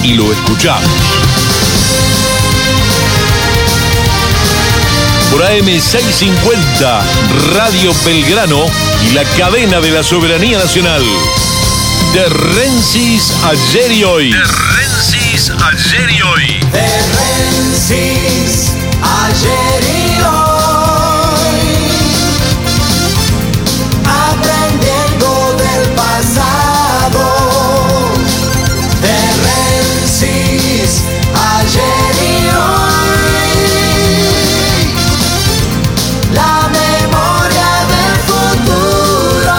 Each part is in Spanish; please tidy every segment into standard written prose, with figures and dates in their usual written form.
y lo escuchás. Por AM650, Radio Belgrano y la cadena de la soberanía nacional. De Rensis, ayer y hoy. De Rensis, ayer y hoy. De Rensis, ayer y hoy. Aprendiendo del pasado. De Rensis, ayer y hoy. La memoria del futuro.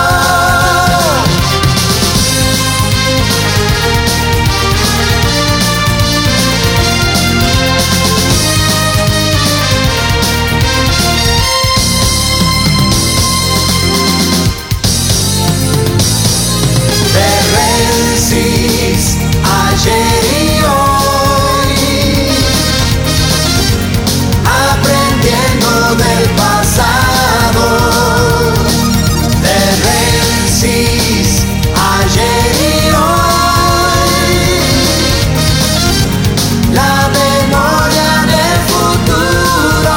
De Rensis, ayer y hoy. Aprendiendo del pasado. De Rensis, ayer y hoy. La memoria del futuro.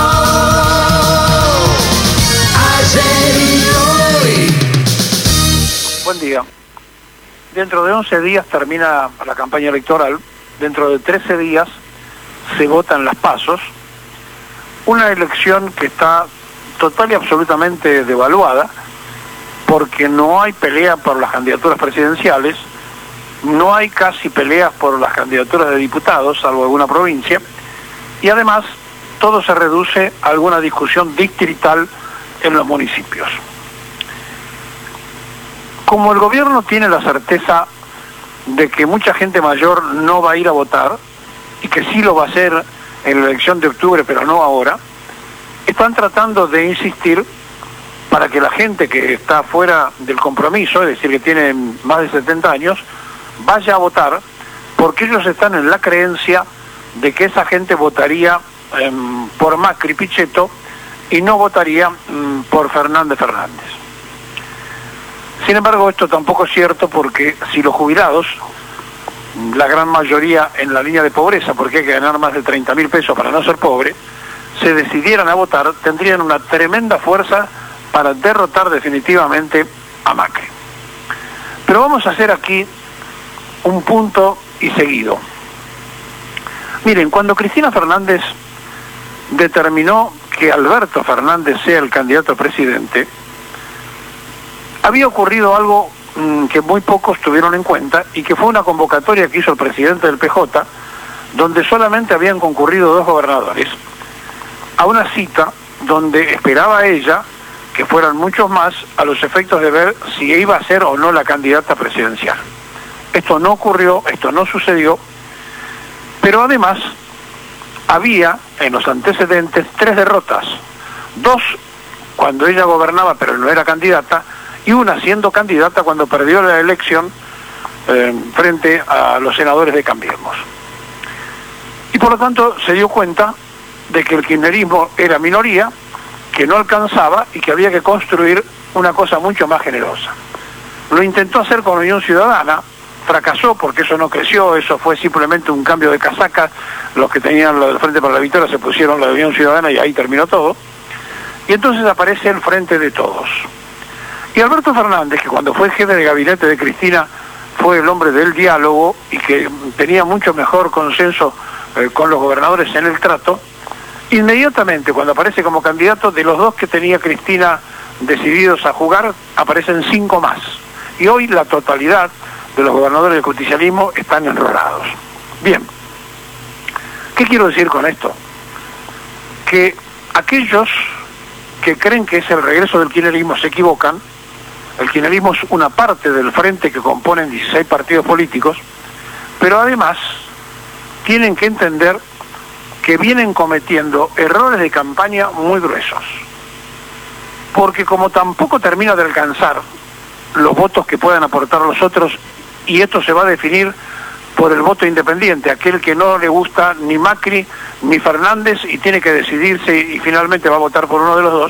Ayer y hoy. Buen día. Dentro de 11 días termina la campaña electoral. Dentro de 13 días se votan las PASOs. Una elección que está total y absolutamente devaluada porque no hay pelea por las candidaturas presidenciales, no hay casi peleas por las candidaturas de diputados, salvo alguna provincia, y además todo se reduce a alguna discusión distrital en los municipios. Como el gobierno tiene la certeza de que mucha gente mayor no va a ir a votar y que sí lo va a hacer en la elección de octubre, pero no ahora, están tratando de insistir para que la gente que está fuera del compromiso, es decir, que tiene más de 70 años, vaya a votar, porque ellos están en la creencia de que esa gente votaría por Macri Pichetto y no votaría por Fernández. Sin embargo, esto tampoco es cierto porque si los jubilados, la gran mayoría en la línea de pobreza, porque hay que ganar más de 30.000 pesos para no ser pobre, se decidieran a votar, tendrían una tremenda fuerza para derrotar definitivamente a Macri. Pero vamos a hacer aquí un punto y seguido. Miren, cuando Cristina Fernández determinó que Alberto Fernández sea el candidato a presidente, había ocurrido algo que muy pocos tuvieron en cuenta y que fue una convocatoria que hizo el presidente del PJ, donde solamente habían concurrido 2 gobernadores, a una cita donde esperaba ella que fueran muchos más a los efectos de ver si iba a ser o no la candidata presidencial. Esto no ocurrió, esto no sucedió, pero además había en los antecedentes 3 derrotas, 2 cuando ella gobernaba pero no era candidata, y una siendo candidata cuando perdió la elección frente a los senadores de Cambiemos. Y por lo tanto se dio cuenta de que el kirchnerismo era minoría, que no alcanzaba y que había que construir una cosa mucho más generosa. Lo intentó hacer con Unión Ciudadana, fracasó porque eso no creció, eso fue simplemente un cambio de casacas, los que tenían lo del Frente para la Victoria se pusieron la de Unión Ciudadana y ahí terminó todo, y entonces aparece el Frente de Todos. Y Alberto Fernández, que cuando fue jefe de gabinete de Cristina fue el hombre del diálogo y que tenía mucho mejor consenso con los gobernadores en el trato, inmediatamente cuando aparece como candidato, de los 2 que tenía Cristina decididos a jugar, aparecen 5 más. Y hoy la totalidad de los gobernadores del justicialismo están enrolados. Bien, ¿qué quiero decir con esto? Que aquellos que creen que es el regreso del kirchnerismo se equivocan. El kirchnerismo es una parte del frente que componen 16 partidos políticos, pero además tienen que entender que vienen cometiendo errores de campaña muy gruesos. Porque como tampoco termina de alcanzar los votos que puedan aportar los otros, y esto se va a definir por el voto independiente, aquel que no le gusta ni Macri ni Fernández y tiene que decidirse y finalmente va a votar por uno de los 2,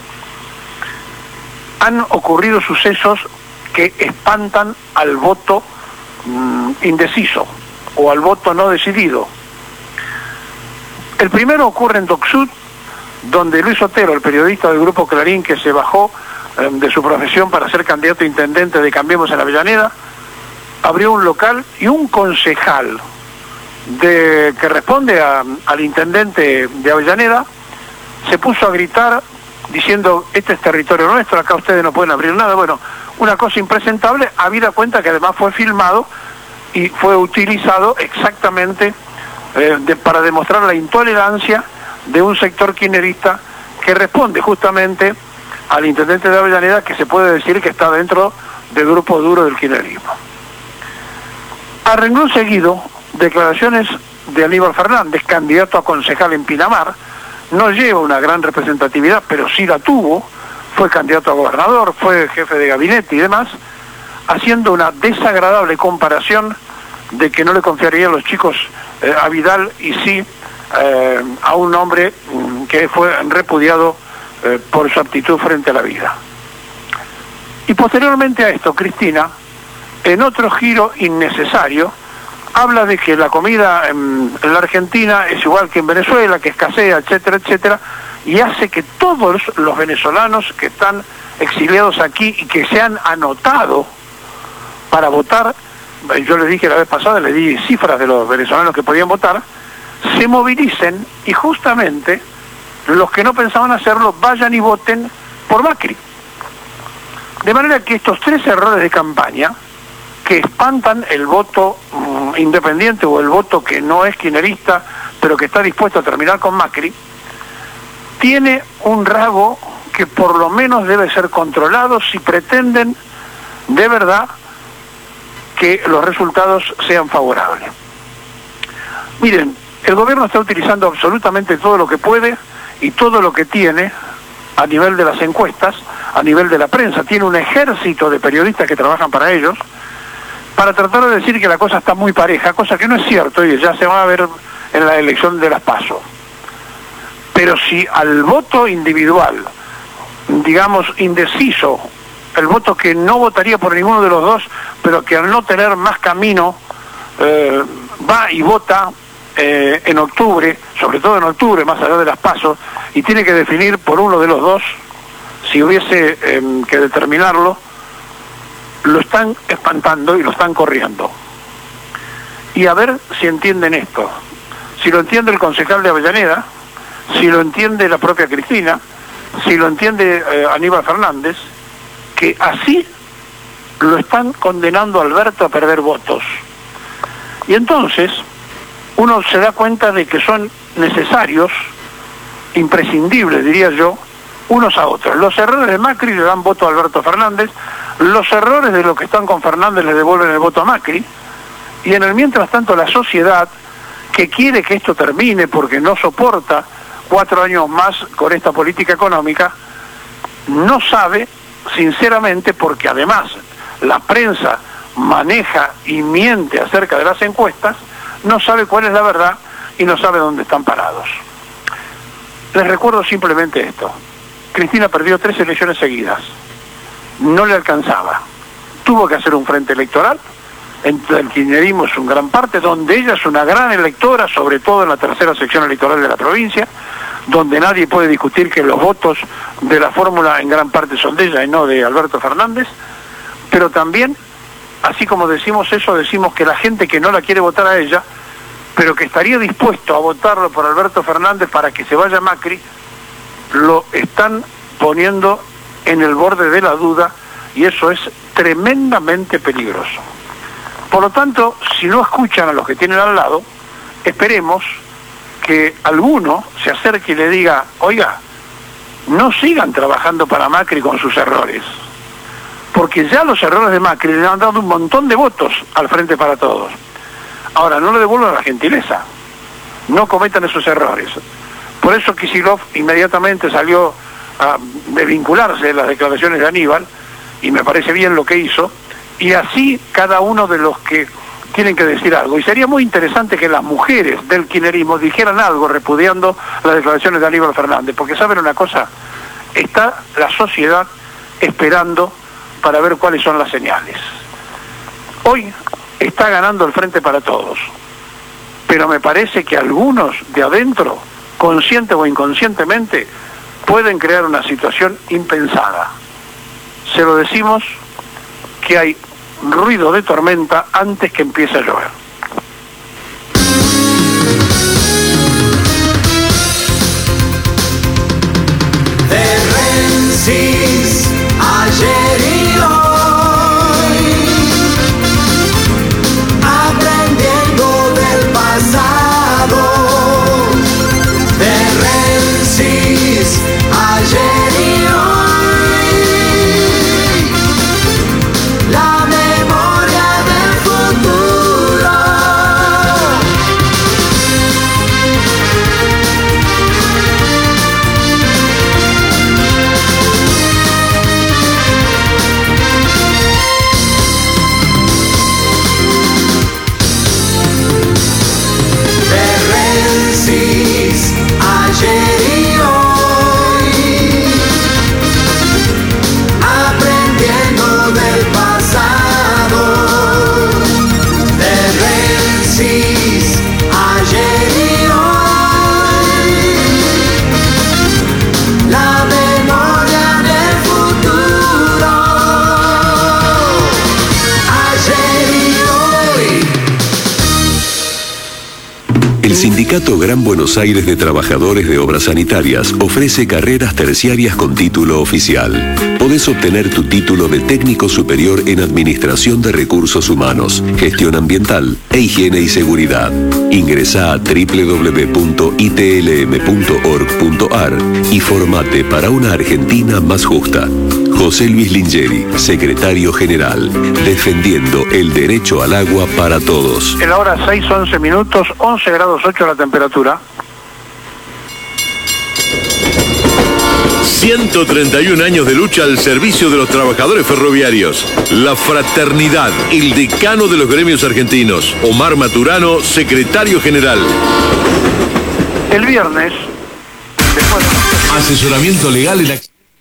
han ocurrido sucesos que espantan al voto indeciso. o al voto no decidido. El primero ocurre en Docsud, donde Luis Otero, el periodista del Grupo Clarín, que se bajó de su profesión para ser candidato a intendente de Cambiemos en Avellaneda, abrió un local y un concejal que responde al intendente de Avellaneda se puso a gritar diciendo: este es territorio nuestro, acá ustedes no pueden abrir nada. Bueno, una cosa impresentable, habida cuenta que además fue filmado y fue utilizado exactamente para demostrar la intolerancia de un sector kirchnerista que responde justamente al intendente de Avellaneda, que se puede decir que está dentro del grupo duro del kirchnerismo. A renglón seguido, declaraciones de Aníbal Fernández, candidato a concejal en Pinamar. No lleva una gran representatividad, pero sí la tuvo, fue candidato a gobernador, fue jefe de gabinete y demás, haciendo una desagradable comparación de que no le confiarían los chicos a Vidal y sí a un hombre que fue repudiado por su actitud frente a la vida. Y posteriormente a esto, Cristina, en otro giro innecesario, habla de que la comida en la Argentina es igual que en Venezuela, que escasea, etcétera, etcétera, y hace que todos los venezolanos que están exiliados aquí y que se han anotado para votar, yo les dije la vez pasada, les di cifras de los venezolanos que podían votar, se movilicen y justamente los que no pensaban hacerlo vayan y voten por Macri. De manera que estos tres errores de campaña, que espantan el voto independiente o el voto que no es kirchnerista, pero que está dispuesto a terminar con Macri, tiene un rasgo que por lo menos debe ser controlado si pretenden de verdad que los resultados sean favorables. Miren, el gobierno está utilizando absolutamente todo lo que puede y todo lo que tiene a nivel de las encuestas, a nivel de la prensa. Tiene un ejército de periodistas que trabajan para ellos, para tratar de decir que la cosa está muy pareja, cosa que no es cierto y ya se va a ver en la elección de las PASO. Pero si al voto individual, digamos indeciso, el voto que no votaría por ninguno de los dos, pero que al no tener más camino va y vota en octubre, sobre todo en octubre, más allá de las PASO, y tiene que definir por uno de los dos, si hubiese que determinarlo, lo están espantando y lo están corriendo. Y a ver si entienden esto. Si lo entiende el concejal de Avellaneda, si lo entiende la propia Cristina, si lo entiende Aníbal Fernández, que así lo están condenando a Alberto a perder votos. Y entonces uno se da cuenta de que son necesarios, imprescindibles diría yo, unos a otros. Los errores de Macri le dan voto a Alberto Fernández, los errores de los que están con Fernández le devuelven el voto a Macri, y en el mientras tanto la sociedad, que quiere que esto termine porque no soporta 4 años más con esta política económica, no sabe, sinceramente, porque además la prensa maneja y miente acerca de las encuestas, no sabe cuál es la verdad y no sabe dónde están parados. Les recuerdo simplemente esto. Cristina perdió 3 elecciones seguidas. No le alcanzaba. Tuvo que hacer un frente electoral. El kirchnerismo es una gran parte, donde ella es una gran electora, sobre todo en la tercera sección electoral de la provincia, donde nadie puede discutir que los votos de la fórmula en gran parte son de ella y no de Alberto Fernández, pero también, así como decimos eso, decimos que la gente que no la quiere votar a ella, pero que estaría dispuesto a votarlo por Alberto Fernández para que se vaya Macri, lo están poniendo en el borde de la duda, y eso es tremendamente peligroso. Por lo tanto, si no escuchan a los que tienen al lado, esperemos que alguno se acerque y le diga: oiga, no sigan trabajando para Macri con sus errores, porque ya los errores de Macri le han dado un montón de votos al Frente para Todos. Ahora, no le devuelvan la gentileza, no cometan esos errores. Por eso Kicillof inmediatamente salió a desvincularse de las declaraciones de Aníbal, y me parece bien lo que hizo, y así cada uno de los que tienen que decir algo. Y sería muy interesante que las mujeres del kirchnerismo dijeran algo repudiando las declaraciones de Aníbal Fernández, porque saben una cosa, está la sociedad esperando para ver cuáles son las señales. Hoy está ganando el Frente para Todos. pero me parece que algunos de adentro, consciente o inconscientemente, pueden crear una situación impensada. Se lo decimos que hay ruido de tormenta antes que empiece a llover. De Rensis, ayer y hoy, aprendiendo del pasado. De Rensis, ayer y hoy, la memoria del futuro. Ayer y hoy, aprendiendo del pasado. De Rensis, ayer y hoy, la memoria del futuro. Ayer y hoy. El Sindicato Gran Buenos Aires de Trabajadores de Obras Sanitarias ofrece carreras terciarias con título oficial. Podés obtener tu título de técnico superior en Administración de Recursos Humanos, Gestión Ambiental e Higiene y Seguridad. Ingresá a www.itlm.org.ar y formate para una Argentina más justa. José Luis Lingeri, secretario general, defendiendo el derecho al agua para todos. En la hora 6:11 minutos, 11 grados 8 la temperatura. 131 años de lucha al servicio de los trabajadores ferroviarios. La fraternidad, el decano de los gremios argentinos, Omar Maturano, secretario general. El viernes, Asesoramiento legal en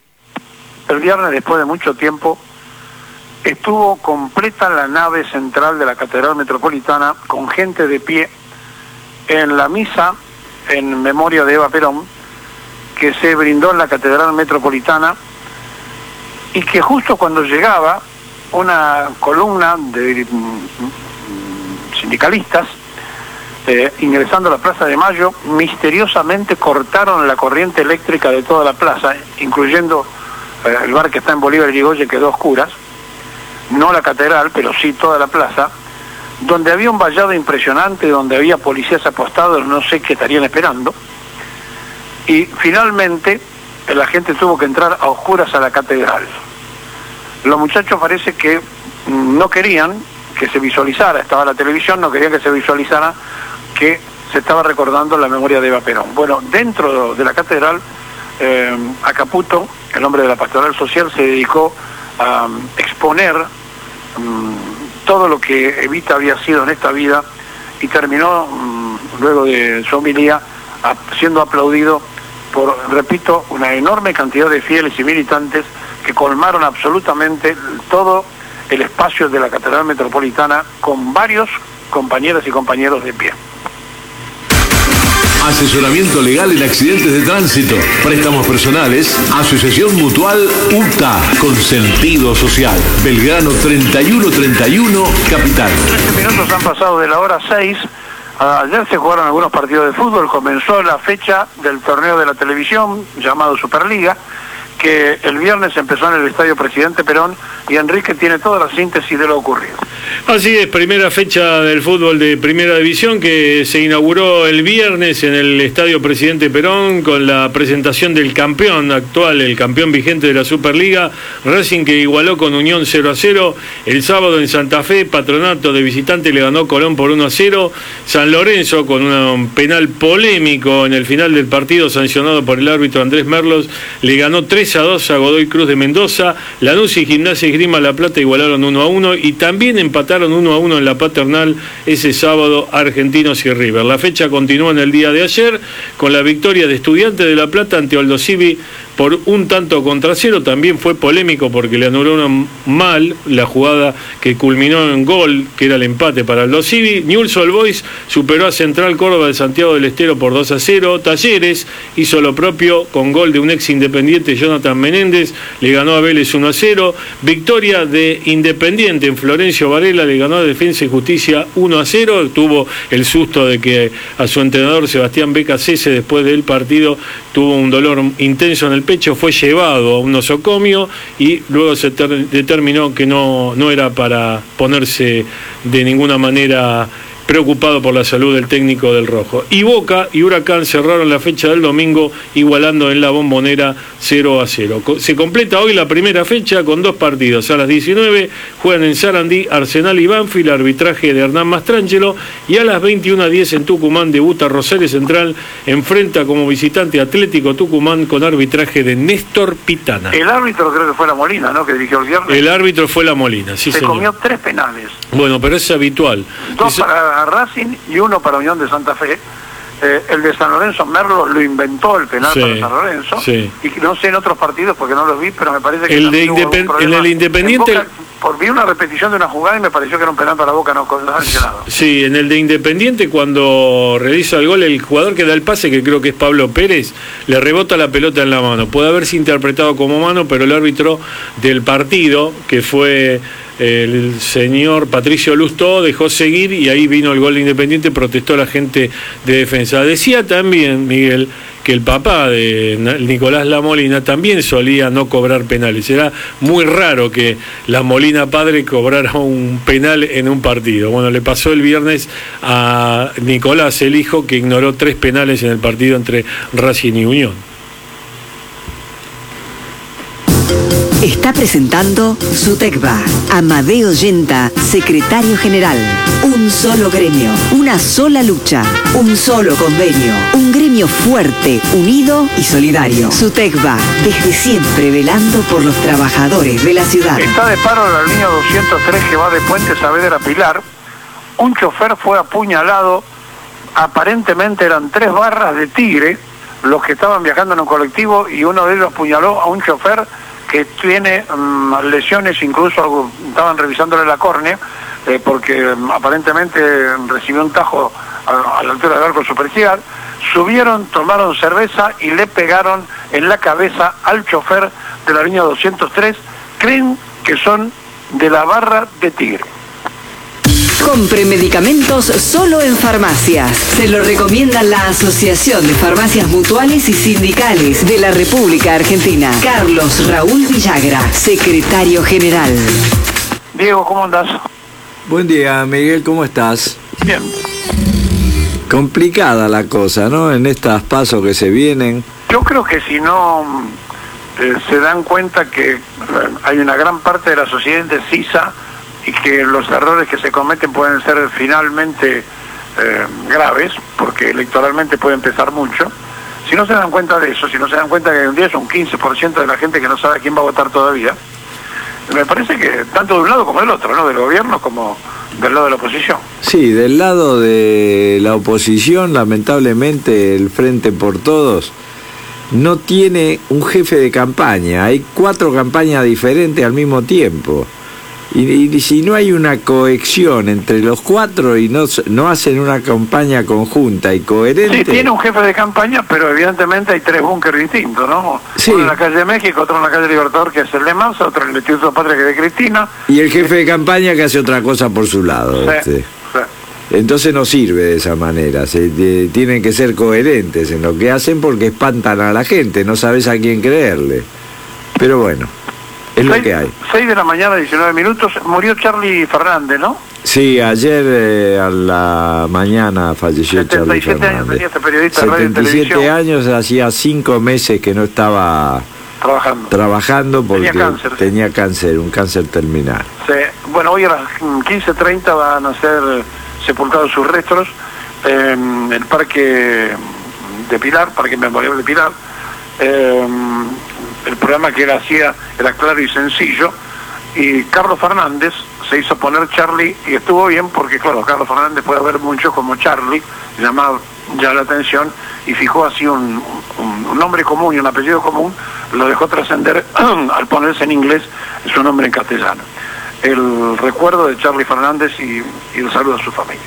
después de mucho tiempo, estuvo completa la nave central de la Catedral Metropolitana con gente de pie en la misa en memoria de Eva Perón que se brindó en la Catedral Metropolitana, y que justo cuando llegaba una columna de sindicalistas ingresando a la Plaza de Mayo, misteriosamente cortaron la corriente eléctrica de toda la plaza, incluyendo el bar que está en Bolívar y Yrigoyen, quedó a oscuras, no la catedral, pero sí toda la plaza, donde había un vallado impresionante, donde había policías apostados, no sé qué estarían esperando, y finalmente la gente tuvo que entrar a oscuras a la catedral. Los muchachos parece que no querían que se visualizara, estaba la televisión, no querían que se visualizara que se estaba recordando la memoria de Eva Perón. Bueno, dentro de la catedral, a Caputo, el hombre de la Pastoral Social, se dedicó a exponer todo lo que Evita había sido en esta vida, y terminó, luego de su homilía, siendo aplaudido por, repito, una enorme cantidad de fieles y militantes que colmaron absolutamente todo el espacio de la Catedral Metropolitana, con varios compañeras y compañeros de pie. Asesoramiento legal en accidentes de tránsito, préstamos personales, Asociación Mutual UTA, con sentido social. Belgrano 3131, Capital. 13 minutos han pasado de la hora 6. Ayer se jugaron algunos partidos de fútbol, comenzó la fecha del torneo de la televisión llamado Superliga, que el viernes empezó en el Estadio Presidente Perón, y Enrique tiene toda la síntesis de lo ocurrido. Así es, primera fecha del fútbol de Primera División que se inauguró el viernes en el Estadio Presidente Perón con la presentación del campeón actual, el campeón vigente de la Superliga, Racing, que igualó con Unión 0-0. El sábado en Santa Fe, Patronato de visitante le ganó Colón por 1-0. San Lorenzo, con un penal polémico en el final del partido sancionado por el árbitro Andrés Merlos, le ganó 3-2 a Godoy Cruz de Mendoza. Lanús y Gimnasia y Esgrima La Plata igualaron 1-1 y también empataron 1-1 en la Paternal ese sábado Argentinos y River. La fecha continúa en el día de ayer con la victoria de Estudiantes de La Plata ante Aldosivi por 1-0. También fue polémico porque le anularon mal la jugada que culminó en gol, que era el empate para Aldo Civi. Newell's Old Boys superó a Central Córdoba de Santiago del Estero por 2-0. Talleres hizo lo propio con gol de un ex Independiente, Jonathan Menéndez, le ganó a Vélez 1-0. Victoria de Independiente en Florencio Varela, le ganó a Defensa y Justicia 1-0. Tuvo el susto de que a su entrenador Sebastián Beca cese después del partido, tuvo un dolor intenso en el pecho, fue llevado a un nosocomio y luego se determinó que no era para ponerse de ninguna manera preocupado por la salud del técnico del Rojo. Y Boca y Huracán cerraron la fecha del domingo igualando en la Bombonera 0-0. Se completa hoy la primera fecha con 2 partidos. A las 19 juegan en Sarandí Arsenal y Banfield, arbitraje de Hernán Mastrangelo, y a las 21:10 en Tucumán debuta Rosario Central, enfrenta como visitante Atlético Tucumán con arbitraje de Néstor Pitana. El árbitro creo que fue La Molina, ¿no?, que dirigió el viernes. El árbitro fue La Molina, sí, se señor. comió 3 penales. Bueno, pero es habitual. 2 para Racing y 1 para Unión de Santa Fe. El de San Lorenzo, Merlo lo inventó el penal para San Lorenzo. Sí. Y no sé en otros partidos porque no los vi, pero me parece que el de Independiente. Vi una repetición de una jugada y me pareció que era un penal para Boca no sancionado. Sí, en el de Independiente, cuando realiza el gol, el jugador que da el pase, que creo que es Pablo Pérez, le rebota la pelota en la mano. Puede haberse interpretado como mano, pero el árbitro del partido, que fue el señor Patricio Lustó, dejó seguir y ahí vino el gol de Independiente, protestó la gente de Defensa. Decía también, Miguel, que el papá de Nicolás La Molina también solía no cobrar penales. Era muy raro que La Molina padre cobrara un penal en un partido. Bueno, le pasó el viernes a Nicolás, el hijo, que ignoró 3 penales en el partido entre Racing y Unión. Está presentando SUTECBA. Amadeo Yenta, secretario general. Un solo gremio, una sola lucha, un solo convenio. Un gremio fuerte, unido y solidario. SUTECBA, desde siempre velando por los trabajadores de la ciudad. Está de paro la línea 203 que va de Puente Saavedra a Pilar. Un chofer fue apuñalado. Aparentemente eran 3 barras de tigre los que estaban viajando en un colectivo y uno de ellos apuñaló a un chofer que tiene lesiones, incluso estaban revisándole la córnea, porque aparentemente recibió un tajo a la altura del arco superciliar. Subieron, tomaron cerveza y le pegaron en la cabeza al chofer de la línea 203. Creen que son de la barra de tigre. Compre medicamentos solo en farmacias. Se lo recomienda la Asociación de Farmacias Mutuales y Sindicales de la República Argentina. Carlos Raúl Villagra, secretario general. Diego, ¿cómo andás? Buen día, Miguel, ¿cómo estás? Bien. Complicada la cosa, ¿no? En estas pasos que se vienen. Yo creo que si no se dan cuenta que hay una gran parte de la sociedad indecisa y que los errores que se cometen pueden ser finalmente graves, porque electoralmente puede empezar mucho. Si no se dan cuenta de eso, si no se dan cuenta que hay un 10 o un 15% de la gente que no sabe a quién va a votar todavía, me parece que tanto de un lado como del otro, ¿no?, del gobierno como del lado de la oposición. Sí, del lado de la oposición, lamentablemente, el Frente por Todos no tiene un jefe de campaña. Hay 4 campañas diferentes al mismo tiempo. Y si no hay una cohesión entre los 4 y no hacen una campaña conjunta y coherente... Sí, tiene un jefe de campaña, pero evidentemente hay 3 búnkeres distintos, ¿no? Sí. Uno en la calle México, otro en la calle Libertador, que es el de Massa, otro en el Instituto Patria, que es de Cristina. Y el jefe de campaña que hace otra cosa por su lado. Sí. Entonces no sirve de esa manera. Tienen que ser coherentes en lo que hacen porque espantan a la gente, no sabes a quién creerle. Pero bueno... es lo que hay. 6 de la mañana, 19 minutos, murió Charlie Fernández, ¿no? Sí, ayer a la mañana falleció Charlie Fernández. 77 años tenía este periodista de radio y televisión. 77 años, hacía 5 meses que no estaba trabajando porque tenía cáncer, un cáncer terminal. Sí. Bueno, hoy a las 15:30 van a ser sepultados sus restos en el Parque de Pilar, Parque Memorial de Pilar. El programa que él hacía era claro y sencillo, y Carlos Fernández se hizo poner Charlie, y estuvo bien porque, claro, Carlos Fernández puede haber muchos como Charlie, llamaba ya la atención, y fijó así un nombre común y un apellido común lo dejó trascender al ponerse en inglés su nombre en castellano. El recuerdo de Charlie Fernández y el saludo a su familia.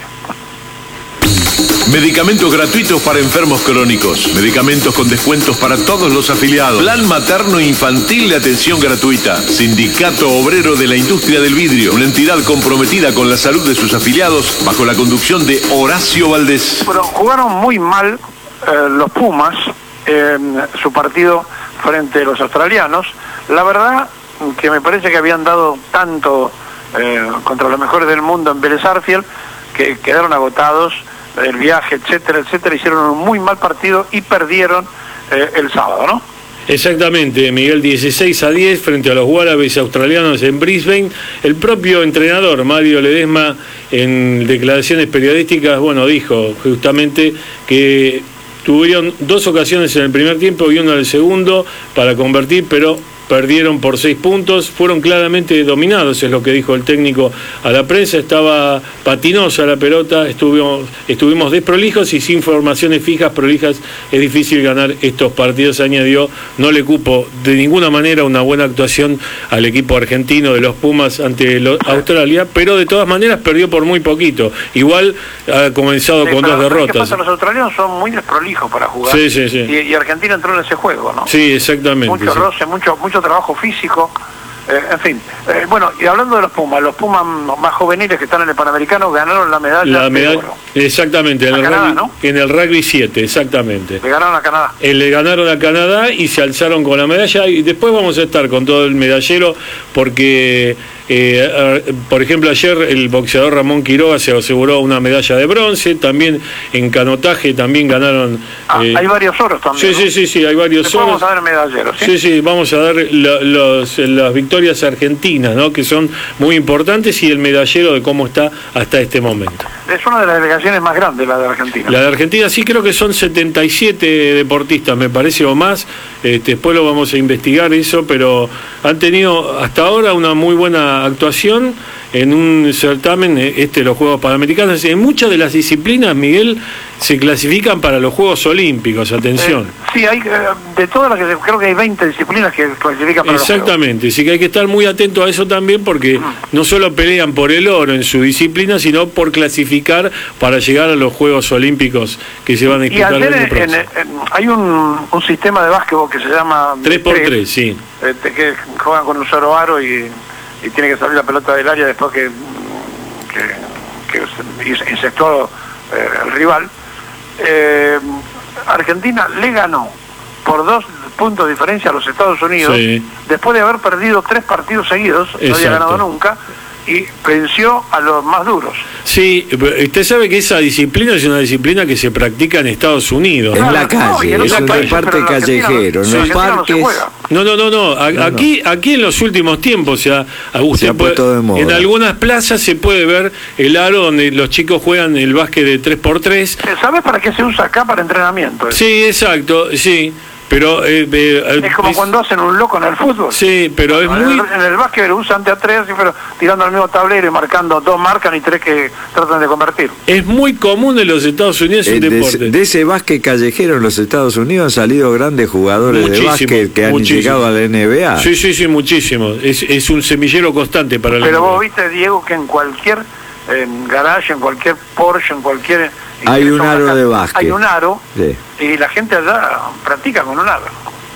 Medicamentos gratuitos para enfermos crónicos. Medicamentos con descuentos para todos los afiliados. Plan materno infantil de atención gratuita. Sindicato Obrero de la Industria del Vidrio. Una entidad comprometida con la salud de sus afiliados bajo la conducción de Horacio Valdés. Bueno, jugaron muy mal los Pumas en su partido frente a los australianos. La verdad que me parece que habían dado tanto contra los mejores del mundo en Vélez Sarsfield que quedaron agotados el viaje, etcétera, etcétera, hicieron un muy mal partido y perdieron el sábado, ¿no? Exactamente, Miguel, 16-10 frente a los Wallabies australianos en Brisbane. El propio entrenador, Mario Ledesma, en declaraciones periodísticas, bueno, dijo justamente que tuvieron 2 ocasiones en el primer tiempo y 1 en el segundo para convertir, pero perdieron por 6 puntos, fueron claramente dominados, es lo que dijo el técnico a la prensa. Estaba patinosa la pelota, estuvimos desprolijos y sin formaciones fijas, prolijas, es difícil ganar estos partidos, añadió. No le cupo de ninguna manera una buena actuación al equipo argentino de los Pumas ante Australia, pero de todas maneras perdió por muy poquito. Igual ha comenzado con 2 derrotas. ¿Qué pasa? Los australianos son muy desprolijos para jugar. Sí. Y Argentina entró en ese juego, ¿no? Sí, exactamente. Mucho roce, mucho trabajo físico, en fin. Bueno, y hablando de los Pumas más juveniles que están en el Panamericano ganaron la medalla de oro. Exactamente, en el, Canadá, rugby, ¿no? En el rugby 7, exactamente. Le ganaron a Canadá. Le ganaron a Canadá y se alzaron con la medalla, y después vamos a estar con todo el medallero porque... por ejemplo, ayer el boxeador Ramón Quiroga se aseguró una medalla de bronce, también en canotaje también ganaron... hay varios oros también. Sí, hay varios después oros. Vamos a ver medalleros, ¿sí? Sí, vamos a dar las victorias argentinas, ¿no? Que son muy importantes, y el medallero de cómo está hasta este momento. Es una de las delegaciones más grandes, la de Argentina. La de Argentina sí, creo que son 77 deportistas, me parece, o más. Después lo vamos a investigar eso, pero han tenido hasta ahora una muy buena actuación en un certamen, los Juegos Panamericanos. En muchas de las disciplinas, Miguel, se clasifican para los Juegos Olímpicos, atención. Sí, hay de todas las que creo que hay 20 disciplinas que clasifican para exactamente, sí que hay que estar muy atento a eso también, porque no solo pelean por el oro en su disciplina, sino por clasificar para llegar a los Juegos Olímpicos que se van a disputar el año próximo. Hay un sistema de básquetbol que se llama 3x3, sí. Que juegan con un solo aro y tiene que salir la pelota del área después que insectó el rival. Argentina le ganó por 2 puntos de diferencia a los Estados Unidos, después de haber perdido 3 partidos seguidos. No había ganado nunca, y venció a los más duros. Sí, usted sabe que esa disciplina es una disciplina que se practica en Estados Unidos. En la calle, es un deporte callejero, en los parques. No. Aquí en los últimos tiempos, usted se puede, de moda. En algunas plazas se puede ver el aro donde los chicos juegan el básquet de 3x3. ¿Sabes para qué se usa acá? Para entrenamiento. Sí, exacto, sí. Pero es como cuando hacen un loco en el fútbol. Sí, pero es muy... En el básquet lo usan de a 3, pero tirando al mismo tablero y marcando, 2 marcan y 3 que tratan de convertir. Es muy común en los Estados Unidos un deporte. De ese básquet callejero en los Estados Unidos han salido grandes jugadores de básquet que han llegado a la NBA. Sí, muchísimo. Es un semillero constante para la NBA. Pero vos viste, Diego, que en cualquier garage, en cualquier Porsche, en cualquier... Hay un aro de básquet. Hay un aro, y la gente allá practica con un aro.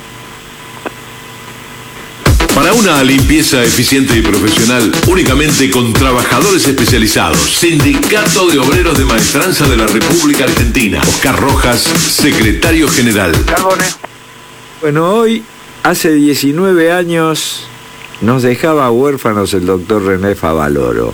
Para una limpieza eficiente y profesional, únicamente con trabajadores especializados. Sindicato de Obreros de Maestranza de la República Argentina. Oscar Rojas, secretario general. Carbone. Bueno, hoy, hace 19 años, nos dejaba huérfanos el doctor René Favaloro.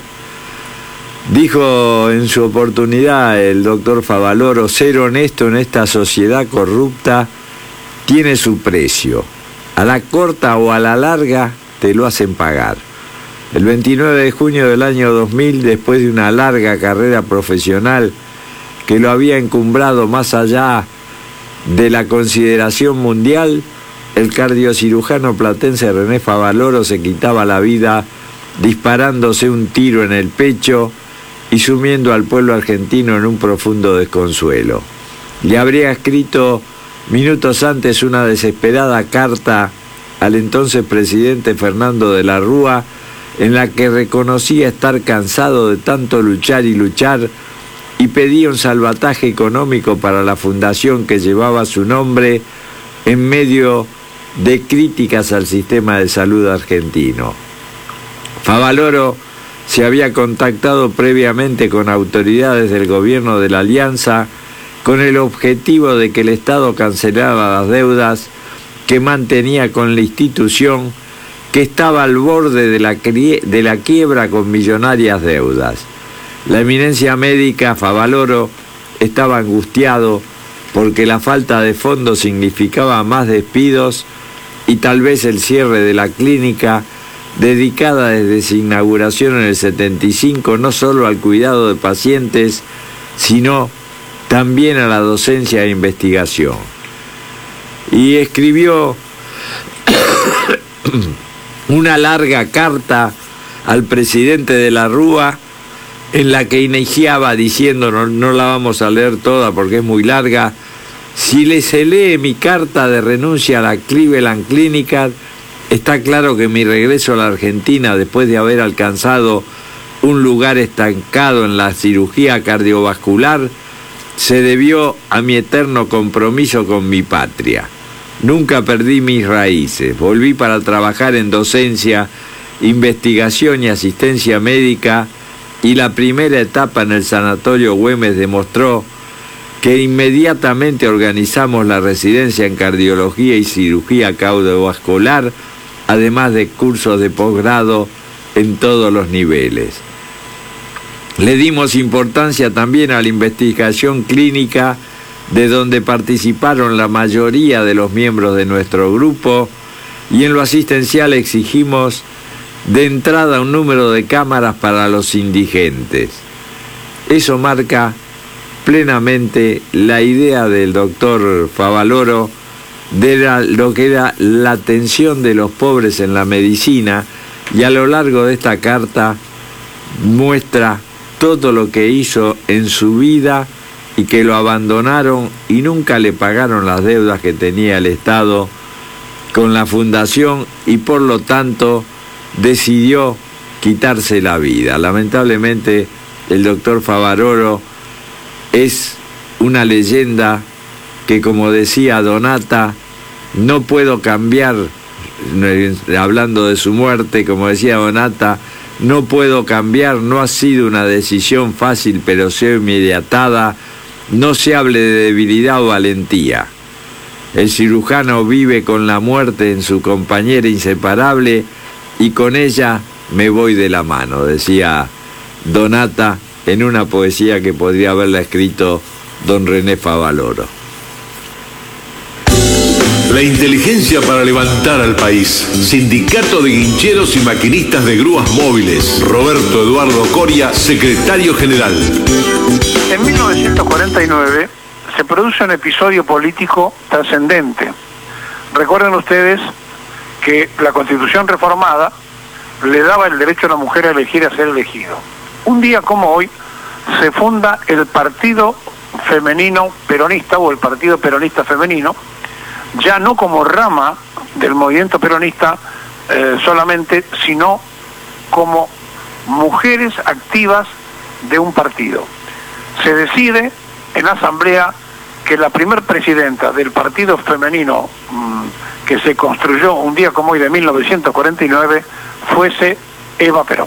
Dijo en su oportunidad el doctor Favaloro: ser honesto en esta sociedad corrupta tiene su precio. A la corta o a la larga te lo hacen pagar. El 29 de junio del año 2000, después de una larga carrera profesional que lo había encumbrado más allá de la consideración mundial, el cardiocirujano platense René Favaloro se quitaba la vida disparándose un tiro en el pecho y sumiendo al pueblo argentino en un profundo desconsuelo. Le habría escrito minutos antes una desesperada carta al entonces presidente Fernando de la Rúa, en la que reconocía estar cansado de tanto luchar y luchar y pedía un salvataje económico para la fundación que llevaba su nombre en medio de críticas al sistema de salud argentino. Favaloro se había contactado previamente con autoridades del gobierno de la Alianza con el objetivo de que el Estado cancelara las deudas que mantenía con la institución, que estaba al borde de la quiebra con millonarias deudas. La eminencia médica Favaloro estaba angustiado porque la falta de fondos significaba más despidos y tal vez el cierre de la clínica, dedicada desde su inauguración en el 75 no solo al cuidado de pacientes, sino también a la docencia e investigación. Y escribió una larga carta al presidente de la Rúa en la que iniciaba diciendo, no la vamos a leer toda porque es muy larga: si se lee mi carta de renuncia a la Cleveland Clinic, está claro que mi regreso a la Argentina, después de haber alcanzado un lugar estancado en la cirugía cardiovascular, se debió a mi eterno compromiso con mi patria. Nunca perdí mis raíces. Volví para trabajar en docencia, investigación y asistencia médica, y la primera etapa en el Sanatorio Güemes demostró que inmediatamente organizamos la residencia en cardiología y cirugía cardiovascular, además de cursos de posgrado en todos los niveles. Le dimos importancia también a la investigación clínica, de donde participaron la mayoría de los miembros de nuestro grupo, y en lo asistencial exigimos de entrada un número de cámaras para los indigentes. Eso marca plenamente la idea del doctor Favaloro de lo que era la atención de los pobres en la medicina, y a lo largo de esta carta muestra todo lo que hizo en su vida y que lo abandonaron y nunca le pagaron las deudas que tenía el Estado con la fundación, y por lo tanto decidió quitarse la vida. Lamentablemente el doctor Favaloro es una leyenda que, como decía Donata, no puedo cambiar, hablando de su muerte, como decía Donata, no puedo cambiar, no ha sido una decisión fácil, pero inmediatada, no se hable de debilidad o valentía. El cirujano vive con la muerte en su compañera inseparable y con ella me voy de la mano, decía Donata en una poesía que podría haberla escrito don René Favaloro. La inteligencia para levantar al país. Sindicato de Guincheros y Maquinistas de Grúas Móviles. Roberto Eduardo Coria, secretario general. En 1949 se produce un episodio político trascendente. Recuerden ustedes que la Constitución reformada le daba el derecho a la mujer a elegir, a ser elegido. Un día como hoy se funda el Partido Femenino Peronista, o el Partido Peronista Femenino, ya no como rama del movimiento peronista solamente, sino como mujeres activas de un partido. Se decide en la asamblea que la primer presidenta del partido femenino que se construyó un día como hoy de 1949 fuese Eva Perón.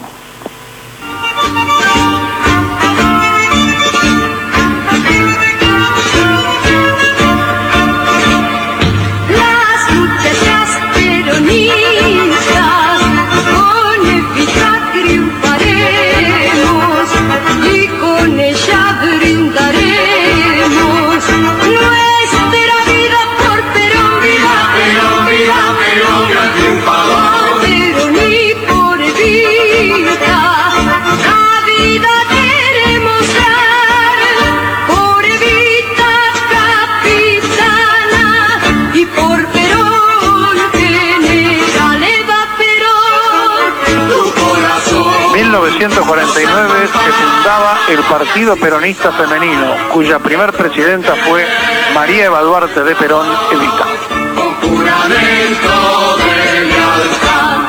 En 1949 se fundaba el Partido Peronista Femenino, cuya primer presidenta fue María Eva Duarte de Perón, Evita. juramento de lealtad.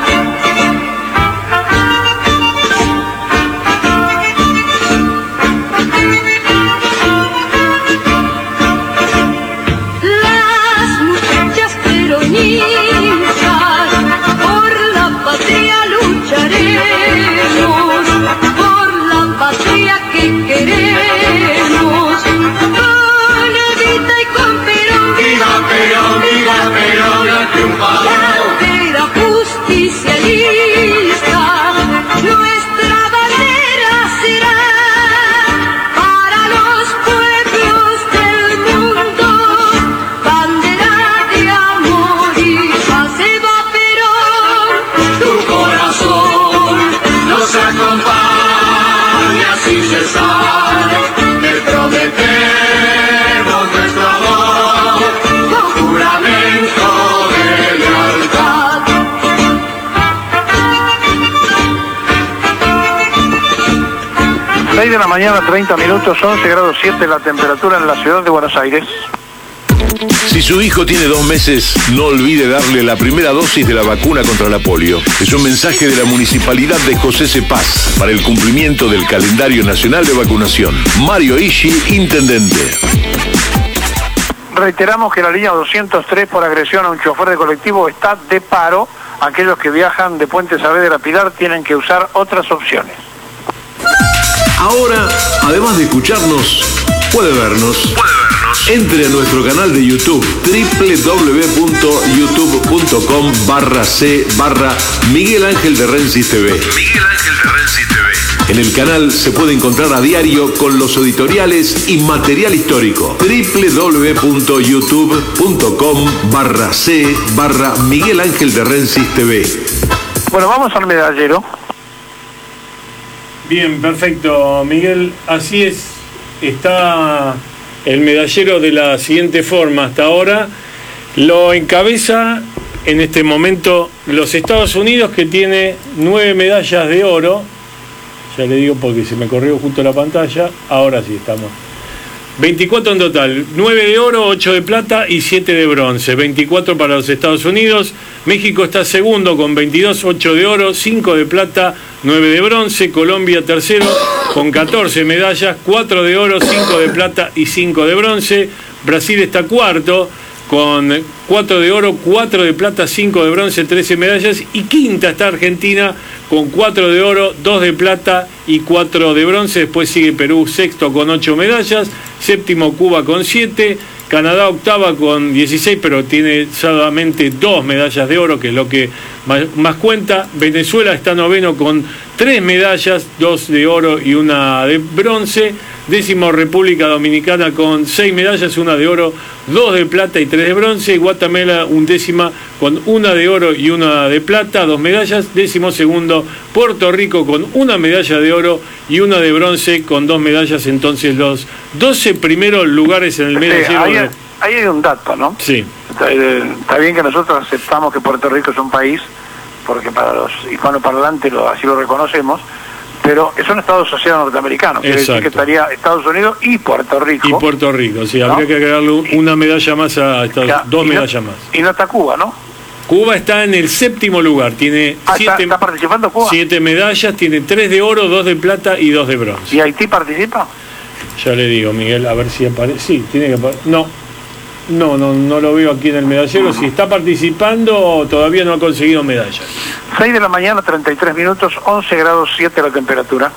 Las muchachas peronistas, por la patria lucharemos, por la patria que queremos, con Evita y con Perón. Viva Perón, viva Perón, ha triunfado. La bandera justicialista, nuestra bandera será para los pueblos del mundo, bandera de amor y paz. Eva Perón, Tu corazón nos acompaña sin cesar. Te prometemos nuestro amor con juramento de lealtad. 6 de la mañana, 30 minutos, 11 grados 7 la temperatura en la ciudad de Buenos Aires. Si su hijo tiene 2 meses, no olvide darle la primera dosis de la vacuna contra la polio. Es un mensaje de la Municipalidad de José Cepaz para el cumplimiento del calendario nacional de vacunación. Mario Ishi, intendente. Reiteramos que la línea 203 por agresión a un chofer de colectivo está de paro. Aquellos que viajan de Puente Saavedra a Pilar tienen que usar otras opciones. Ahora, además de escucharnos, puede vernos. Entre a nuestro canal de YouTube, www.youtube.com/c/Miguel Ángel de Rensis TV. Miguel Ángel de Rensis TV. En el canal se puede encontrar a diario con los editoriales y material histórico. www.youtube.com/c/Miguel Ángel de Rensis TV. Bueno, vamos al medallero. Bien, perfecto, Miguel. Así es, está el medallero de la siguiente forma. Hasta ahora lo encabeza en este momento los Estados Unidos, que tiene 9 medallas de oro. Ya le digo porque se me corrió justo la pantalla. Ahora sí estamos. 24 en total, 9 de oro, 8 de plata y 7 de bronce. 24 para los Estados Unidos. México está segundo con 22, 8 de oro, 5 de plata, 9 de bronce. Colombia tercero con 14 medallas, 4 de oro, 5 de plata y 5 de bronce. Brasil está cuarto con 4 de oro, 4 de plata, 5 de bronce, 13 medallas. Y quinta está Argentina con 4 de oro, 2 de plata y 4 de bronce. Después sigue Perú sexto con 8 medallas, séptimo Cuba con 7, Canadá octava con 16, pero tiene solamente 2 medallas de oro, que es lo que más cuenta. Venezuela está noveno con 3 medallas, 2 de oro y 1 de bronce. Décimo República Dominicana con 6 medallas, 1 de oro, 2 de plata y 3 de bronce. Guatemala undécima con 1 de oro y 1 de plata, 2 medallas. Décimo segundo Puerto Rico con 1 medalla de oro y 1 de bronce con 2 medallas. Entonces los 12 primeros lugares en el medallero. Ahí hay un dato, ¿no? Sí. Está bien que nosotros aceptamos que Puerto Rico es un país, porque para los hispanoparlantes así lo reconocemos, pero es un Estado asociado norteamericano. Quiere decir que estaría Estados Unidos y Puerto Rico. Y Puerto Rico, sí, ¿no? Habría que agregarle una medalla más a Estados Unidos, 2 medallas más. Y no está Cuba, ¿no? Cuba está en el séptimo lugar, tiene ¿Está participando Cuba? 7 medallas, tiene 3 de oro, 2 de plata y 2 de bronce. ¿Y Haití participa? Ya le digo, Miguel, a ver si aparece. Sí, tiene que aparecer. No lo veo aquí en el medallero. Si está participando, todavía no ha conseguido medallas. 6 de la mañana, 33 minutos, 11 grados 7 la temperatura.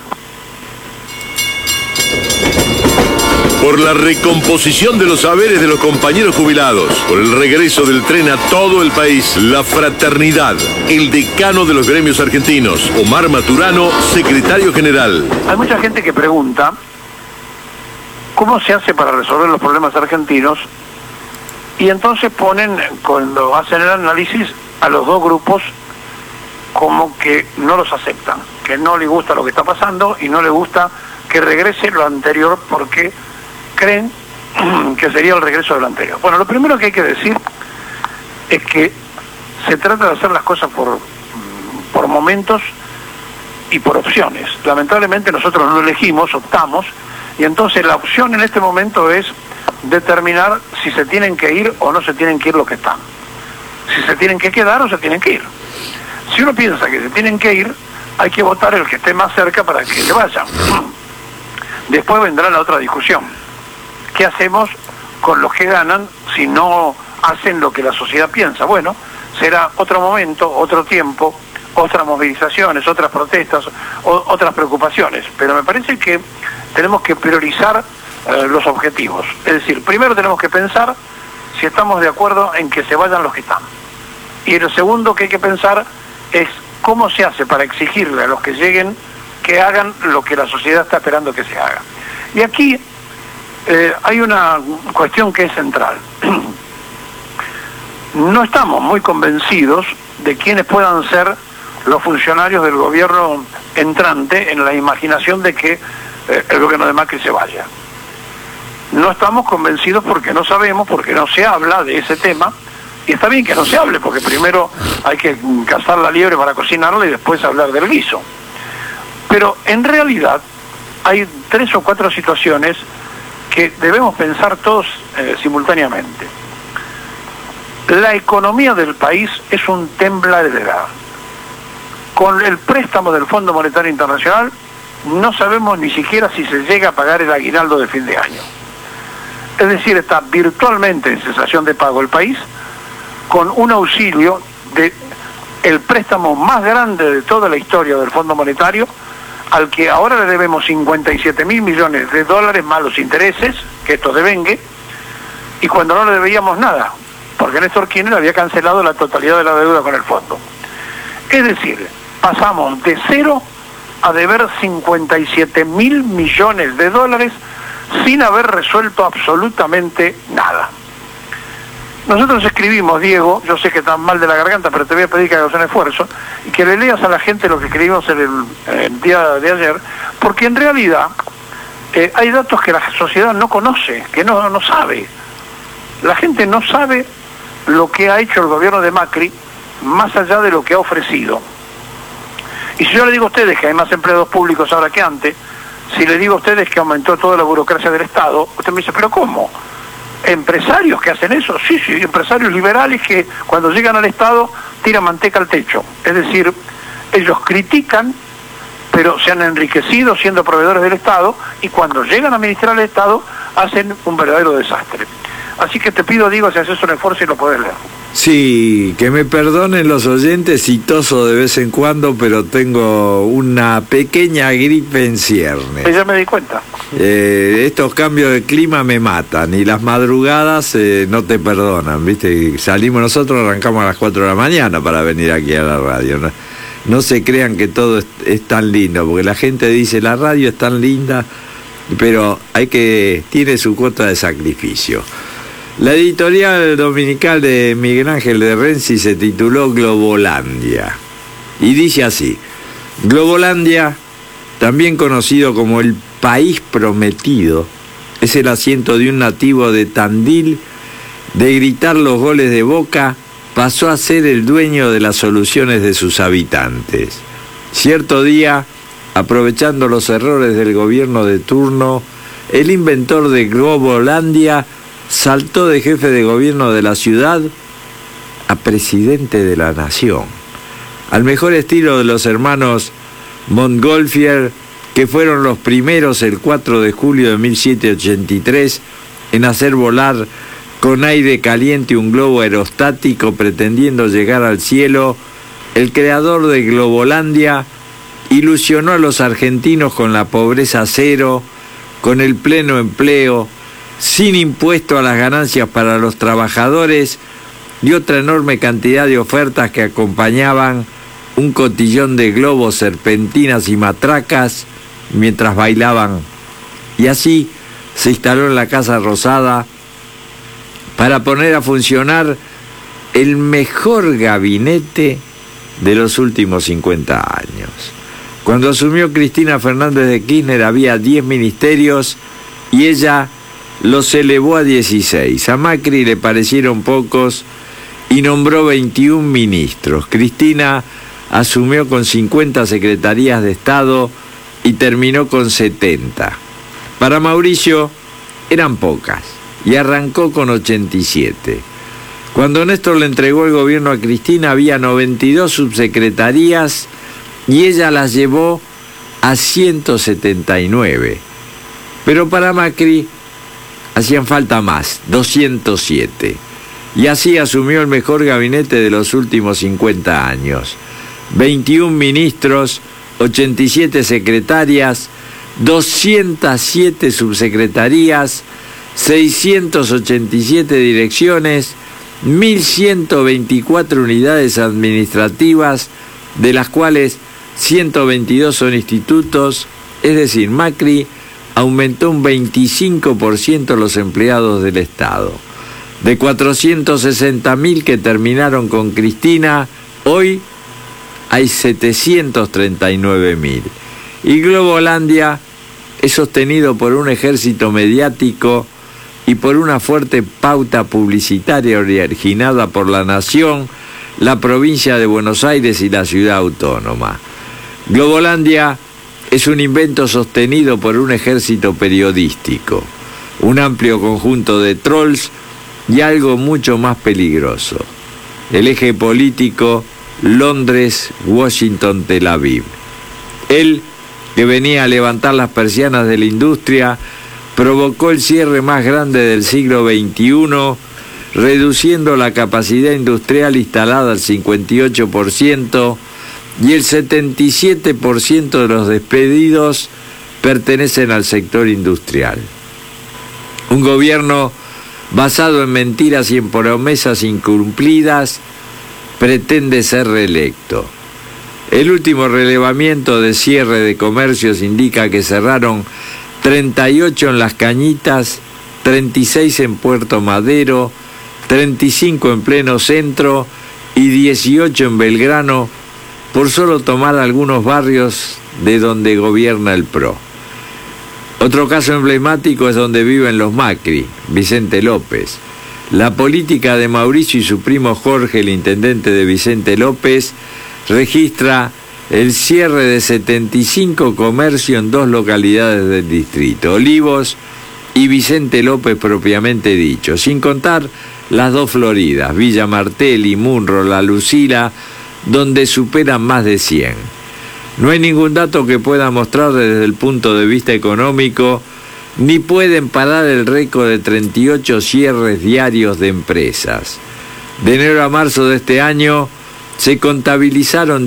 Por la recomposición de los saberes de los compañeros jubilados, por el regreso del tren a todo el país, la fraternidad, el decano de los gremios argentinos, Omar Maturano, secretario general. Hay mucha gente que pregunta cómo se hace para resolver los problemas argentinos, y entonces ponen, cuando hacen el análisis, a los dos grupos como que no los aceptan, que no les gusta lo que está pasando y no les gusta que regrese lo anterior, porque creen que sería el regreso de lo anterior. Bueno, lo primero que hay que decir es que se trata de hacer las cosas por momentos y por opciones. Lamentablemente nosotros no elegimos, optamos, y entonces la opción en este momento es determinar si se tienen que ir o no se tienen que ir los que están. si se tienen que quedar o se tienen que ir. Si uno piensa que se tienen que ir, hay que votar el que esté más cerca para que se vayan. Después vendrá la otra discusión. ¿Qué hacemos con los que ganan si no hacen lo que la sociedad piensa? Bueno, será otro momento, otro tiempo, otras movilizaciones, otras protestas, otras preocupaciones. Pero me parece que tenemos que priorizar los objetivos. Es decir, primero tenemos que pensar si estamos de acuerdo en que se vayan los que están. Y lo segundo que hay que pensar es cómo se hace para exigirle a los que lleguen que hagan lo que la sociedad está esperando que se haga. Y aquí hay una cuestión que es central. No estamos muy convencidos de quiénes puedan ser los funcionarios del gobierno entrante en la imaginación de que el gobierno de Macri se vaya. No estamos convencidos porque no sabemos, porque no se habla de ese tema, y está bien que no se hable, porque primero hay que cazar la liebre para cocinarla y después hablar del guiso. Pero en realidad hay 3 o 4 situaciones que debemos pensar todos simultáneamente. La economía del país es un tembladera. Con el préstamo del Fondo Monetario Internacional no sabemos ni siquiera si se llega a pagar el aguinaldo de fin de año. Es decir, está virtualmente en cesación de pago el país, con un auxilio de el préstamo más grande de toda la historia del Fondo Monetario, al que ahora le debemos 57.000 millones de dólares más los intereses, que esto devengue, y cuando no le debíamos nada, porque Néstor Kirchner había cancelado la totalidad de la deuda con el fondo. Es decir, pasamos de 0 a deber 57.000 millones de dólares sin haber resuelto absolutamente nada. Nosotros escribimos, Diego, yo sé que estás mal de la garganta, pero te voy a pedir que hagas un esfuerzo y que le leas a la gente lo que escribimos en el día de ayer, porque en realidad hay datos que la sociedad no conoce, que no sabe. La gente no sabe lo que ha hecho el gobierno de Macri, más allá de lo que ha ofrecido. Y si yo le digo a ustedes que hay más empleados públicos ahora que antes, si le digo a ustedes que aumentó toda la burocracia del Estado, usted me dice, ¿pero cómo? ¿Empresarios que hacen eso? Sí, empresarios liberales que cuando llegan al Estado tiran manteca al techo. Es decir, ellos critican, pero se han enriquecido siendo proveedores del Estado, y cuando llegan a administrar el Estado hacen un verdadero desastre. Así que te pido, Diego, si haces un esfuerzo y lo podés leer. Sí, que me perdonen los oyentes, citoso de vez en cuando, pero tengo una pequeña gripe en ciernes. Ya me di cuenta. Estos cambios de clima me matan, y las madrugadas no te perdonan, ¿viste? Salimos nosotros, arrancamos a las 4 de la mañana para venir aquí a la radio. No se crean que todo es tan lindo, porque la gente dice, la radio es tan linda, pero tiene su cuota de sacrificio. La editorial dominical de Miguel Ángel de Renzi se tituló Globolandia y dice así: Globolandia, también conocido como el país prometido, es el asiento de un nativo de Tandil. De gritar los goles de Boca pasó a ser el dueño de las soluciones de sus habitantes. Cierto día, aprovechando los errores del gobierno de turno, el inventor de Globolandia saltó de jefe de gobierno de la ciudad a presidente de la nación, al mejor estilo de los hermanos Montgolfier, que fueron los primeros el 4 de julio de 1783 en hacer volar con aire caliente un globo aerostático pretendiendo llegar al cielo. El creador de Globolandia ilusionó a los argentinos con la pobreza cero, con el pleno empleo, sin impuesto a las ganancias para los trabajadores y otra enorme cantidad de ofertas que acompañaban un cotillón de globos, serpentinas y matracas mientras bailaban. Y así se instaló en la Casa Rosada para poner a funcionar el mejor gabinete de los últimos 50 años. Cuando asumió Cristina Fernández de Kirchner había 10 ministerios y ella los elevó a 16. A Macri le parecieron pocos y nombró 21 ministros. Cristina asumió con 50 secretarías de Estado y terminó con 70. Para Mauricio eran pocas y arrancó con 87. Cuando Néstor le entregó el gobierno a Cristina había 92 subsecretarías y ella las llevó a 179. Pero para Macri hacían falta más, 207. Y así asumió el mejor gabinete de los últimos 50 años. 21 ministros, 87 secretarias, 207 subsecretarías, 687 direcciones, 1.124 unidades administrativas, de las cuales 122 son institutos, es decir, Macri aumentó un 25% los empleados del Estado. De 460.000 que terminaron con Cristina, hoy hay 739.000. Y Globolandia es sostenido por un ejército mediático y por una fuerte pauta publicitaria originada por la Nación, la provincia de Buenos Aires y la ciudad autónoma. Globolandia es un invento sostenido por un ejército periodístico, un amplio conjunto de trolls y algo mucho más peligroso: el eje político Londres, Washington, Tel Aviv. Él, que venía a levantar las persianas de la industria, provocó el cierre más grande del siglo XXI, reduciendo la capacidad industrial instalada al 58%, y el 77% de los despedidos pertenecen al sector industrial. Un gobierno basado en mentiras y en promesas incumplidas pretende ser reelecto. El último relevamiento de cierre de comercios indica que cerraron 38 en Las Cañitas, 36 en Puerto Madero, 35 en pleno centro y 18 en Belgrano, por solo tomar algunos barrios de donde gobierna el PRO. Otro caso emblemático es donde viven los Macri, Vicente López. La política de Mauricio y su primo Jorge, el intendente de Vicente López, registra el cierre de 75 comercios en 2 localidades del distrito, Olivos y Vicente López propiamente dicho, sin contar las 2 Floridas, Villa Martelli, Munro, La Lucila, donde superan más de 100. No hay ningún dato que pueda mostrar desde el punto de vista económico, ni pueden parar el récord de 38 cierres diarios de empresas. De enero a marzo de este año se contabilizaron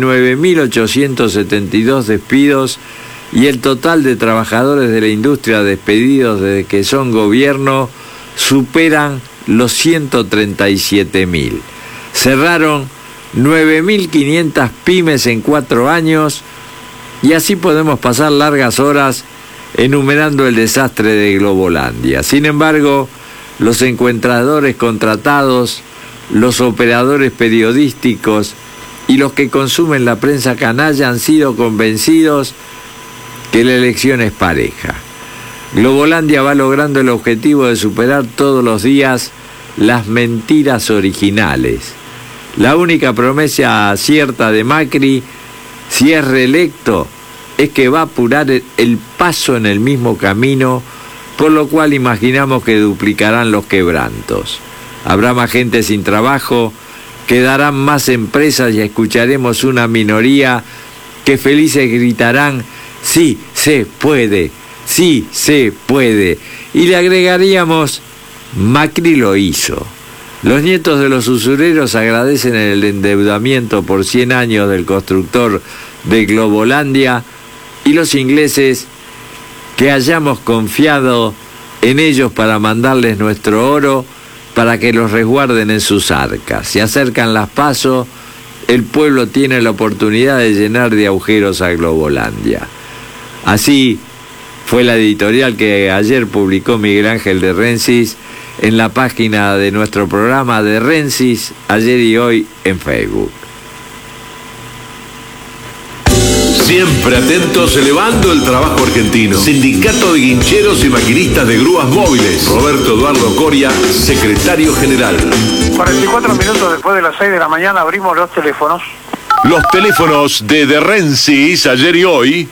19.872 despidos y el total de trabajadores de la industria despedidos desde que son gobierno superan los 137.000. Cerraron 9.500 pymes en 4 años y así podemos pasar largas horas enumerando el desastre de Globolandia. Sin embargo, los encuestadores contratados, los operadores periodísticos y los que consumen la prensa canalla han sido convencidos que la elección es pareja. Globolandia va logrando el objetivo de superar todos los días las mentiras originales. La única promesa cierta de Macri, si es reelecto, es que va a apurar el paso en el mismo camino, por lo cual imaginamos que duplicarán los quebrantos. Habrá más gente sin trabajo, quedarán más empresas y escucharemos una minoría que felices gritarán: sí se puede, sí se puede. Y le agregaríamos: Macri lo hizo. Los nietos de los usureros agradecen el endeudamiento por 100 años del constructor de Globolandia, y los ingleses que hayamos confiado en ellos para mandarles nuestro oro para que los resguarden en sus arcas. Se acercan las PASO, el pueblo tiene la oportunidad de llenar de agujeros a Globolandia. Así fue la editorial que ayer publicó Miguel Ángel de Rensis en la página de nuestro programa de Rensis, ayer y hoy en Facebook. Siempre atentos, elevando el trabajo argentino. Sindicato de Guincheros y Maquinistas de Grúas Móviles. Roberto Eduardo Coria, secretario general. 44 minutos después de las 6 de la mañana abrimos los teléfonos. Los teléfonos de Rensis, ayer y hoy,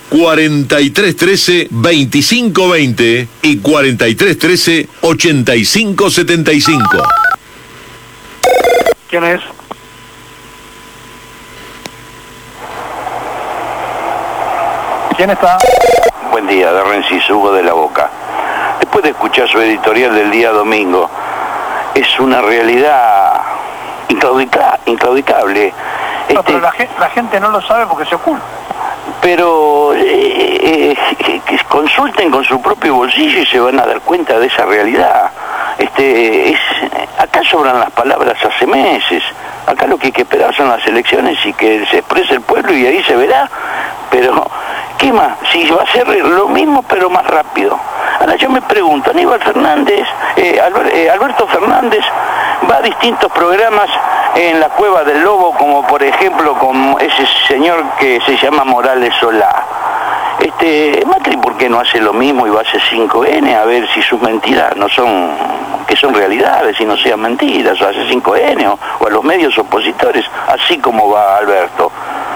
4313-2520 y 4313-8575. ¿Quién es? ¿Quién está? Buen día, de Rensis, Hugo de la Boca. Después de escuchar su editorial del día domingo, es una realidad inclaudicable. No, pero la gente no lo sabe porque se oculta. Pero que consulten con su propio bolsillo y se van a dar cuenta de esa realidad. Acá sobran las palabras hace meses. Acá lo que hay que esperar son las elecciones y que se exprese el pueblo y ahí se verá. Pero, ¿qué más? Si va a ser lo mismo pero más rápido. Ahora yo me pregunto, Aníbal Fernández, Alberto Fernández va a distintos programas en la Cueva del Lobo, como por ejemplo con ese señor que se llama Morales Solá. Macri, ¿por qué no hace lo mismo y va a hacer 5N a ver si sus mentiras no son, que son realidades y no sean mentiras, o hace 5N o a los medios opositores, así como va Alberto?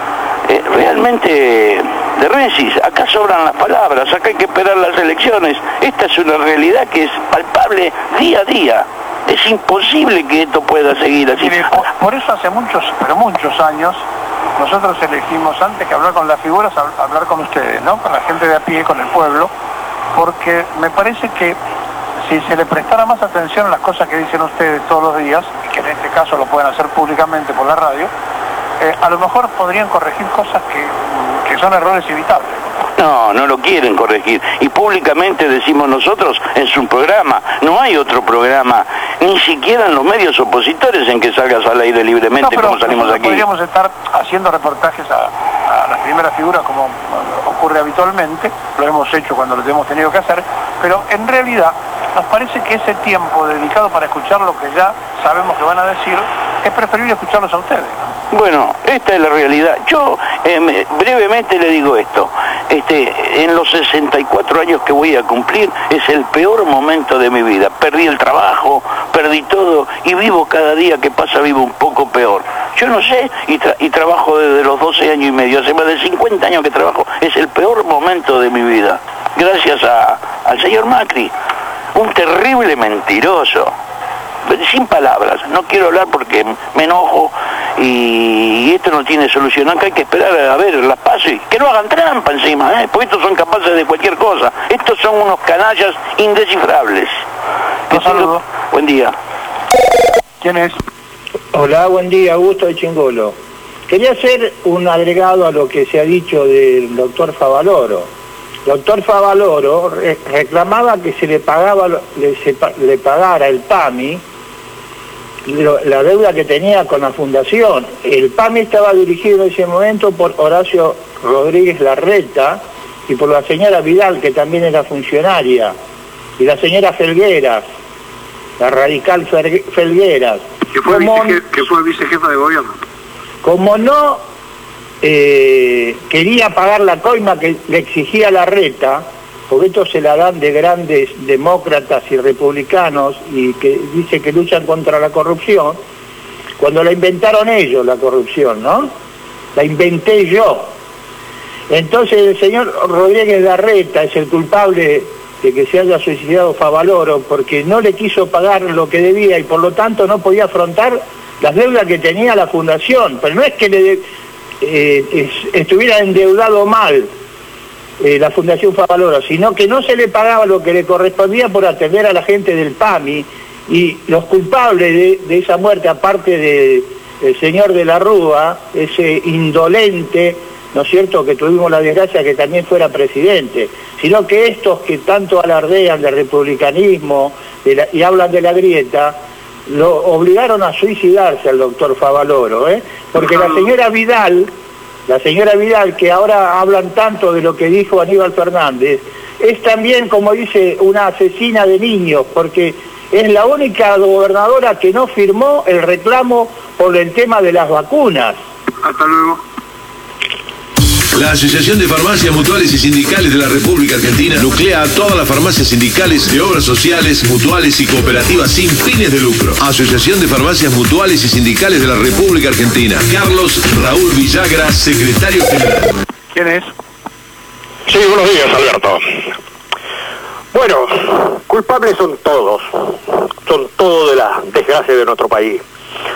Realmente, de Rensis, acá sobran las palabras, acá hay que esperar las elecciones. Esta es una realidad que es palpable día a día. Es imposible que esto pueda seguir así. Mire, por eso hace muchos años, nosotros elegimos, antes que hablar con las figuras, hablar con ustedes, ¿no? Con la gente de a pie, con el pueblo, porque me parece que si se le prestara más atención a las cosas que dicen ustedes todos los días, y que en este caso lo pueden hacer públicamente por la radio, a lo mejor podrían corregir cosas que son errores evitables. No, no lo quieren corregir. Y públicamente decimos nosotros en su programa, no hay otro programa, ni siquiera en los medios opositores en que salgas al aire libremente como salimos aquí. Podríamos estar haciendo reportajes a las primeras figuras como ocurre habitualmente, lo hemos hecho cuando lo hemos tenido que hacer, pero en realidad nos parece que ese tiempo dedicado para escuchar lo que ya sabemos que van a decir, es preferible escucharlos a ustedes, ¿no? Bueno, esta es la realidad. Yo brevemente le digo esto. En los 64 años que voy a cumplir es el peor momento de mi vida. Perdí el trabajo, perdí todo y vivo cada día que pasa, vivo un poco peor. Yo no sé, y trabajo desde los 12 años y medio, hace más de 50 años que trabajo. Es el peor momento de mi vida. Gracias al señor Macri, un terrible mentiroso. Sin palabras, no quiero hablar porque me enojo y esto no tiene solución. Acá hay que esperar a ver las pasos y que no hagan trampa encima, porque estos son capaces de cualquier cosa. Estos son unos canallas indescifrables. Un saludo. Buen día. ¿Quién es? Hola, buen día, Augusto de Chingolo. Quería hacer un agregado a lo que se ha dicho del doctor Favaloro. Doctor Favaloro reclamaba que se le pagara el PAMI la deuda que tenía con la fundación. El PAMI estaba dirigido en ese momento por Horacio Rodríguez Larreta y por la señora Vidal, que también era funcionaria, y la señora Felgueras, la radical Felgueras. Que fue vicejefa de gobierno. Como no quería pagar la coima que le exigía Larreta, porque esto se la dan de grandes demócratas y republicanos y que dice que luchan contra la corrupción, cuando la inventaron ellos la corrupción, ¿no? La inventé yo. Entonces el señor Rodríguez Larreta es el culpable de que se haya suicidado Favaloro porque no le quiso pagar lo que debía y por lo tanto no podía afrontar las deudas que tenía la fundación. Pero no es que estuviera endeudado mal la Fundación Favaloro, sino que no se le pagaba lo que le correspondía por atender a la gente del PAMI, y los culpables de esa muerte, aparte del señor de la Rúa, ese indolente, ¿no es cierto?, que tuvimos la desgracia que también fuera presidente, sino que estos que tanto alardean del republicanismo y hablan de la grieta, lo obligaron a suicidarse al doctor Favaloro, porque la señora Vidal, que ahora hablan tanto de lo que dijo Aníbal Fernández, es también, como dice, una asesina de niños, porque es la única gobernadora que no firmó el reclamo por el tema de las vacunas. Hasta luego. La Asociación de Farmacias Mutuales y Sindicales de la República Argentina nuclea a todas las farmacias sindicales de obras sociales, mutuales y cooperativas sin fines de lucro. Asociación de Farmacias Mutuales y Sindicales de la República Argentina. Carlos Raúl Villagra, secretario general. ¿Quién es? Sí, buenos días, Alberto. Bueno, culpables son todos de la desgracia de nuestro país.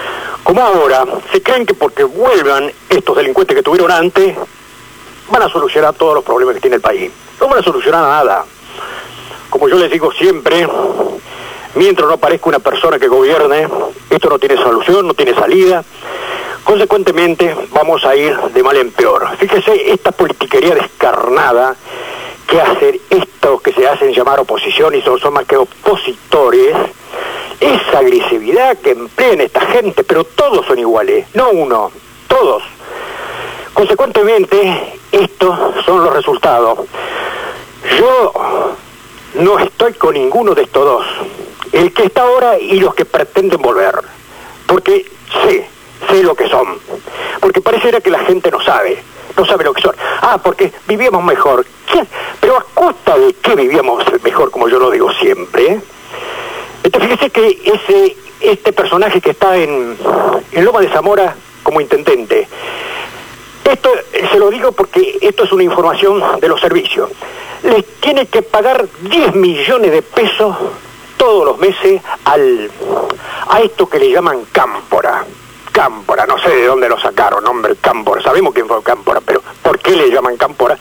como ahora, se creen que porque vuelvan estos delincuentes que tuvieron antes, van a solucionar todos los problemas que tiene el país. No van a solucionar nada. Como yo les digo siempre, mientras no aparezca una persona que gobierne, esto no tiene solución, no tiene salida. Consecuentemente, vamos a ir de mal en peor. Fíjese, esta politiquería descarnada que hacen estos que se hacen llamar oposición y son más que opositores, esa agresividad que emplean esta gente, pero todos son iguales, no uno, todos. Consecuentemente, estos son los resultados. Yo no estoy con ninguno de estos dos, el que está ahora y los que pretenden volver, porque sé lo que son, porque pareciera que la gente no sabe lo que son. Porque vivíamos mejor. ¿Qué? Pero ¿a costa de qué vivíamos mejor, como yo lo digo siempre? Entonces fíjese que este personaje que está en Loma de Zamora como intendente, esto se lo digo porque esto es una información de los servicios, les tiene que pagar 10 millones de pesos todos los meses a esto que le llaman cámpora. Cámpora, no sé de dónde lo sacaron, hombre, cámpora, sabemos quién fue cámpora, pero ¿por qué le llaman cámpora?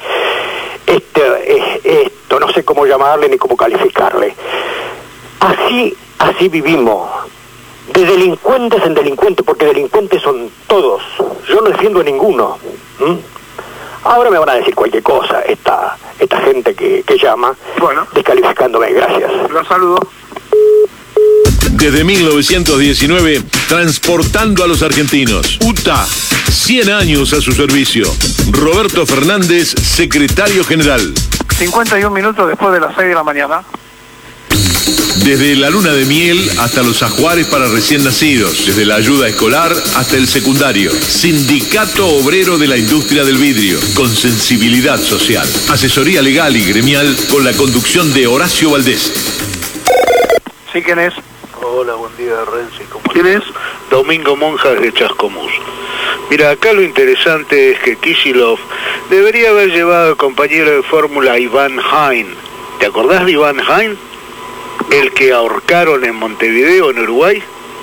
Esto no sé cómo llamarle ni cómo calificarle. Así vivimos, de delincuentes en delincuentes, porque delincuentes son todos, yo no defiendo a ninguno. Ahora me van a decir cualquier cosa esta gente que llama, descalificándome. Gracias. Los saludo. Desde 1919, transportando a los argentinos. UTA, 100 años a su servicio. Roberto Fernández, secretario general. 51 minutos después de las 6 de la mañana. Desde la luna de miel hasta los ajuares para recién nacidos. Desde la ayuda escolar hasta el secundario. Sindicato Obrero de la Industria del Vidrio. Con sensibilidad social. Asesoría legal y gremial con la conducción de Horacio Valdés. ¿Sí, quién es? Hola, buen día, Renzi. ¿Quién es? Domingo Monjas de Chascomús. Mira, acá lo interesante es que Kicillof debería haber llevado al compañero de fórmula Iván Hain. ¿Te acordás de Iván Hain? El que ahorcaron en Montevideo, en Uruguay.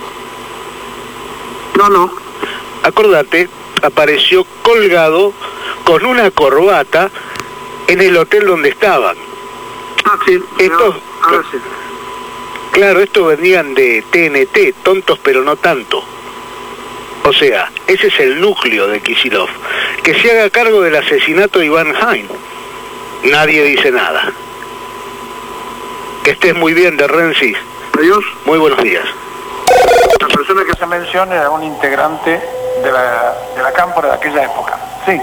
No. Acordate, apareció colgado con una corbata en el hotel donde estaban. Sí. Ahora sí. Claro, estos venían de TNT, tontos pero no tanto. O sea, ese es el núcleo de Kicillof. Que se haga cargo del asesinato de Iván Hain. Nadie dice nada. Que estés muy bien, de Renzi. Adiós. Muy buenos días. La persona que se menciona era un integrante de la cámpora de aquella época. Sí.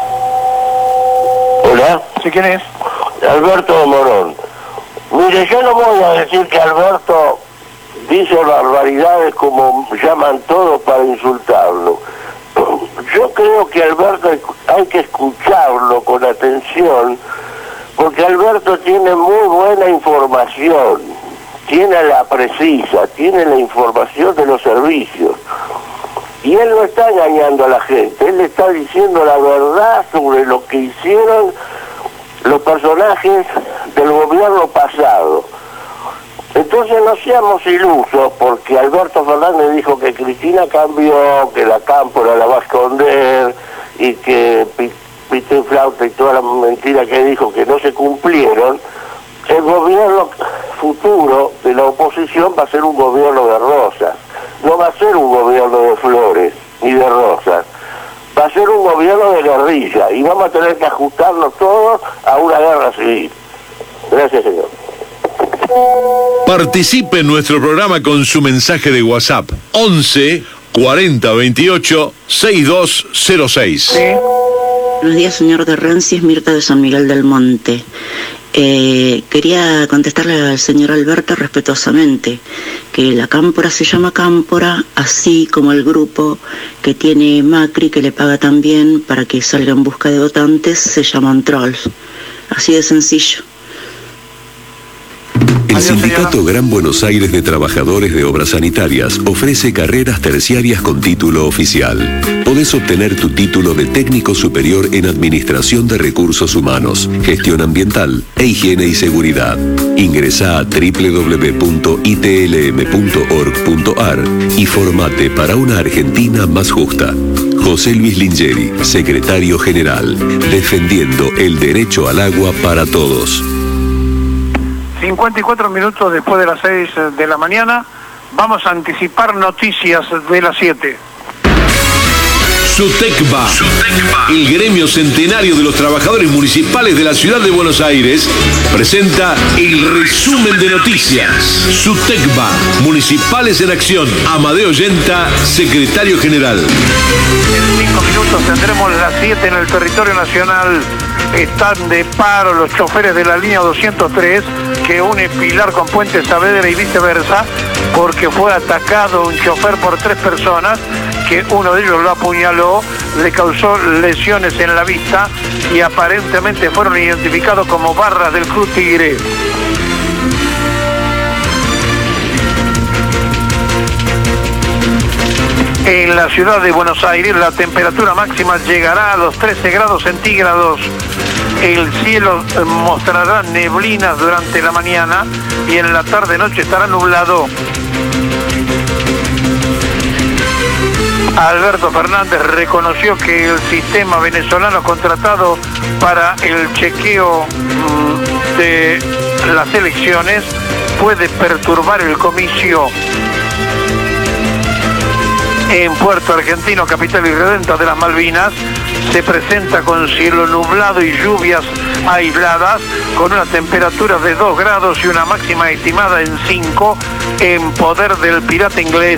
Hola. ¿Sí, quién es? Alberto Morón. Mire, yo no voy a decir que Alberto dice barbaridades como llaman todos para insultarlo. Yo creo que Alberto hay que escucharlo con atención, porque Alberto tiene muy buena información, tiene la precisa, tiene la información de los servicios. Y él no está engañando a la gente, él le está diciendo la verdad sobre lo que hicieron los personajes del gobierno pasado. Entonces no seamos ilusos, porque Alberto Fernández dijo que Cristina cambió, que la cámpora la va a esconder, y que pito y flauta y toda la mentira que dijo que no se cumplieron. El gobierno futuro de la oposición va a ser un gobierno de rosas, no va a ser un gobierno de flores ni de rosas. Va a ser un gobierno de guerrilla y vamos a tener que ajustarnos todos a una guerra civil. Gracias, señor. Participe en nuestro programa con su mensaje de WhatsApp 11 40 28 6206. Sí. Buenos días, señor de Renzi, es Mirta de San Miguel del Monte. Quería contestarle al señor Alberto respetuosamente que la cámpora se llama cámpora, así como el grupo que tiene Macri, que le paga también para que salga en busca de votantes, se llaman trolls. Así de sencillo. El Sindicato Gran Buenos Aires de Trabajadores de Obras Sanitarias ofrece carreras terciarias con título oficial. Podés obtener tu título de técnico superior en Administración de Recursos Humanos, Gestión Ambiental e Higiene y Seguridad. Ingresá a www.itlm.org.ar y formate para una Argentina más justa. José Luis Lingeri, Secretario General, defendiendo el derecho al agua para todos. 54 minutos después de las 6 de la mañana, vamos a anticipar noticias de las 7. SUTECBA, el gremio centenario de los trabajadores municipales de la ciudad de Buenos Aires, presenta el resumen de noticias. SUTECBA, Municipales en Acción. Amadeo Yenta, Secretario General. En 5 minutos tendremos las 7 en el territorio nacional. Están de paro los choferes de la línea 203 que une Pilar con Puente Saavedra y viceversa, porque fue atacado un chofer por 3 personas, que uno de ellos lo apuñaló, le causó lesiones en la vista y aparentemente fueron identificados como barras del Club Tigre. En la ciudad de Buenos Aires la temperatura máxima llegará a los 13 grados centígrados. El cielo mostrará neblinas durante la mañana y en la tarde-noche estará nublado. Alberto Fernández reconoció que el sistema venezolano contratado para el chequeo de las elecciones puede perturbar el comicio. En Puerto Argentino, capital irredenta de las Malvinas, se presenta con cielo nublado y lluvias aisladas, con una temperatura de 2 grados y una máxima estimada en 5, en poder del pirata inglés.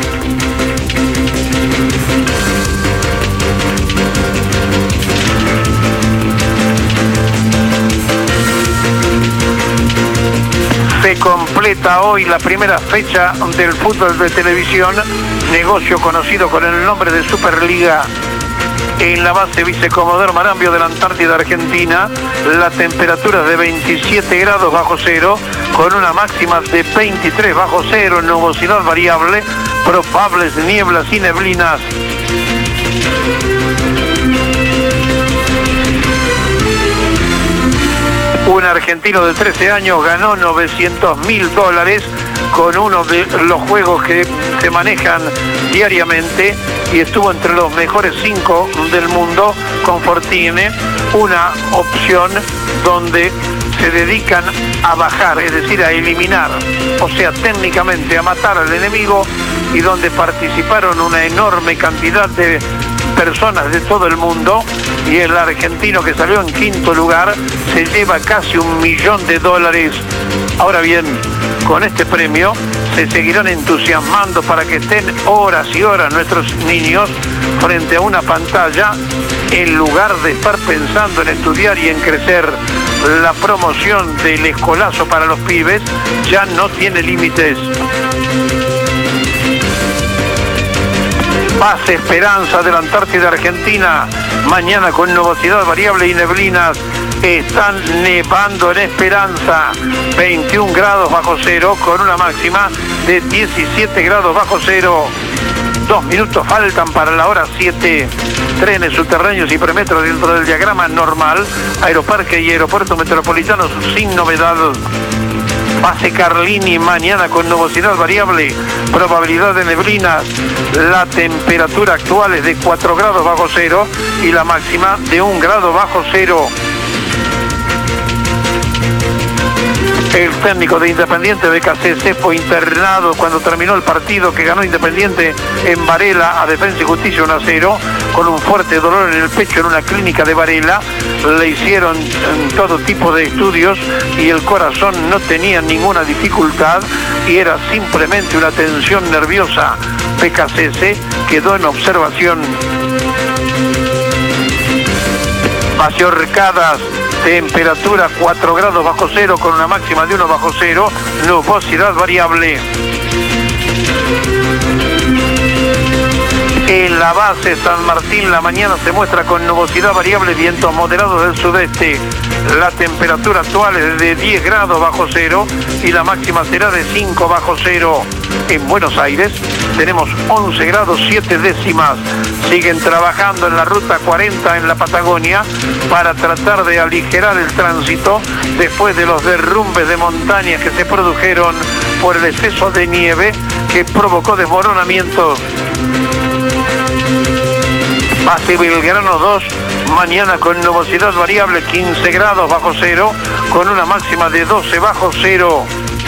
Se completa hoy la primera fecha del fútbol de televisión, negocio conocido con el nombre de Superliga. En la base Vicecomodoro Marambio de la Antártida Argentina, la temperatura es de 27 grados bajo cero, con una máxima de 23 bajo cero, nubosidad variable, probables nieblas y neblinas. Un argentino de 13 años ganó $900.000 con uno de los juegos que se manejan diariamente y estuvo entre los mejores 5 del mundo con Fortine, una opción donde se dedican a bajar, es decir, a eliminar, o sea, técnicamente a matar al enemigo, y donde participaron una enorme cantidad de personas de todo el mundo, y el argentino que salió en 5º lugar se lleva casi $1 millón. Ahora bien, con este premio se seguirán entusiasmando para que estén horas y horas nuestros niños frente a una pantalla en lugar de estar pensando en estudiar y en crecer. La promoción del escolazo para los pibes ya no tiene límites. Base Esperanza de la Antártida Argentina, mañana con nubosidad variable y neblinas. Están nevando en Esperanza, 21 grados bajo cero, con una máxima de 17 grados bajo cero. 2 minutos faltan para la hora 7. Trenes subterráneos y premetro dentro del diagrama normal. Aeroparque y aeropuerto metropolitano sin novedad. Base Carlini, mañana con nubosidad variable, probabilidad de neblinas. La temperatura actual es de 4 grados bajo cero y la máxima de 1 grado bajo cero. El técnico de Independiente, BKCC, fue internado cuando terminó el partido que ganó Independiente en Varela a Defensa y Justicia 1-0, con un fuerte dolor en el pecho en una clínica de Varela. Le hicieron todo tipo de estudios y el corazón no tenía ninguna dificultad y era simplemente una tensión nerviosa. BKCC quedó en observación. Mallorcadas, temperatura 4 grados bajo cero con una máxima de 1 bajo cero, nubosidad variable. En la base San Martín la mañana se muestra con nubosidad variable, vientos moderados del sudeste. La temperatura actual es de 10 grados bajo cero y la máxima será de 5 bajo cero. En Buenos Aires tenemos 11 grados 7 décimas. Siguen trabajando en la ruta 40 en la Patagonia para tratar de aligerar el tránsito después de los derrumbes de montañas que se produjeron por el exceso de nieve que provocó desmoronamientos. Base Belgrano 2, mañana con nubosidad variable 15 grados bajo cero, con una máxima de 12 bajo cero.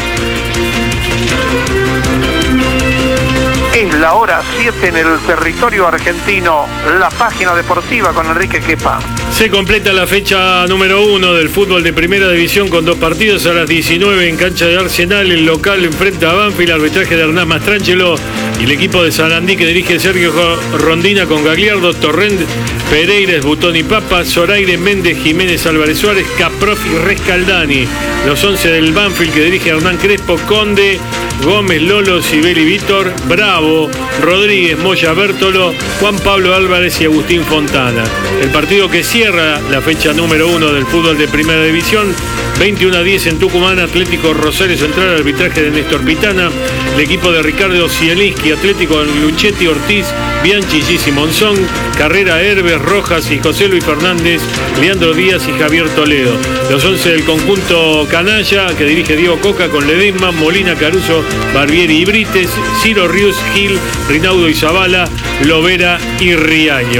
Es la hora 7 en el territorio argentino. La página deportiva con Enrique Kepa. Se completa la fecha número 1 del fútbol de primera división con 2 partidos. A las 19 en cancha de Arsenal, el local enfrenta a Banfield, arbitraje de Hernán Mastrangelo, y el equipo de Sarandí que dirige Sergio Rondina con Gagliardo, Torrent, Pereira, Butón y Papa, Zoraire, Méndez, Jiménez, Álvarez Suárez, Caprof y Rescaldani. Los 11 del Banfield que dirige Hernán Crespo, Conde, Gómez, Lolo, Sibeli, Víctor, Bravo, Rodríguez, Moya, Bértolo, Juan Pablo Álvarez y Agustín Fontana. El partido que cierra la fecha número 1 del fútbol de primera división, 21-10 en Tucumán, Atlético Rosario Central, arbitraje de Néstor Pitana, el equipo de Ricardo Zielinski, Atlético Luchetti, Ortiz, Bianchi, Gisi Monzón, Carrera, Herbes, Rojas y José Luis Fernández, Leandro Díaz y Javier Toledo. Los 11 del conjunto canalla que dirige Diego Coca con Ledesma, Molina, Caruso, Barbieri y Brites, Ciro Ríos, Gil, Rinaudo y Zavala, Lovera y Riaño.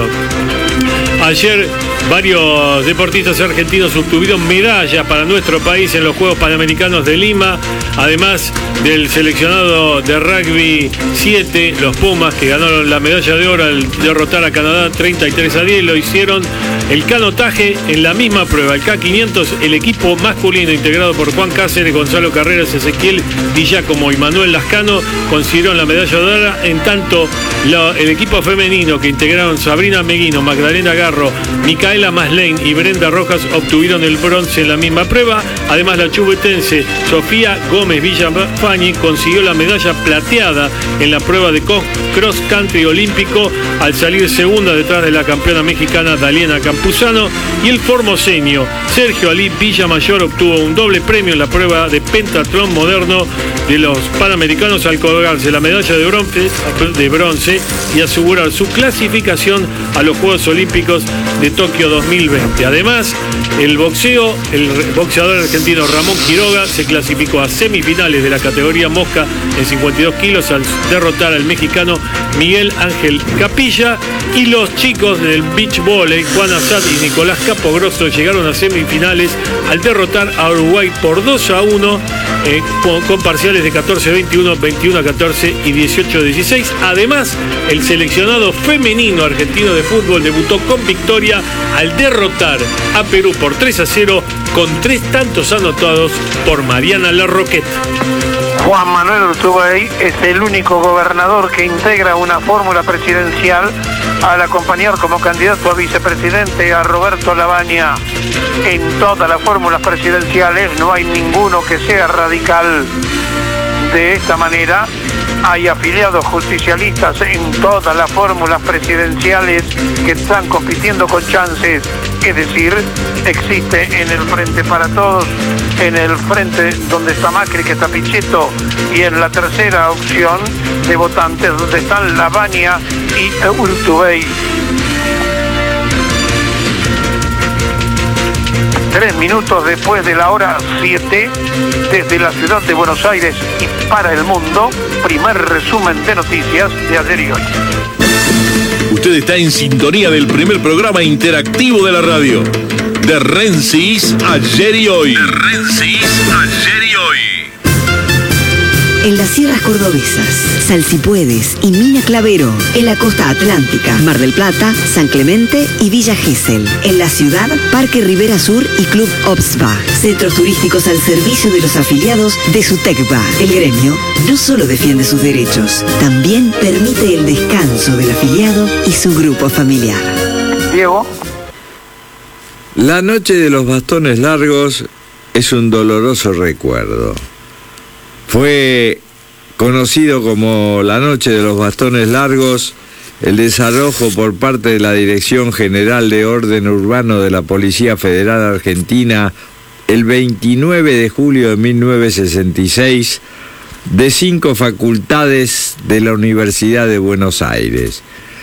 Ayer varios deportistas argentinos obtuvieron medallas para nuestro país en los Juegos Panamericanos de Lima, además del seleccionado de rugby 7, los Pumas, que ganaron la medalla de oro al derrotar a Canadá 33-10, lo hicieron. El canotaje en la misma prueba, el K500, el equipo masculino integrado por Juan Cáceres, Gonzalo Carreras, Ezequiel Di Giacomo y Manuel Lascano consiguieron la medalla de oro, en tanto el equipo femenino que integraron Sabrina Meguino, Magdalena Garro, Micaela Maslén y Brenda Rojas obtuvieron el bronce en la misma prueba. Además, la chubutense Sofía Gómez Villafañe consiguió la medalla plateada en la prueba de cross country olímpico al salir segunda detrás de la campeona mexicana Daliena Campuzano, y el formoseño Sergio Ali Villamayor obtuvo un doble premio en la prueba de pentatlón moderno de los Panamericanos al colgarse la medalla de bronce y asegurar su clasificación a los Juegos Olímpicos de Tokio 2020. Además, el boxeador argentino Ramón Quiroga se clasificó a semifinales de la categoría mosca en 52 kilos al derrotar al mexicano Miguel Ángel Capilla, y los chicos del beach volley Juan Assad y Nicolás Capogrosso llegaron a semifinales al derrotar a Uruguay por 2-1 con parciales de 14-21, 21-14 y 18-16. Además, el seleccionado femenino argentino de fútbol debutó con victoria al derrotar a Perú por 3-0 con 3 tantos anotados por Mariana Larroquette. Juan Manuel Urtubey es el único gobernador que integra una fórmula presidencial al acompañar como candidato a vicepresidente a Roberto Lavagna. En todas las fórmulas presidenciales no hay ninguno que sea radical. De esta manera, hay afiliados justicialistas en todas las fórmulas presidenciales que están compitiendo con chances. Es decir, existe en el Frente para Todos, en el frente donde está Macri, que está Pichetto, y en la tercera opción de votantes donde están Lavagna y Urtubey. 3 minutos después de la hora 7, desde la ciudad de Buenos Aires y para el mundo, primer resumen de noticias de ayer y hoy. Usted está en sintonía del primer programa interactivo de la radio, de Rensis Ayer y Hoy. De Rensis Ayer y Hoy. En las sierras cordobesas, Salsipuedes y Mina Clavero. En la costa atlántica, Mar del Plata, San Clemente y Villa Gesell. En la ciudad, Parque Rivera Sur y Club Obsba. Centros turísticos al servicio de los afiliados de SUTECBA. El gremio no solo defiende sus derechos, también permite el descanso del afiliado y su grupo familiar. Diego. La noche de los bastones largos es un doloroso recuerdo. Fue conocido como la noche de los bastones largos el desalojo por parte de la Dirección General de Orden Urbano de la Policía Federal Argentina el 29 de julio de 1966 de 5 facultades de la Universidad de Buenos Aires,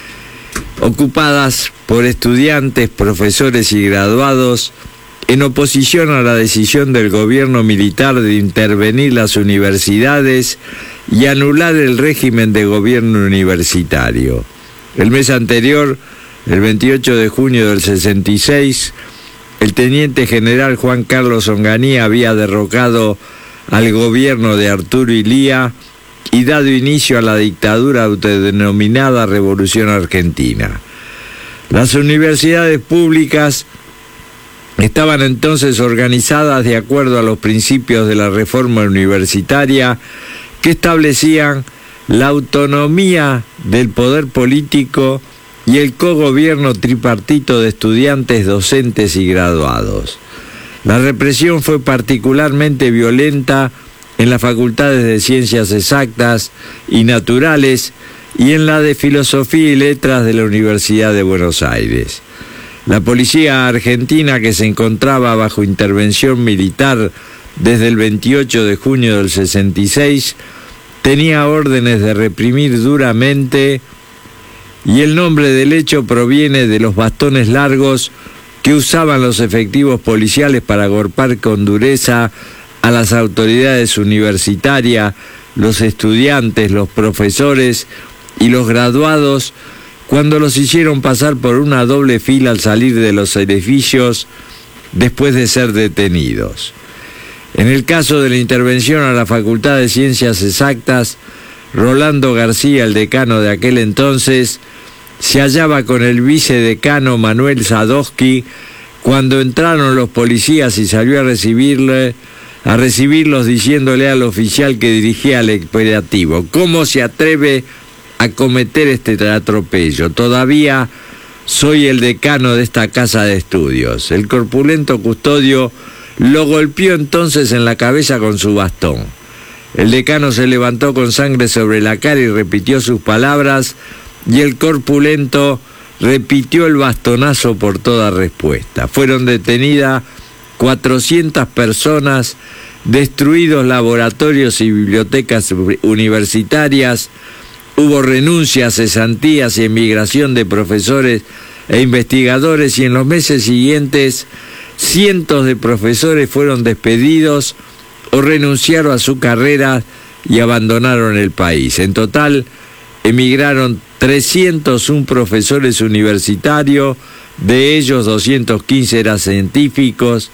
ocupadas por estudiantes, profesores y graduados, en oposición a la decisión del gobierno militar de intervenir las universidades y anular el régimen de gobierno universitario. El mes anterior, el 28 de junio del 66, el teniente general Juan Carlos Onganía había derrocado al gobierno de Arturo Illia y dado inicio a la dictadura autodenominada Revolución Argentina. Las universidades públicas estaban entonces organizadas de acuerdo a los principios de la reforma universitaria que establecían la autonomía del poder político y el cogobierno tripartito de estudiantes, docentes y graduados. La represión fue particularmente violenta en las facultades de Ciencias Exactas y Naturales y en la de Filosofía y Letras de la Universidad de Buenos Aires. La policía argentina, que se encontraba bajo intervención militar desde el 28 de junio del 66, tenía órdenes de reprimir duramente, y el nombre del hecho proviene de los bastones largos que usaban los efectivos policiales para golpear con dureza a las autoridades universitarias, los estudiantes, los profesores y los graduados, cuando los hicieron pasar por una doble fila al salir de los edificios después de ser detenidos. En el caso de la intervención a la Facultad de Ciencias Exactas, Rolando García, el decano de aquel entonces, se hallaba con el vicedecano Manuel Sadowski cuando entraron los policías y salió a recibirlos diciéndole al oficial que dirigía el operativo: ¿cómo se atreve a cometer este atropello? Todavía soy el decano de esta casa de estudios. El corpulento custodio lo golpeó entonces en la cabeza con su bastón. El decano se levantó con sangre sobre la cara y repitió sus palabras, y el corpulento repitió el bastonazo por toda respuesta. Fueron detenidas 400 personas, destruidos laboratorios y bibliotecas universitarias, hubo renuncias, cesantías y emigración de profesores e investigadores, y en los meses siguientes cientos de profesores fueron despedidos o renunciaron a su carrera y abandonaron el país. En total, emigraron 301 profesores universitarios, de ellos 215 eran científicos,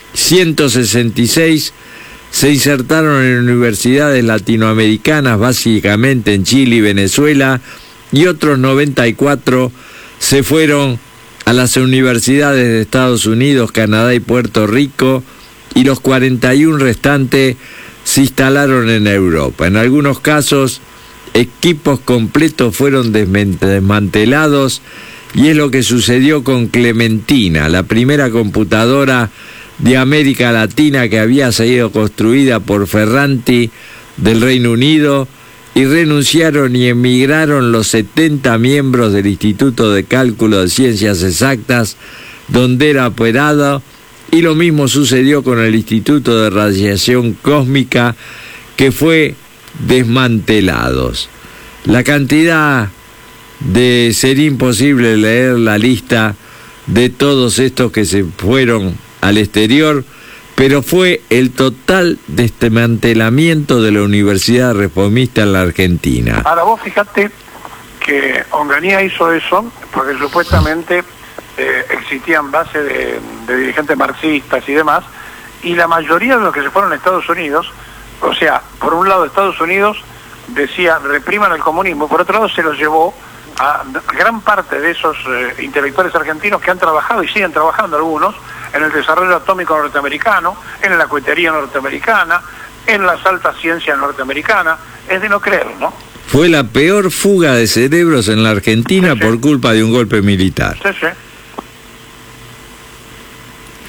166 se insertaron en universidades latinoamericanas, básicamente en Chile y Venezuela, y otros 94 se fueron a las universidades de Estados Unidos, Canadá y Puerto Rico, y los 41 restantes se instalaron en Europa. En algunos casos, equipos completos fueron desmantelados, y es lo que sucedió con Clementina, la primera computadora de América Latina que había sido construida por Ferranti del Reino Unido, y renunciaron y emigraron los 70 miembros del Instituto de Cálculo de Ciencias Exactas, donde era operado, y lo mismo sucedió con el Instituto de Radiación Cósmica, que fue desmantelados. La cantidad sería imposible leer la lista de todos estos que se fueron al exterior, pero fue el total desmantelamiento de la Universidad Reformista en la Argentina. Ahora vos fíjate que Onganía hizo eso porque supuestamente existían bases de dirigentes marxistas y demás, y la mayoría de los que se fueron a Estados Unidos, o sea, por un lado Estados Unidos decía repriman el comunismo, por otro lado se los llevó a gran parte de esos intelectuales argentinos que han trabajado y siguen trabajando algunos en el desarrollo atómico norteamericano, en la cohetería norteamericana, en las altas ciencias norteamericanas. Es de no creer, ¿no? Fue la peor fuga de cerebros en la Argentina, sí, por culpa de un golpe militar. Sí, sí.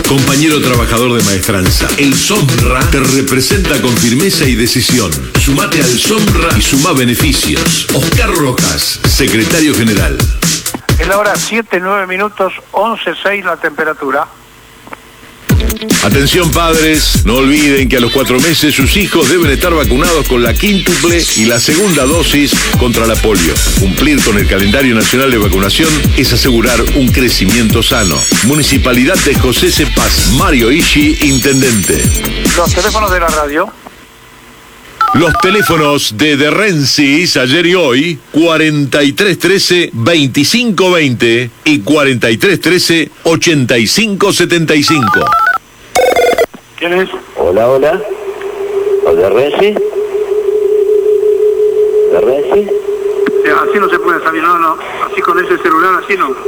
Compañero trabajador de maestranza, el SOMRA te representa con firmeza y decisión. Sumate al SOMRA y suma beneficios. Oscar Rojas, secretario general. Es la hora 7:09 minutos, 11:06 la temperatura. Atención padres, no olviden que a los 4 meses sus hijos deben estar vacunados con la quíntuple y la segunda dosis contra la polio. Cumplir con el calendario nacional de vacunación es asegurar un crecimiento sano. Municipalidad de José C. Paz, Mario Ishi, intendente. Los teléfonos de la radio. Los teléfonos de Rensis ayer y hoy, 4313-2520 y 4313-8575. ¿Quién es? Hola, hola. ¿De Renzi? ¿De Renzi? Así no se puede salir, no. Así con ese celular, así no.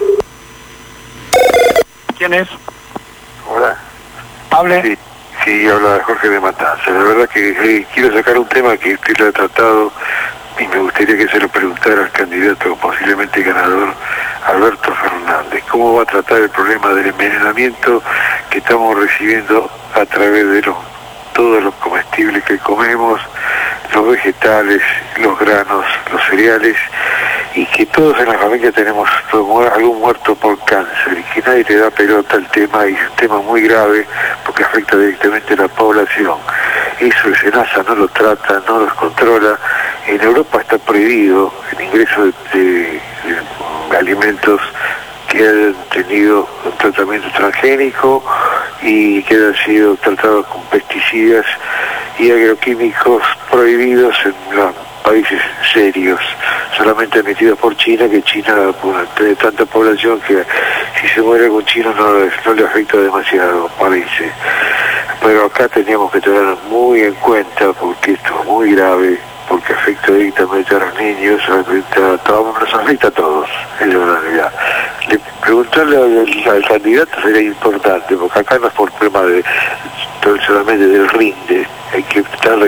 ¿Quién es? Hola. Hable. Sí, habla Jorge de Matanza. La verdad que quiero sacar un tema que usted lo ha tratado y me gustaría que se lo preguntara al candidato posiblemente ganador, Alberto Fernández. ¿Cómo va a tratar el problema del envenenamiento que estamos recibiendo a través de todos los comestibles que comemos, los vegetales, los granos, los cereales, y que todos en la familia tenemos algún muerto por cáncer y que nadie le da pelota al tema, y es un tema muy grave porque afecta directamente a la población? Eso el SENASA no lo trata, no los controla. En Europa está prohibido el ingreso de alimentos que hayan tenido un tratamiento transgénico y que hayan sido tratados con pesticidas y agroquímicos prohibidos en los países serios, solamente admitidos por China, que China tiene tanta población que si se muere algún chino no le afecta demasiado, parece. Pero acá teníamos que tener muy en cuenta, porque esto es muy grave, porque afecta directamente a los niños, nos afecta a todos, es la realidad. Preguntarle al candidato sería importante, porque acá no es por problema solamente del rinde, hay que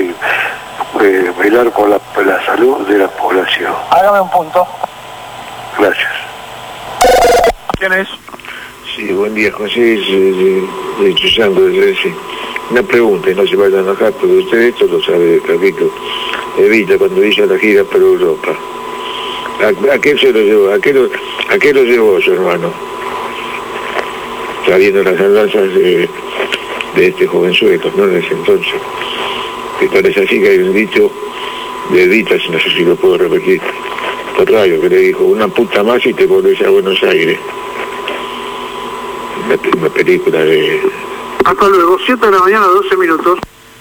velar por la salud de la población. Hágame un punto. Gracias. ¿Quién es? Sí, buen día, José, de Chuzango, una pregunta, y no se vayan a enojar, porque usted esto lo sabe, Carlito. Evita cuando hizo la gira por Europa. ¿A qué se lo llevó? ¿A qué lo llevó su hermano? Sabiendo las andanzas de este jovenzuelo, ¿no? En ese entonces. Que tal es así que hay un dicho de Editas, no sé si lo puedo repetir, por radio, que le dijo: una puta más y te volvés a Buenos Aires. Una película de... Hasta luego, 7 de la mañana, 12 minutos.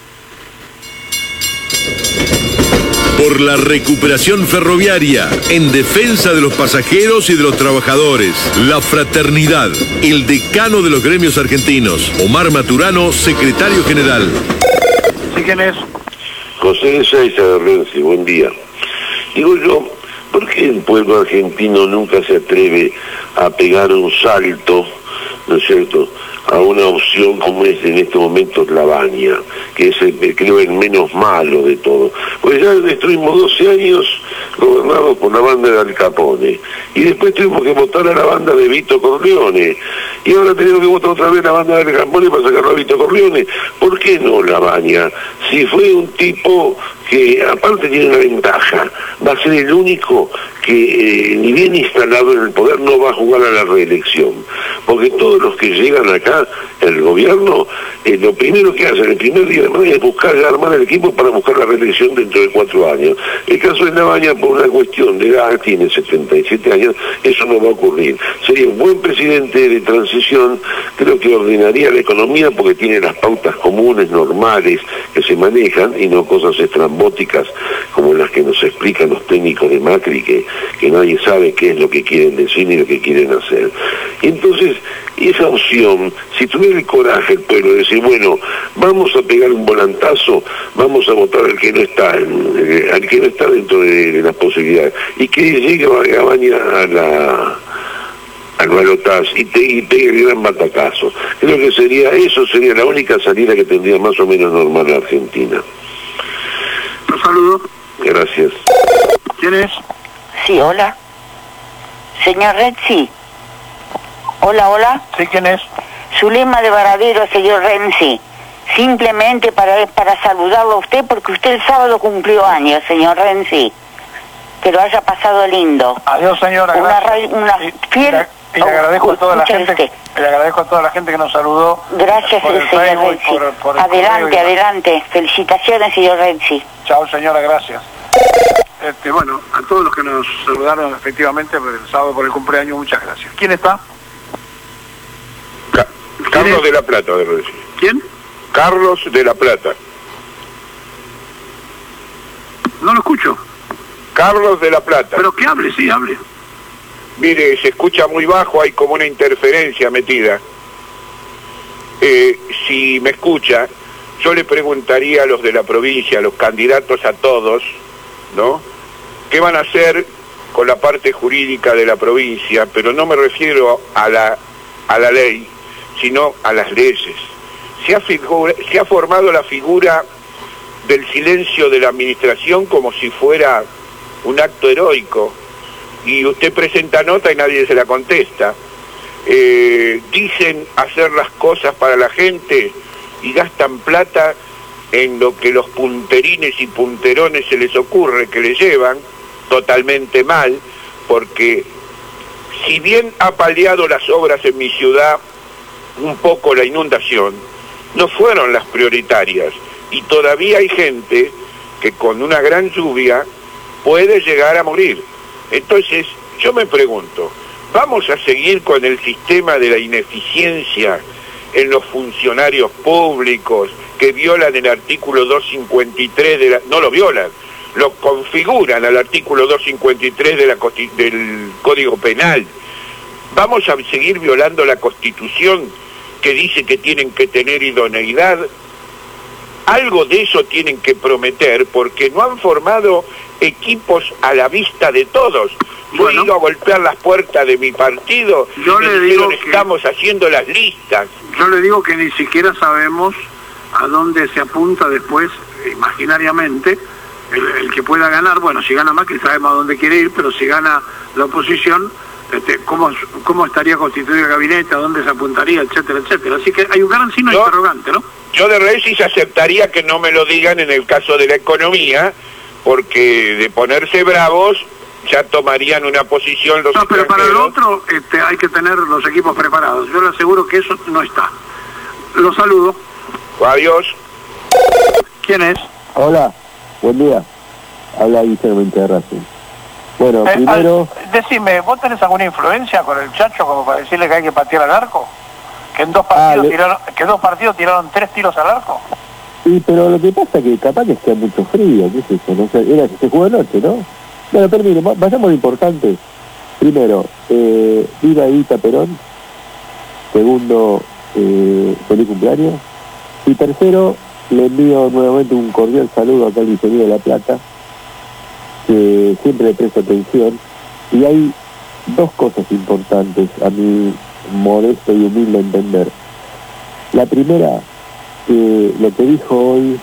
Por la recuperación ferroviaria, en defensa de los pasajeros y de los trabajadores. La Fraternidad, el decano de los gremios argentinos. Omar Maturano, secretario general. ¿Sí, quién es? José de Saiza de Renzi, buen día. Digo yo, ¿por qué el pueblo argentino nunca se atreve a pegar un salto, ¿no es cierto?, a una opción como es en estos momentos la Baña, que es creo el menos malo de todo? Pues ya estuvimos 12 años gobernados por la banda de Al Capone, y después tuvimos que votar a la banda de Vito Corleone, y ahora tenemos que votar otra vez a la banda de Al Capone para sacarlo a Vito Corleone. ¿Por qué no la Baña? Si fue un tipo que aparte tiene una ventaja, va a ser el único que ni bien instalado en el poder no va a jugar a la reelección, porque todos los que llegan acá, el gobierno, lo primero que hacen el primer día de mañana es buscar armar el equipo para buscar la reelección dentro de 4 años. El caso de Labaña, por una cuestión de edad, tiene 77 años, eso no va a ocurrir. Sería un buen presidente de transición, creo que ordenaría la economía porque tiene las pautas comunes, normales, que se manejan, y no cosas estrambóticas como las que nos explican los técnicos de Macri, que nadie sabe qué es lo que quieren decir ni lo que quieren hacer. Y entonces, esa opción, si tuviera el coraje el pueblo de decir, bueno, vamos a pegar un volantazo, vamos a votar al que no está, dentro de las posibilidades, y que llegue a Baña al balotaz y pegue el gran batacazo. Creo que eso sería la única salida que tendría más o menos normal la Argentina. Un saludo. Gracias. ¿Quién es? Sí, hola. Señor Renzi. Hola, hola. ¿Sí, quién es? Zulema de Varadero, señor Renzi. Simplemente para saludarlo a usted, porque usted el sábado cumplió años, señor Renzi. Que lo haya pasado lindo. Adiós, señora. Una fiel... Y le agradezco a toda la gente. Le agradezco a toda la gente que nos saludó. Gracias, señor Renzi. Adelante, adelante. Felicitaciones, señor Renzi. Chao, señora, gracias. Bueno, a todos los que nos saludaron efectivamente el sábado por el cumpleaños, muchas gracias. ¿Quién está? Carlos de la Plata, debo decir. ¿Quién? Carlos de la Plata. No lo escucho. Carlos de la Plata. Pero que hable, sí, hable. Mire, se escucha muy bajo, hay como una interferencia metida. Si me escucha, yo le preguntaría a los de la provincia, a los candidatos a todos, ¿no? ¿Qué van a hacer con la parte jurídica de la provincia? Pero no me refiero a la ley, sino a las leyes. Se ha formado la figura del silencio de la administración como si fuera un acto heroico, y usted presenta nota y nadie se la contesta. Dicen hacer las cosas para la gente y gastan plata en lo que los punterines y punterones se les ocurre que le llevan, totalmente mal, porque si bien ha paliado las obras en mi ciudad un poco la inundación, no fueron las prioritarias, y todavía hay gente que con una gran lluvia puede llegar a morir. Entonces, yo me pregunto, ¿vamos a seguir con el sistema de la ineficiencia en los funcionarios públicos que violan el artículo 253 de la... No lo violan, lo configuran al artículo 253 del Código Penal? ¿Vamos a seguir violando la Constitución que dice que tienen que tener idoneidad? Algo de eso tienen que prometer, porque no han formado equipos a la vista de todos. Yo he ido a golpear las puertas de mi partido y me dijeron, estamos haciendo las listas. Yo le digo que ni siquiera sabemos a dónde se apunta después, imaginariamente, el que pueda ganar. Bueno, si gana Macri sabemos a dónde quiere ir, pero si gana la oposición, ¿cómo estaría constituido el gabinete, a dónde se apuntaría, etcétera, etcétera? Así que hay un gran signo interrogante, ¿no? Yo de Renzi aceptaría que no me lo digan en el caso de la economía, porque de ponerse bravos ya tomarían una posición los... No, pero para lo otro hay que tener los equipos preparados. Yo le aseguro que eso no está. Los saludo. Adiós. ¿Quién es? Hola, buen día. Habla Guillermo de Racing. Bueno, primero... Decime, ¿vos tenés alguna influencia con el Chacho como para decirle que hay que patear al arco? Que en dos partidos tiraron 3 tiros al arco. Sí, pero lo que pasa es que capaz que está mucho frío, ¿qué es eso? No sé, era que se jugó anoche, ¿no? Bueno, termine, vayamos a lo importante. Primero, viva Evita Perón. Segundo, feliz cumpleaños. Y tercero, le envío nuevamente un cordial saludo acá al ingeniero de La Plata, que siempre le presto atención. Y hay dos cosas importantes a mi modesto y humilde entender. La primera, que lo que dijo hoy,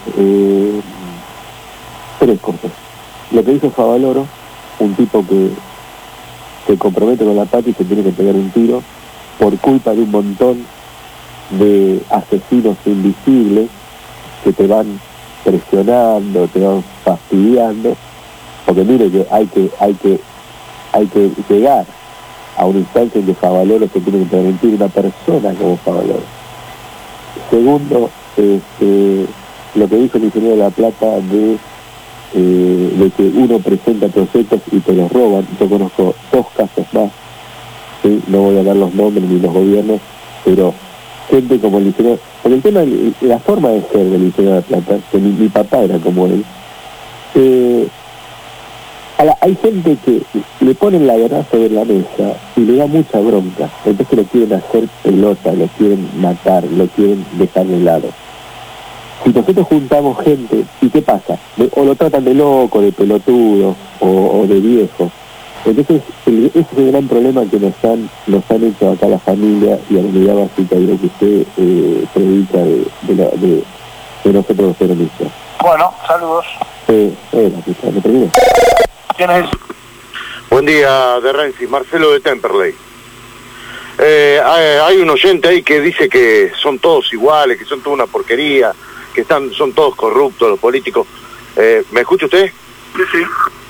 3 cosas. Lo que dijo Favaloro, un tipo que se compromete con la patria y se tiene que pegar un tiro por culpa de un montón de asesinos invisibles que te van presionando, te van fastidiando, porque mire que hay que llegar a una instancia en que Favaloro se tiene que pegar un tiro, una persona como Favaloro. Segundo, lo que dijo el ingeniero de La Plata de que uno presenta proyectos y te los roban. Yo conozco 2 casos más, ¿sí? No voy a dar los nombres ni los gobiernos, pero gente como el ingeniero, porque el tema, la forma de ser del ingeniero de La Plata, que mi papá era como él, hay gente que le ponen la verdad sobre la mesa y le da mucha bronca, entonces lo quieren hacer pelota, lo quieren matar, lo quieren dejar de lado. Si nosotros juntamos gente, ¿y qué pasa? O lo tratan de loco, de pelotudo, o de viejo. Entonces, ese es el gran problema que nos han hecho acá la familia y a la unidad básica de lo que usted predica de nosotros los peronistas. Bueno, saludos. ¿Me termino? ¿Quién es? Buen día, de Renzi, Marcelo de Temperley. Hay un oyente ahí que dice que son todos iguales, que son toda una porquería, que son todos corruptos los políticos. ¿Me escucha usted? Sí.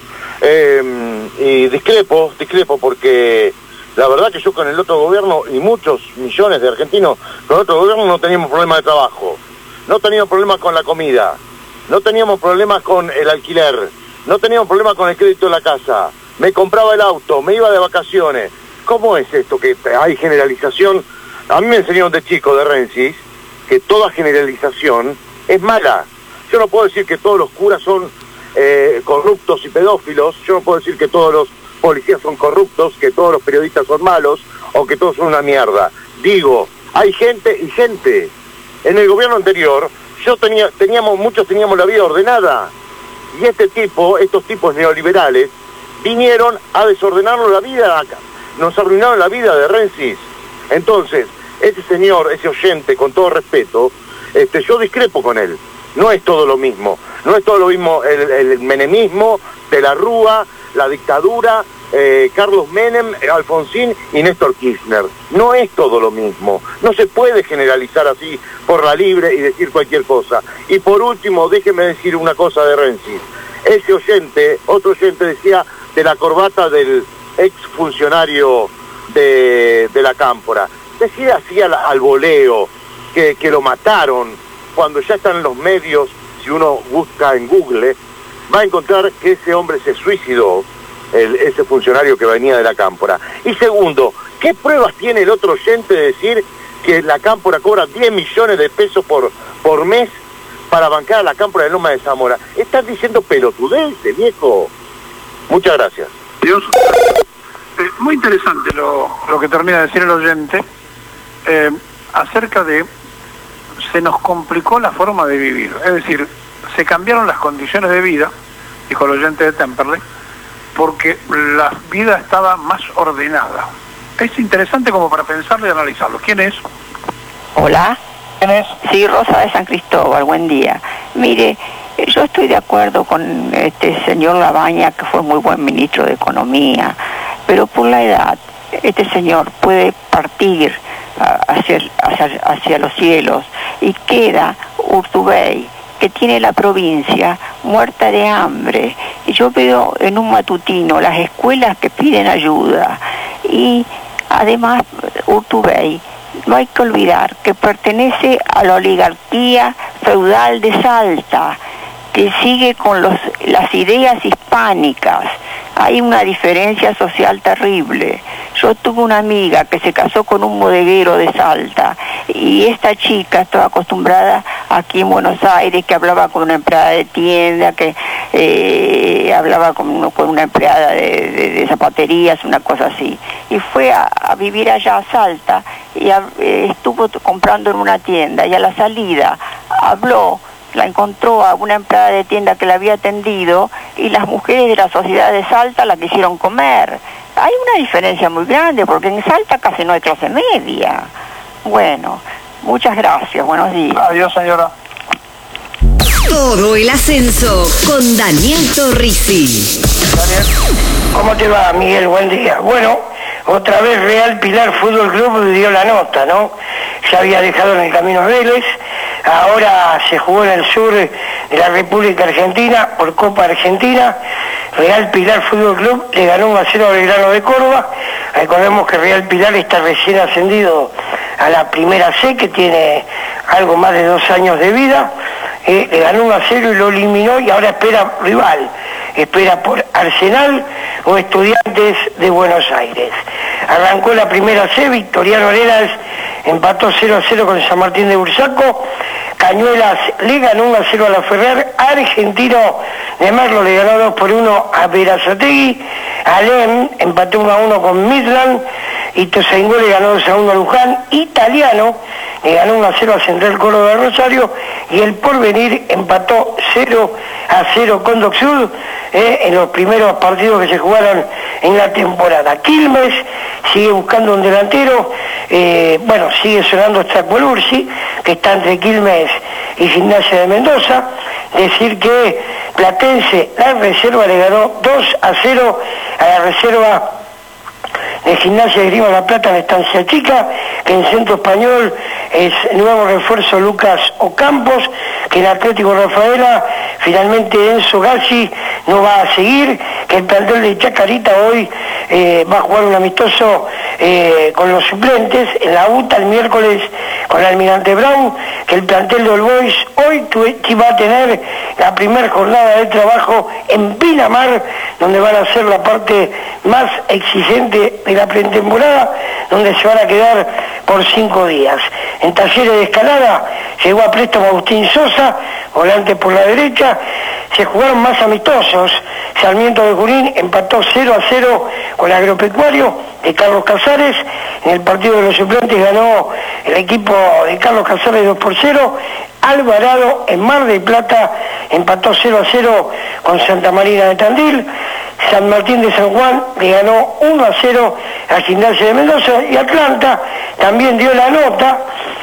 Y discrepo porque la verdad que yo con el otro gobierno y muchos millones de argentinos con el otro gobierno no teníamos problemas de trabajo, no teníamos problemas con la comida, no teníamos problemas con el alquiler, no teníamos problemas con el crédito de la casa, me compraba el auto, me iba de vacaciones. ¿Cómo es esto que hay generalización? A mí me enseñaron de chico, de Rensis, que toda generalización es mala. Yo no puedo decir que todos los curas son corruptos y pedófilos, yo no puedo decir que todos los policías son corruptos, que todos los periodistas son malos, o que todos son una mierda. Digo, hay gente y gente. En el gobierno anterior, muchos teníamos la vida ordenada, y estos tipos neoliberales, vinieron a desordenarnos la vida acá. Nos arruinaron la vida de Rensis. Entonces, ese señor, ese oyente, con todo respeto, yo discrepo con él. No es todo lo mismo. No es todo lo mismo el menemismo, de la Rúa, la dictadura, Carlos Menem, Alfonsín y Néstor Kirchner. No es todo lo mismo. No se puede generalizar así por la libre y decir cualquier cosa. Y por último, déjeme decir una cosa de Rensis. Ese oyente, otro oyente decía de la corbata del ex funcionario de la Cámpora. Decía así al voleo que lo mataron, cuando ya están en los medios, si uno busca en Google, va a encontrar que ese hombre se suicidó, ese funcionario que venía de la Cámpora. Y segundo, ¿qué pruebas tiene el otro oyente de decir que la Cámpora cobra 10 millones de pesos por mes para bancar a la Cámpora de Loma de Zamora? Estás diciendo pelotudense, viejo. Muchas gracias. Dios. Muy interesante lo que termina de decir el oyente acerca de se nos complicó la forma de vivir, es decir, se cambiaron las condiciones de vida, dijo el oyente de Temperley, porque la vida estaba más ordenada. Es interesante como para pensarlo y analizarlo. ¿Quién es? Hola. ¿Quién es? Sí, Rosa de San Cristóbal, buen día. Mire, yo estoy de acuerdo con este señor Labaña, que fue muy buen ministro de Economía, pero por la edad, este señor puede partir hacia los cielos y queda Urtubey, que tiene la provincia muerta de hambre. Y yo veo en un matutino las escuelas que piden ayuda, y además Urtubey, no hay que olvidar que pertenece a la oligarquía feudal de Salta, que sigue con las ideas hispánicas. Hay una diferencia social terrible. Yo tuve una amiga que se casó con un bodeguero de Salta, y esta chica estaba acostumbrada aquí en Buenos Aires, que hablaba con una empleada de tienda, que hablaba con una empleada de zapaterías, una cosa así. Y fue a vivir allá a Salta, y estuvo comprando en una tienda, y a la salida la encontró a una empleada de tienda que la había atendido, y las mujeres de la sociedad de Salta la quisieron comer. Hay una diferencia muy grande, porque en Salta casi no hay clase media. Bueno, muchas gracias, buenos días. Adiós, señora. Todo el ascenso con Daniel Torrisi. Daniel, ¿cómo te va, Miguel? Buen día. Bueno, otra vez Real Pilar Fútbol Club dio la nota, ¿no? Ya había dejado en el camino Vélez, ahora se jugó en el sur de la República Argentina por Copa Argentina. Real Pilar Fútbol Club le ganó 1-0 a Belgrano de Córdoba. Recordemos que Real Pilar está recién ascendido a la Primera C, que tiene algo más de 2 años de vida. Le ganó 1-0 y lo eliminó, y ahora espera rival. Espera por Arsenal o Estudiantes de Buenos Aires. Arrancó la Primera C, Victoriano Arenas empató 0-0 con San Martín de Bursaco. Cañuelas le ganó 1-0 a la Ferrer. Argentino de Merlo le ganó 2-1 a Berazategui. Alem empató 1-1 con Midland. Y Ituzaingó le ganó 2-1 a Luján. Italiano le ganó 1-0 a Central Córdoba de Rosario. Y el Porvenir empató 0-0 con Dock Sud en los primeros partidos que se jugaron en la temporada. Quilmes sigue buscando un delantero. Sigue sonando Stackwell Ursi, que está entre Quilmes y Gimnasia de Mendoza. Decir que Platense, la reserva, le ganó 2-0 a la reserva en Gimnasia de Grima La Plata en Estancia Chica, que en Centro Español es nuevo refuerzo Lucas Ocampos, que en Atlético Rafaela finalmente Enzo Gassi no va a seguir, que el plantel de Chacarita hoy va a jugar un amistoso con los suplentes, en la UTA el miércoles con Almirante Brown, que el plantel de All Boys hoy va a tener la primera jornada de trabajo en Pinamar, donde van a ser la parte más exigente de la pretemporada, donde se van a quedar por 5 días. En Talleres de Escalada llegó a préstamo Agustín Sosa, volante por la derecha. Se jugaron más amistosos. Sarmiento de Junín empató 0-0 con el Agropecuario de Carlos Casares. En el partido de los suplentes ganó el equipo de Carlos Casares 2-0. Alvarado en Mar del Plata empató 0-0 con Santa Marina de Tandil. San Martín de San Juan le ganó 1-0 a Gimnasia de Mendoza, y Atlanta también dio la nota,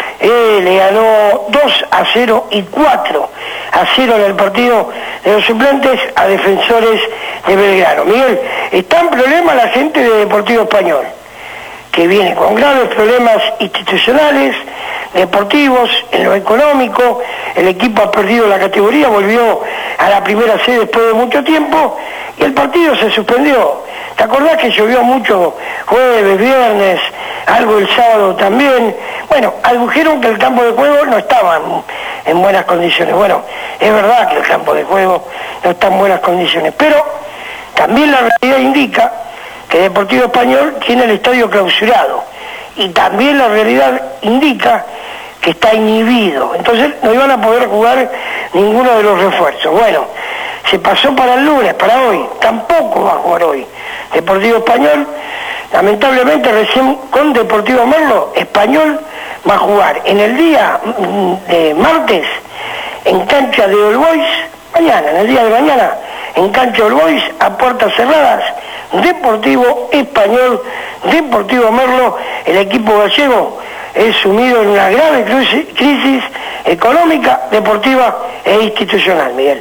le ganó 2-0 y 4-0 en el partido de los suplentes a Defensores de Belgrano. Miguel, está en problema la gente de Deportivo Español, que viene con graves problemas institucionales, deportivos, en lo económico. El equipo ha perdido la categoría, volvió a la primera C después de mucho tiempo, y el partido se suspendió. ¿Te acordás que llovió mucho jueves, viernes, algo el sábado también? Bueno, adujeron que el campo de juego no estaba en buenas condiciones. Bueno, es verdad que el campo de juego no está en buenas condiciones, pero también la realidad indica que Deportivo Español tiene el estadio clausurado, y también la realidad indica que está inhibido, entonces no iban a poder jugar ninguno de los refuerzos. Bueno, se pasó para el lunes, para hoy, tampoco va a jugar hoy Deportivo Español. Lamentablemente recién con Deportivo Merlo, Español va a jugar en el día de martes en cancha de All Boys, mañana, en el día de mañana, en cancha All Boys, a puertas cerradas, Deportivo Español, Deportivo Merlo. El equipo gallego es sumido en una grave crisis económica, deportiva e institucional, Miguel.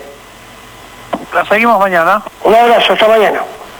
La seguimos mañana. Un abrazo, hasta mañana.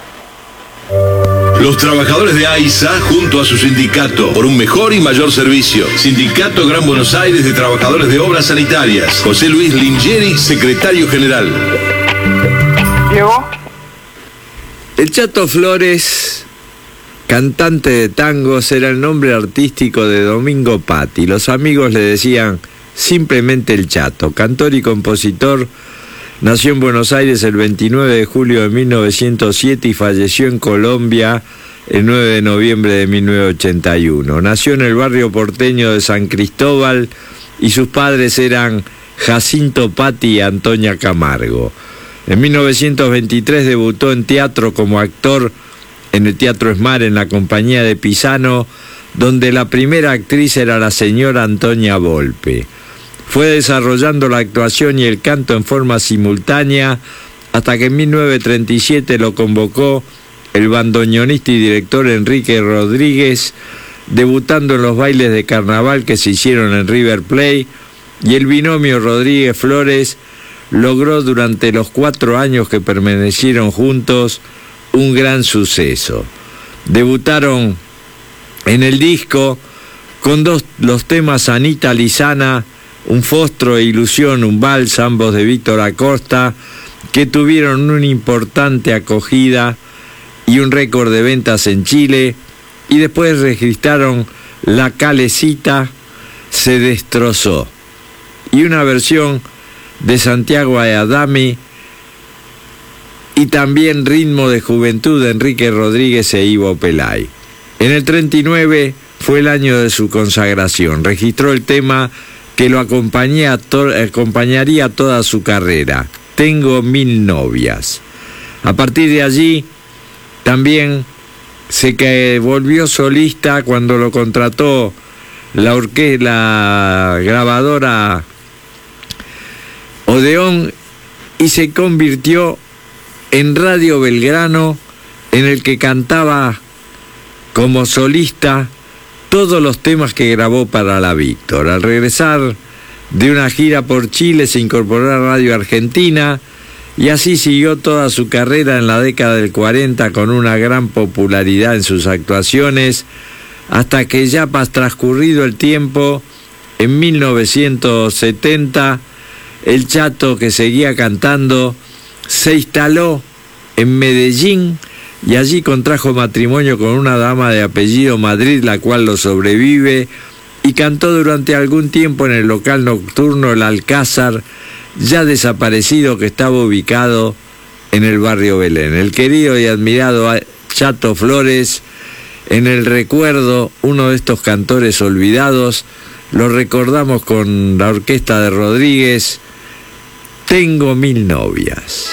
Los trabajadores de AISA junto a su sindicato por un mejor y mayor servicio. Sindicato Gran Buenos Aires de Trabajadores de Obras Sanitarias. José Luis Lingieri, secretario general. Diego. El Chato Flores, cantante de tangos, era el nombre artístico de Domingo Patti. Los amigos le decían simplemente el Chato. Cantor y compositor, nació en Buenos Aires el 29 de julio de 1907 y falleció en Colombia el 9 de noviembre de 1981. Nació en el barrio porteño de San Cristóbal y sus padres eran Jacinto Patti y Antonia Camargo. En 1923 debutó en teatro como actor en el Teatro Esmar en la compañía de Pisano, donde la primera actriz era la señora Antonia Volpe. Fue desarrollando la actuación y el canto en forma simultánea hasta que en 1937 lo convocó el bandoneonista y director Enrique Rodríguez, debutando en los bailes de carnaval que se hicieron en River Plate, y el binomio Rodríguez-Flores logró durante los 4 años que permanecieron juntos un gran suceso. Debutaron en el disco con los temas Anita Lizana, Un Fostro e Ilusión, un vals, ambos de Víctor Acosta, que tuvieron una importante acogida y un récord de ventas en Chile, y después registraron La Calecita se destrozó, y una versión de Santiago Adami, y también Ritmo de Juventud de Enrique Rodríguez e Ivo Pelay. En el 39 fue el año de su consagración. Registró el tema que lo acompañaría toda su carrera, Tengo 1000 novias. A partir de allí también se volvió solista cuando lo contrató la grabadora Odeón, y se convirtió en Radio Belgrano, en el que cantaba como solista todos los temas que grabó para la Víctor. Al regresar de una gira por Chile se incorporó a Radio Argentina y así siguió toda su carrera en la década del 40 con una gran popularidad en sus actuaciones, hasta que ya transcurrido el tiempo, en 1970, el Chato, que seguía cantando, se instaló en Medellín y allí contrajo matrimonio con una dama de apellido Madrid, la cual lo sobrevive, y cantó durante algún tiempo en el local nocturno El Alcázar, ya desaparecido, que estaba ubicado en el barrio Belén. El querido y admirado Chato Flores, en el recuerdo, uno de estos cantores olvidados, lo recordamos con la orquesta de Rodríguez, Tengo 1000 novias.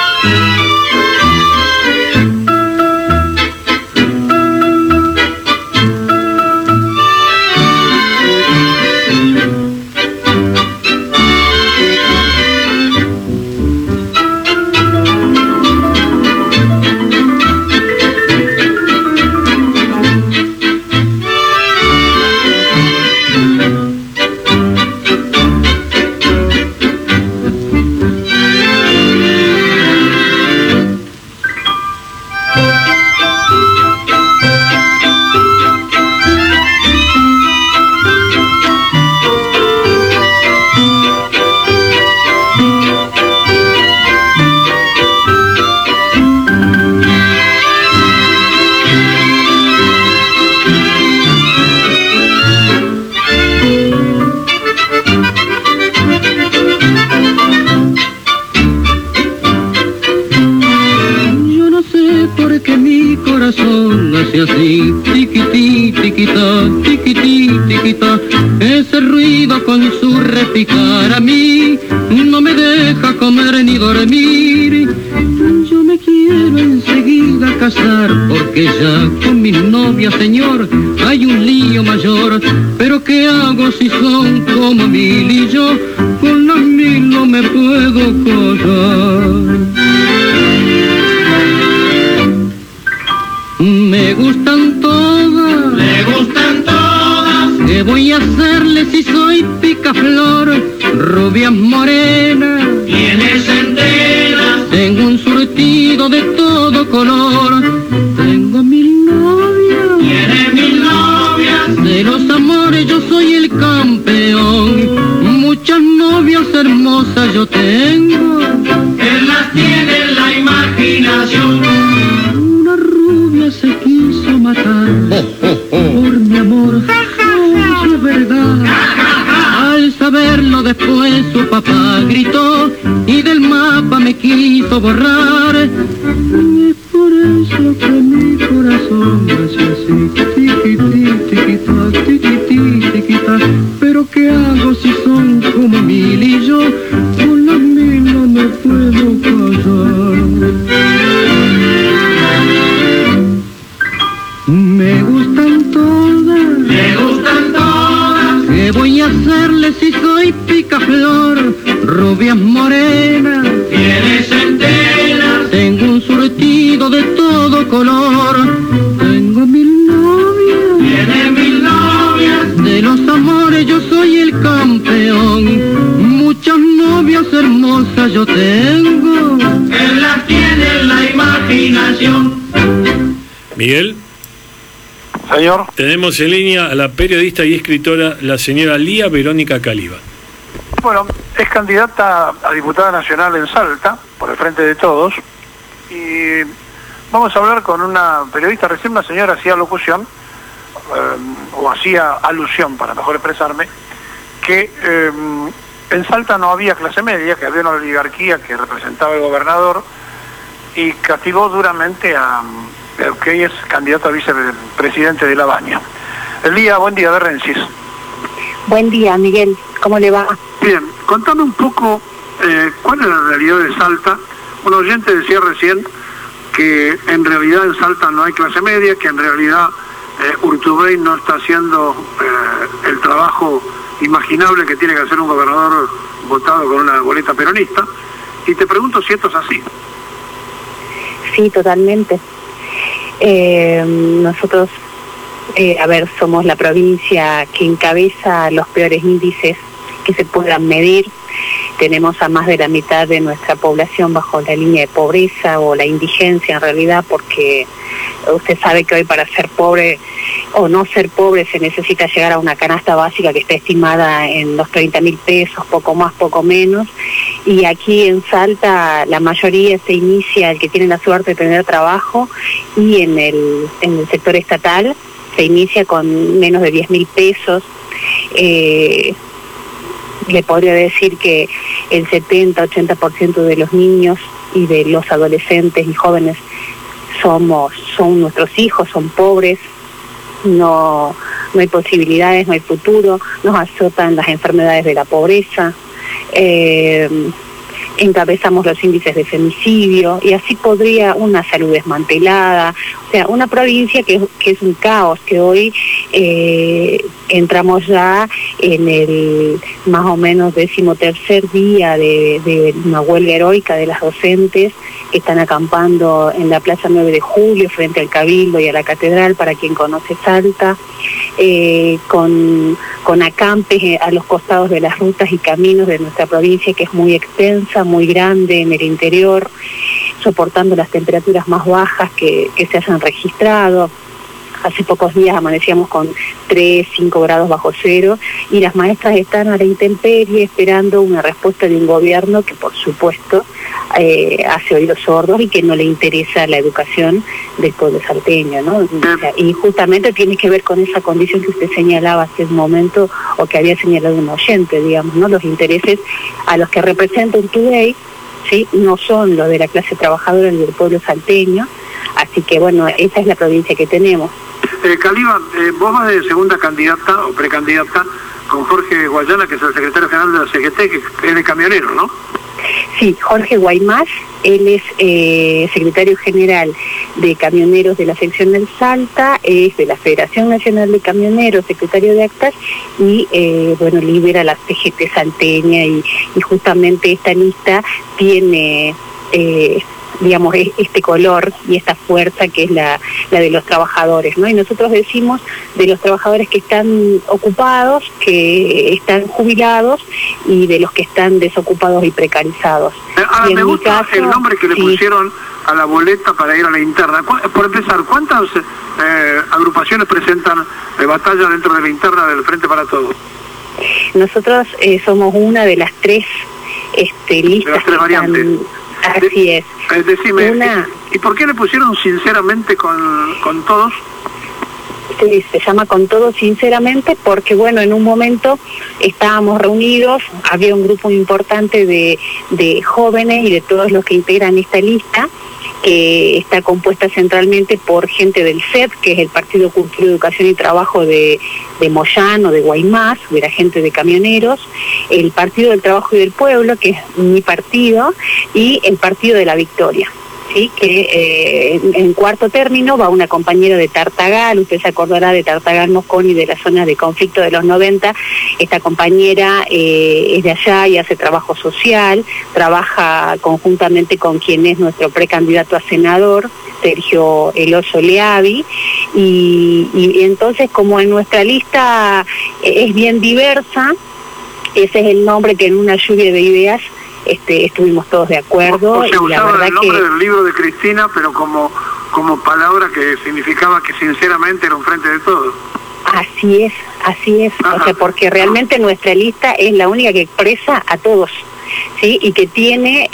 Así, tiquití, tiquitá, tiquití, tiquitá, ese ruido con su repicar a mí no me deja comer ni dormir. Yo me quiero enseguida casar, porque ya con mi novia, señor, hay un lío mayor. Pero ¿qué hago si son como 1000 y yo con las 1000 no me puedo casar? Me gustan todas, Le gustan todas, ¿qué voy a hacerle si soy picaflor? Rubias morenas, tiene centenas, tengo un surtido de todo color. Tengo 1000 novias, tiene 1000 novias, de los amores yo soy el campeón. Muchas novias hermosas yo tengo, él las tiene en la imaginación. Se quiso matar por mi amor, eso es verdad. Al saberlo después su papá gritó y del mapa me quiso borrar. Es por eso que mi corazón nació así, tiquití, tiquitá, tiquití, tiquitá. Pero ¿qué hago si son como 1000 y yo con las 1000 no me puedo casar? Me gustan todas, ¿qué voy a hacerle si soy picaflor? Rubias morenas, tiene centenas, tengo un surtido de todo color. Tengo 1000 novias, tiene 1000 novias, de los amores yo soy el campeón. Muchas novias hermosas yo tengo, él las tiene en la imaginación. Miguel. Señor. Tenemos en línea a la periodista y escritora, la señora Lía Verónica Caliba. Bueno, es candidata a diputada nacional en Salta, por el Frente de Todos, y vamos a hablar con una periodista. Recién una señora hacía locución, o hacía alusión, para mejor expresarme, que en Salta no había clase media, que había una oligarquía que representaba el gobernador, y castigó duramente a que hoy es candidato a vicepresidente de La Baña. Elía, buen día, de Rensis. Buen día, Miguel. ¿Cómo le va? Bien, contame un poco cuál es la realidad de Salta. Un oyente decía recién que en realidad en Salta no hay clase media, que en realidad Urtubey no está haciendo el trabajo imaginable que tiene que hacer un gobernador votado con una boleta peronista. Y te pregunto si esto es así. Sí, totalmente. Nosotros, somos la provincia que encabeza los peores índices que se puedan medir tenemos a más de la mitad de nuestra población bajo la línea de pobreza o la indigencia en realidad, porque usted sabe que hoy para ser pobre o no ser pobre se necesita llegar a una canasta básica que está estimada en los 30.000 pesos, poco más, poco menos, y aquí en Salta la mayoría se inicia, el que tiene la suerte de tener trabajo, y en el sector estatal se inicia con menos de 10.000 pesos. Le podría decir que el 70-80% de los niños y de los adolescentes y jóvenes son nuestros hijos, son pobres, no hay posibilidades, no hay futuro, nos azotan las enfermedades de la pobreza, encabezamos los índices de femicidio, y así podría una salud desmantelada, o sea, una provincia que es un caos, que hoy entramos ya en el más o menos 13º día de una huelga heroica de las docentes que están acampando en la Plaza 9 de Julio frente al Cabildo y a la Catedral, para quien conoce Salta, con acampes a los costados de las rutas y caminos de nuestra provincia, que es muy extensa, muy grande en el interior, soportando las temperaturas más bajas que se hayan registrado. Hace pocos días amanecíamos con 3, 5 grados bajo cero, y las maestras están a la intemperie esperando una respuesta de un gobierno que, por supuesto, hace oídos sordos y que no le interesa la educación del pueblo salteño, ¿no? O sea, y justamente tiene que ver con esa condición que usted señalaba hace un momento, o que había señalado un oyente, digamos, ¿no? Los intereses a los que representa un Today, ¿sí?, no son los de la clase trabajadora ni del pueblo salteño. Así que, bueno, esa es la provincia que tenemos. Caliba, vos vas de segunda candidata o precandidata con Jorge Guayana, que es el secretario general de la CGT, que es de camionero, ¿no? Sí, Jorge Guaymás, él es secretario general de camioneros de la sección del Salta, es de la Federación Nacional de Camioneros, secretario de actas, y bueno, lidera la CGT salteña, y justamente esta lista tiene digamos, este color y esta fuerza que es la de los trabajadores, ¿no? Y nosotros decimos de los trabajadores que están ocupados, que están jubilados, y de los que están desocupados y precarizados. Ahora, me gusta el nombre que le pusieron a la boleta para ir a la interna. Por empezar, ¿cuántas agrupaciones presentan batalla dentro de la interna del Frente para Todos? Nosotros somos una de las tres listas. De las tres variantes. Así es. Decime, ¿y por qué le pusieron sinceramente con todos? Sí, se llama con todos sinceramente porque, bueno, en un momento estábamos reunidos, había un grupo importante de jóvenes y de todos los que integran esta lista, que está compuesta centralmente por gente del CET, que es el Partido Cultura, Educación y Trabajo de Moyano, de Guaymás, de la gente de camioneros, el Partido del Trabajo y del Pueblo, que es mi partido, y el Partido de la Victoria. ¿Sí? Que en cuarto término va una compañera de Tartagal, usted se acordará de Tartagal Mosconi, de la zona de conflicto de los 90, esta compañera es de allá y hace trabajo social, trabaja conjuntamente con quien es nuestro precandidato a senador, Sergio El Oso Leavi, y entonces, como en nuestra lista es bien diversa, ese es el nombre que en una lluvia de ideas estuvimos todos de acuerdo. O sea, y la verdad el nombre del libro de Cristina, pero como palabra que significaba que sinceramente era un frente de todos. Así es. Ajá. O sea, porque realmente nuestra lista es la única que expresa a todos, ¿sí? Y que tiene,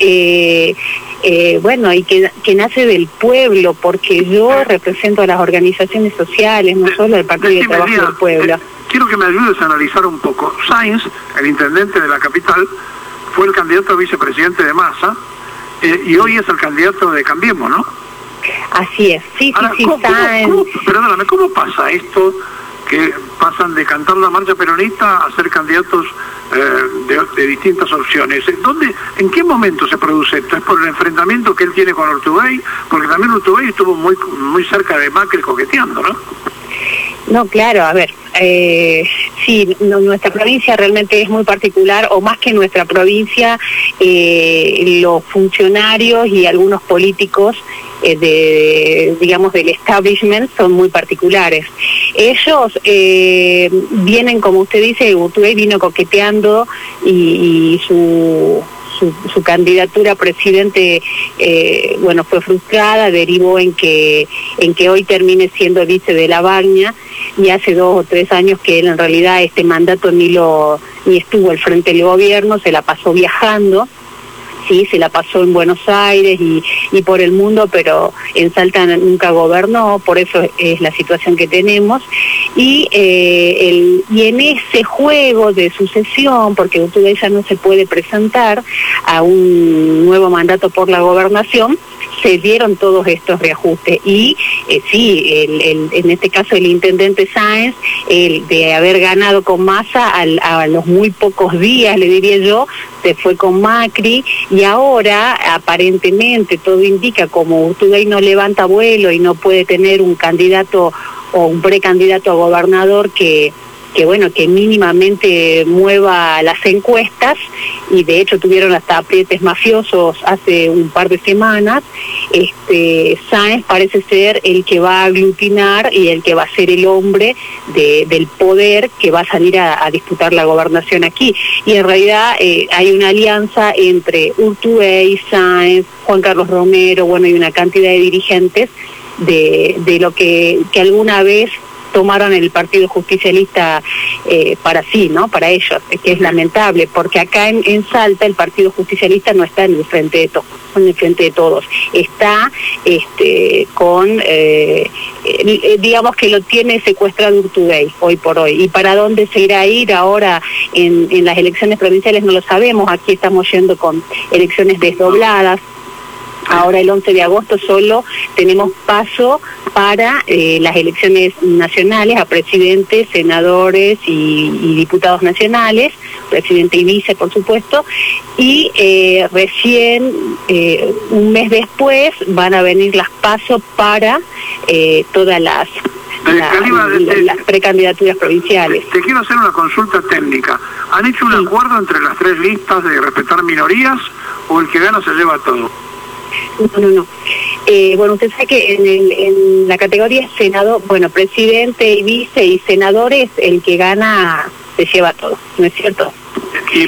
bueno, y que nace del pueblo, porque yo represento a las organizaciones sociales, no solo al Partido de Trabajo del Pueblo. Quiero que me ayudes a analizar un poco. Sainz, el intendente de la capital, fue el candidato a vicepresidente de Massa, y hoy es el candidato de Cambiemos, ¿no? Así es, sí. Perdóname, ¿cómo pasa esto, que pasan de cantar la marcha peronista a ser candidatos de distintas opciones? ¿En qué momento se produce esto? ¿Es por el enfrentamiento que él tiene con Urtubey? Porque también Urtubey estuvo muy cerca de Macri coqueteando, ¿no? No, claro, a ver, sí, nuestra provincia realmente es muy particular, o más que nuestra provincia, los funcionarios y algunos políticos digamos, del establishment son muy particulares. Ellos vienen, como usted dice, Urtubey vino coqueteando y su candidatura a presidente bueno, fue frustrada, derivó en que hoy termine siendo vice de Lavagna, y hace 2 o 3 años que él en realidad este mandato ni estuvo al frente del gobierno, se la pasó viajando. Sí, se la pasó en Buenos Aires y por el mundo, pero en Salta nunca gobernó, por eso es la situación que tenemos. Y en ese juego de sucesión, porque Urtubey ya no se puede presentar a un nuevo mandato por la gobernación, se dieron todos estos reajustes. Y sí, en este caso el intendente Sáenz, de haber ganado con Massa, a los muy pocos días, le diría yo, se fue con Macri, y ahora aparentemente todo indica, como Urtubey no levanta vuelo y no puede tener un candidato o un precandidato a gobernador que mínimamente mueva las encuestas, y de hecho tuvieron hasta aprietes mafiosos hace un par de semanas. Sáenz parece ser el que va a aglutinar y el que va a ser el hombre del poder que va a salir a disputar la gobernación aquí. Y en realidad hay una alianza entre Urtubey, Sáenz, Juan Carlos Romero, bueno, y una cantidad de dirigentes de lo que alguna vez tomaron el Partido Justicialista para sí, ¿no? Para ellos, que es lamentable, porque acá en Salta el Partido Justicialista no está en el frente de todos, está con digamos que lo tiene secuestrado Urtubey hoy por hoy, y para dónde se irá a ir ahora en las elecciones provinciales no lo sabemos. Aquí estamos yendo con elecciones desdobladas. Ahora el 11 de agosto solo tenemos paso para las elecciones nacionales a presidentes, senadores y diputados nacionales, presidente y vice, por supuesto, y recién un mes después van a venir las pasos para todas las precandidaturas provinciales. Te quiero hacer una consulta técnica. ¿Han hecho un acuerdo entre las 3 listas de respetar minorías, o el que gana se lleva todo? No. Bueno, usted sabe que en la categoría senador, bueno, presidente y vice y senadores, el que gana se lleva todo, ¿no es cierto? ¿Y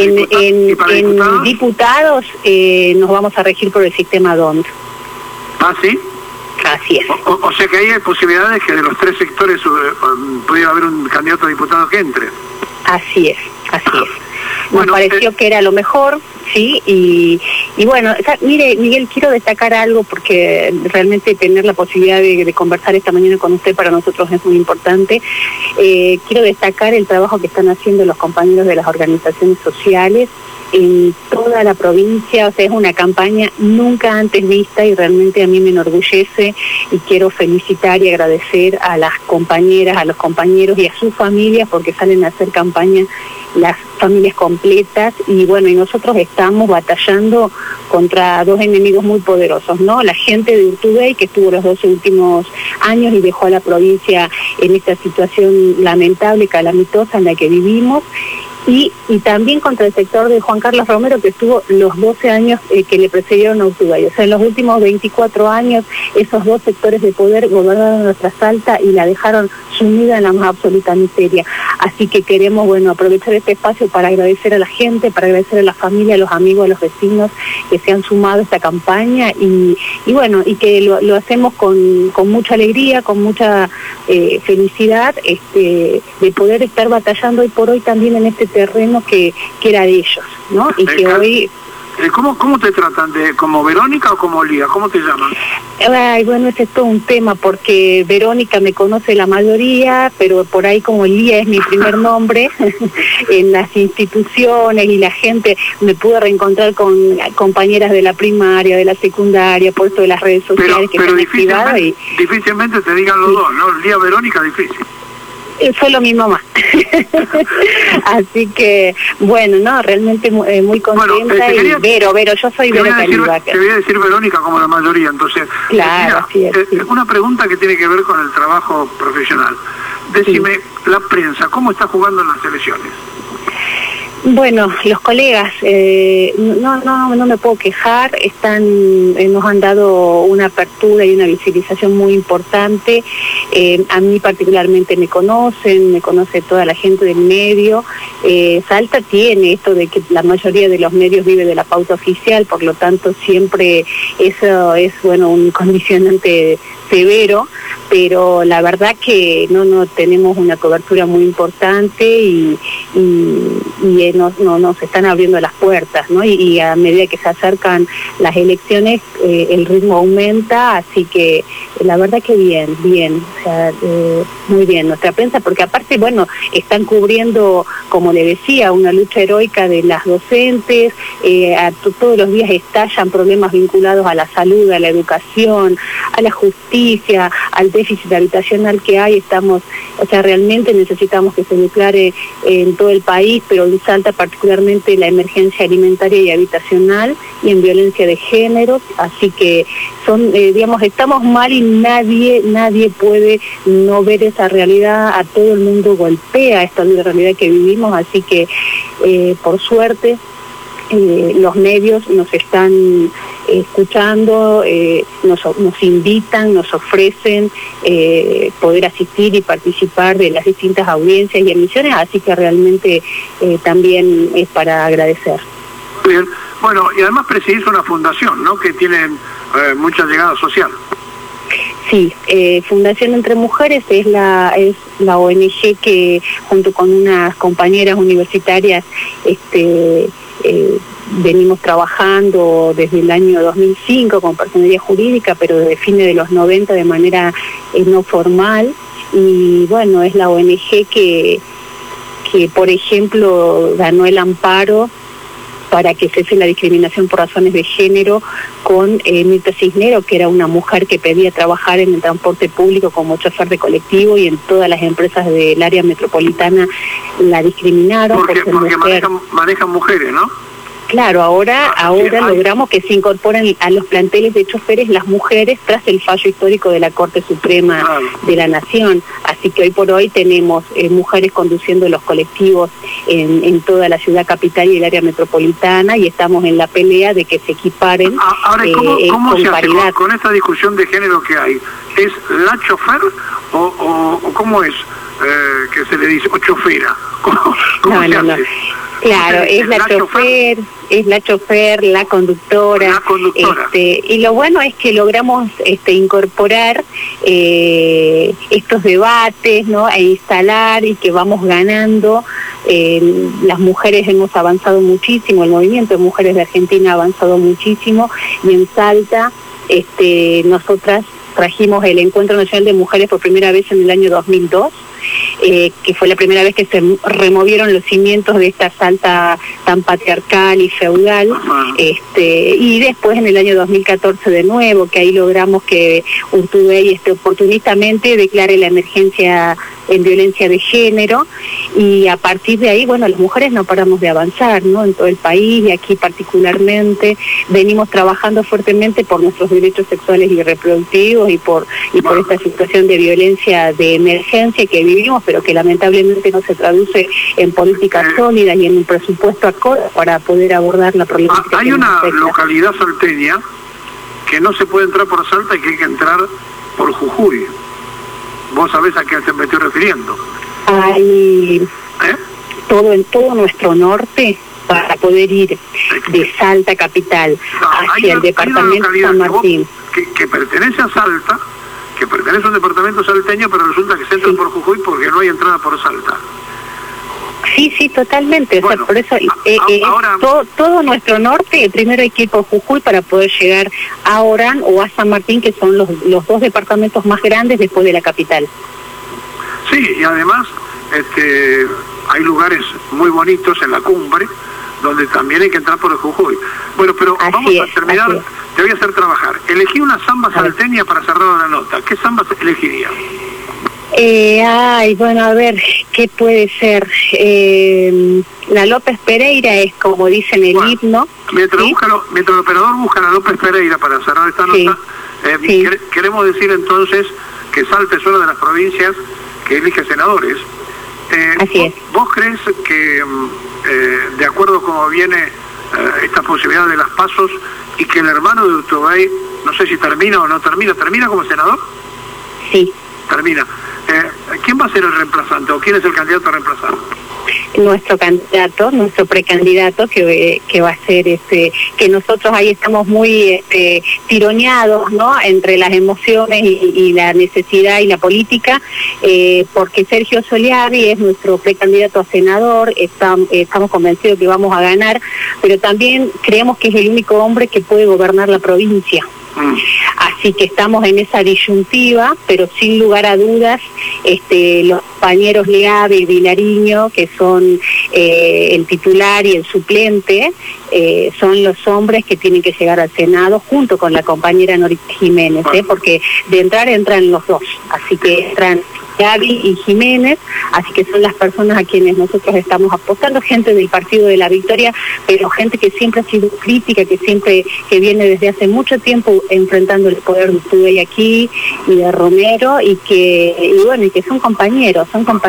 para diputados nos vamos a regir por el sistema DONT. ¿Ah, sí? Así es. O sea que ahí hay posibilidades que de los 3 sectores pudiera haber un candidato a diputado que entre. Así es. Nos pareció que era lo mejor, sí, y bueno, mire, Miguel, quiero destacar algo porque realmente tener la posibilidad de conversar esta mañana con usted para nosotros es muy importante. Quiero destacar el trabajo que están haciendo los compañeros de las organizaciones sociales en toda la provincia. O sea, es una campaña nunca antes vista y realmente a mí me enorgullece, y quiero felicitar y agradecer a las compañeras, a los compañeros y a sus familias, porque salen a hacer campaña las familias completas. Y bueno, y nosotros estamos batallando contra 2 enemigos muy poderosos, ¿no? La gente de Urtubey, que estuvo los 12 últimos años y dejó a la provincia en esta situación lamentable, calamitosa en la que vivimos, y también contra el sector de Juan Carlos Romero, que estuvo los 12 años que le precedieron a Urtubey. O sea, en los últimos 24 años, esos 2 sectores de poder gobernaron nuestra Salta y la dejaron sumida en la más absoluta miseria. Así que queremos, bueno, aprovechar este espacio para agradecer a la gente, para agradecer a la familia, a los amigos, a los vecinos que se han sumado a esta campaña, y bueno, y que lo hacemos con mucha alegría, con mucha felicidad, de poder estar batallando hoy por hoy también en este terreno que era de ellos, ¿no? Y que hoy... ¿Cómo te tratan? ¿Como Verónica o como Lía? ¿Cómo te llaman? Ay, bueno, ese es todo un tema, porque Verónica me conoce la mayoría, pero por ahí como Lía es mi primer nombre, en las instituciones y la gente, me pude reencontrar con compañeras de la primaria, de la secundaria, por eso de las redes sociales que están activadas. Difícilmente te digan los dos, ¿no? Lía, Verónica, difícil. Solo mi mamá. Así que, bueno, no, realmente muy contenta. Vero, yo soy Vero Calibaca. Te voy a decir Verónica como la mayoría, entonces. Claro, mira, una pregunta que tiene que ver con el trabajo profesional. Decime, la prensa, ¿cómo está jugando en las elecciones? Bueno, los colegas, no me puedo quejar, nos han dado una apertura y una visibilización muy importante. A mí particularmente me conoce toda la gente del medio. Salta tiene esto de que la mayoría de los medios vive de la pauta oficial, por lo tanto siempre eso es un condicionante severo, pero la verdad que no tenemos una cobertura muy importante y nos están abriendo las puertas, ¿no? Y a medida que se acercan las elecciones el ritmo aumenta, así que la verdad que bien, o sea, muy bien nuestra prensa, porque aparte, están cubriendo, como le decía, una lucha heroica de las docentes, todos los días estallan problemas vinculados a la salud, a la educación, a la justicia, al déficit habitacional que hay. Realmente necesitamos que se declare en todo el país, pero en Salta particularmente la emergencia alimentaria y habitacional y en violencia de género, así que estamos mal y nadie puede no ver esa realidad. A todo el mundo golpea esta dura realidad que vivimos, así que por suerte los medios nos están escuchando, nos invitan, nos ofrecen poder asistir y participar de las distintas audiencias y emisiones, así que realmente también es para agradecer. Bien, y además presidís una fundación, ¿no?, que tiene mucha llegada social. Sí, Fundación Entre Mujeres es la ONG que junto con unas compañeras universitarias venimos trabajando desde el año 2005 con personería jurídica, pero desde fines de los 90 de manera no formal, y es la ONG que por ejemplo ganó el amparo para que cese la discriminación por razones de género con Mirta Cisneros, que era una mujer que pedía trabajar en el transporte público como chofer de colectivo, y en todas las empresas del área metropolitana la discriminaron. Porque manejan mujeres, ¿no? Claro, ahora logramos que se incorporen a los planteles de choferes las mujeres tras el fallo histórico de la Corte Suprema de la Nación. Así que hoy por hoy tenemos mujeres conduciendo los colectivos en toda la ciudad capital y el área metropolitana, y estamos en la pelea de que se equiparen. Ahora, ¿cómo se hace con esta discusión de género que hay? ¿Es la chofer o cómo es que se le dice? ¿O chofera? ¿Cómo se hace? Claro, es la chofer, la conductora. Y lo bueno es que logramos incorporar estos debates, ¿no?, e instalar, y que vamos ganando. Las mujeres hemos avanzado muchísimo, el movimiento de mujeres de Argentina ha avanzado muchísimo, y en Salta nosotras trajimos el Encuentro Nacional de Mujeres por primera vez en el año 2002, que fue la primera vez que se removieron los cimientos de esta Salta tan patriarcal y feudal, y después en el año 2014 de nuevo, que ahí logramos que Urtubey oportunistamente declare la emergencia en violencia de género, y a partir de ahí, las mujeres no paramos de avanzar, ¿no?, en todo el país, y aquí particularmente venimos trabajando fuertemente por nuestros derechos sexuales y reproductivos, y por esta situación de violencia de emergencia que vivimos, pero que lamentablemente no se traduce en políticas sólidas y en un presupuesto acorde para poder abordar la problemática. Hay una localidad salteña que no se puede entrar por Salta y que hay que entrar por Jujuy. ¿Vos sabés a qué me estoy refiriendo? Hay todo nuestro norte para poder ir de Salta capital hacia el departamento San Martín. Que pertenece a Salta, que pertenece a un departamento salteño, pero resulta que se entra por Jujuy porque no hay entrada por Salta. Sí, totalmente. Por eso ahora, todo nuestro norte, primero hay que ir por Jujuy para poder llegar a Orán o a San Martín, que son los dos departamentos más grandes después de la capital. Sí, y además hay lugares muy bonitos en la cumbre donde también hay que entrar por el Jujuy. Bueno, pero vamos a terminar. Te voy a hacer trabajar. Elegí una samba salteña para cerrar la nota. ¿Qué samba elegiría? A ver, ¿qué puede ser? La López Pereira es como dicen el himno. Mientras el operador busca la López Pereira para cerrar esta nota, queremos decir entonces que Salta es una de las provincias que elige senadores. Así es. ¿Vos crees que de acuerdo a cómo viene esta posibilidad de las pasos, y que el hermano de Urtubey, no sé si termina o no termina como senador. Sí. Termina. ¿Quién va a ser el reemplazante o quién es el candidato a reemplazar? Nuestro candidato, nuestro precandidato, que va a ser que nosotros ahí estamos muy tironeados, ¿no?, entre las emociones y la necesidad y la política, porque Sergio Soliari es nuestro precandidato a senador. Estamos convencidos que vamos a ganar, pero también creemos que es el único hombre que puede gobernar la provincia. Así que estamos en esa disyuntiva, pero sin lugar a dudas los compañeros Leave y Vilariño, que son el titular y el suplente, son los hombres que tienen que llegar al Senado junto con la compañera Norita Jiménez, porque de entran los dos, así que entran Gaby y Jiménez, así que son las personas a quienes nosotros estamos apostando, gente del Partido de la Victoria, pero gente que siempre ha sido crítica, que viene desde hace mucho tiempo enfrentando el poder de Urtubey aquí y de Romero, y que son compañeros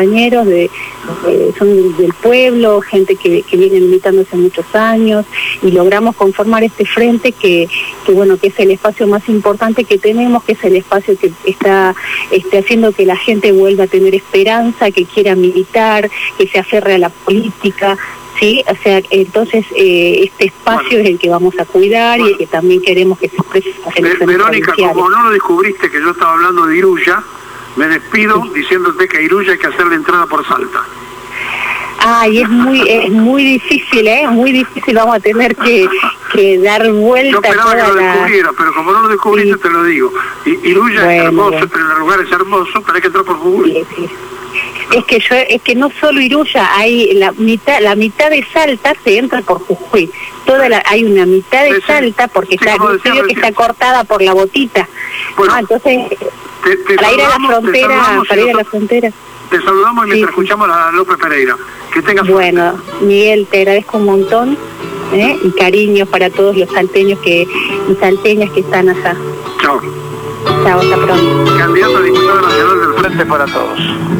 son del pueblo, gente que viene militando hace muchos años, y logramos conformar este frente que es el espacio más importante que tenemos, que es el espacio que está haciendo que la gente vuelva a tener esperanza, que quiera militar, que se aferre a la política, ¿sí? O sea, entonces este espacio es el que vamos a cuidar y el que también queremos que se exprese en las elecciones Verónica, provinciales. como no lo descubriste que yo estaba hablando de Iruya, me despido diciéndote que a Iruya hay que hacer la entrada por Salta. Ay, es muy difícil, muy difícil, vamos a tener que dar vuelta. Yo esperaba que lo descubriera, pero como no lo descubriste, te lo digo. Iruya es hermoso, el lugar es hermoso, pero hay que entrar por Jujuy. Sí. Es que no solo Iruya, hay la mitad de Salta se entra por Jujuy. Hay una mitad de Salta porque está cortada por la Botita. Bueno, entonces para ir a la frontera. Te saludamos y mientras escuchamos a López Pereira. Que tengas suerte. Bueno, Miguel, te agradezco un montón, y cariño para todos los salteños y salteñas que están allá. Chao. Chao, hasta pronto. Candidato a diputado nacional del Frente para Todos.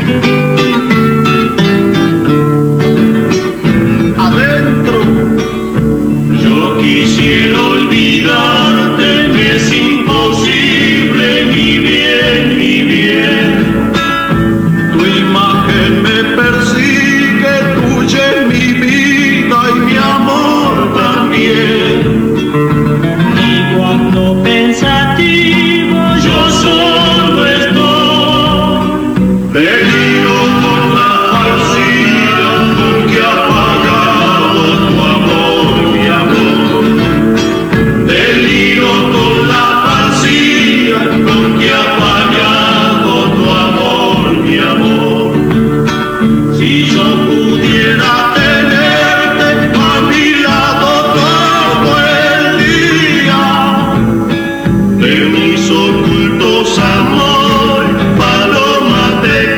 Adentro, yo quisiera olvidarte, me es imposible, mi bien, mi bien. Tu imagen me persigue, tuya es mi vida y mi amor también. Y cuando pensativo yo solo estoy, deliro con la falsidad con que ha pagado tu amor, mi amor. Deliro con la falsidad con que ha pagado tu amor, mi amor. Si yo pudiera tenerte a mi lado todo el día, de mis ocultos amores, paloma te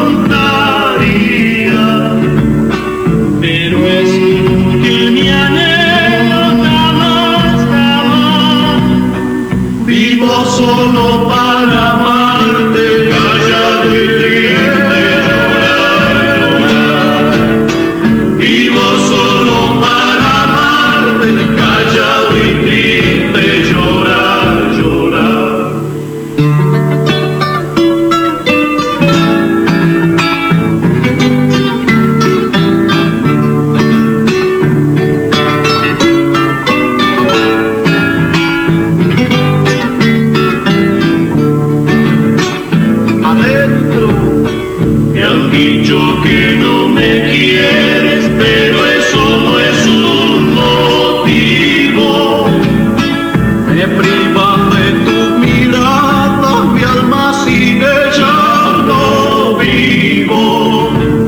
contaría. Pero es inútil mi anhelo, jamás, jamás. Vivo solo para amarte, callado y triste, llorar, llorar. Vivo solo para amarte, callado y triste, llorar, llorar. Adentro me han dicho que no me quieres, pero eso no es un motivo. Me privas de tu mirada, mi alma sigue echando vivo.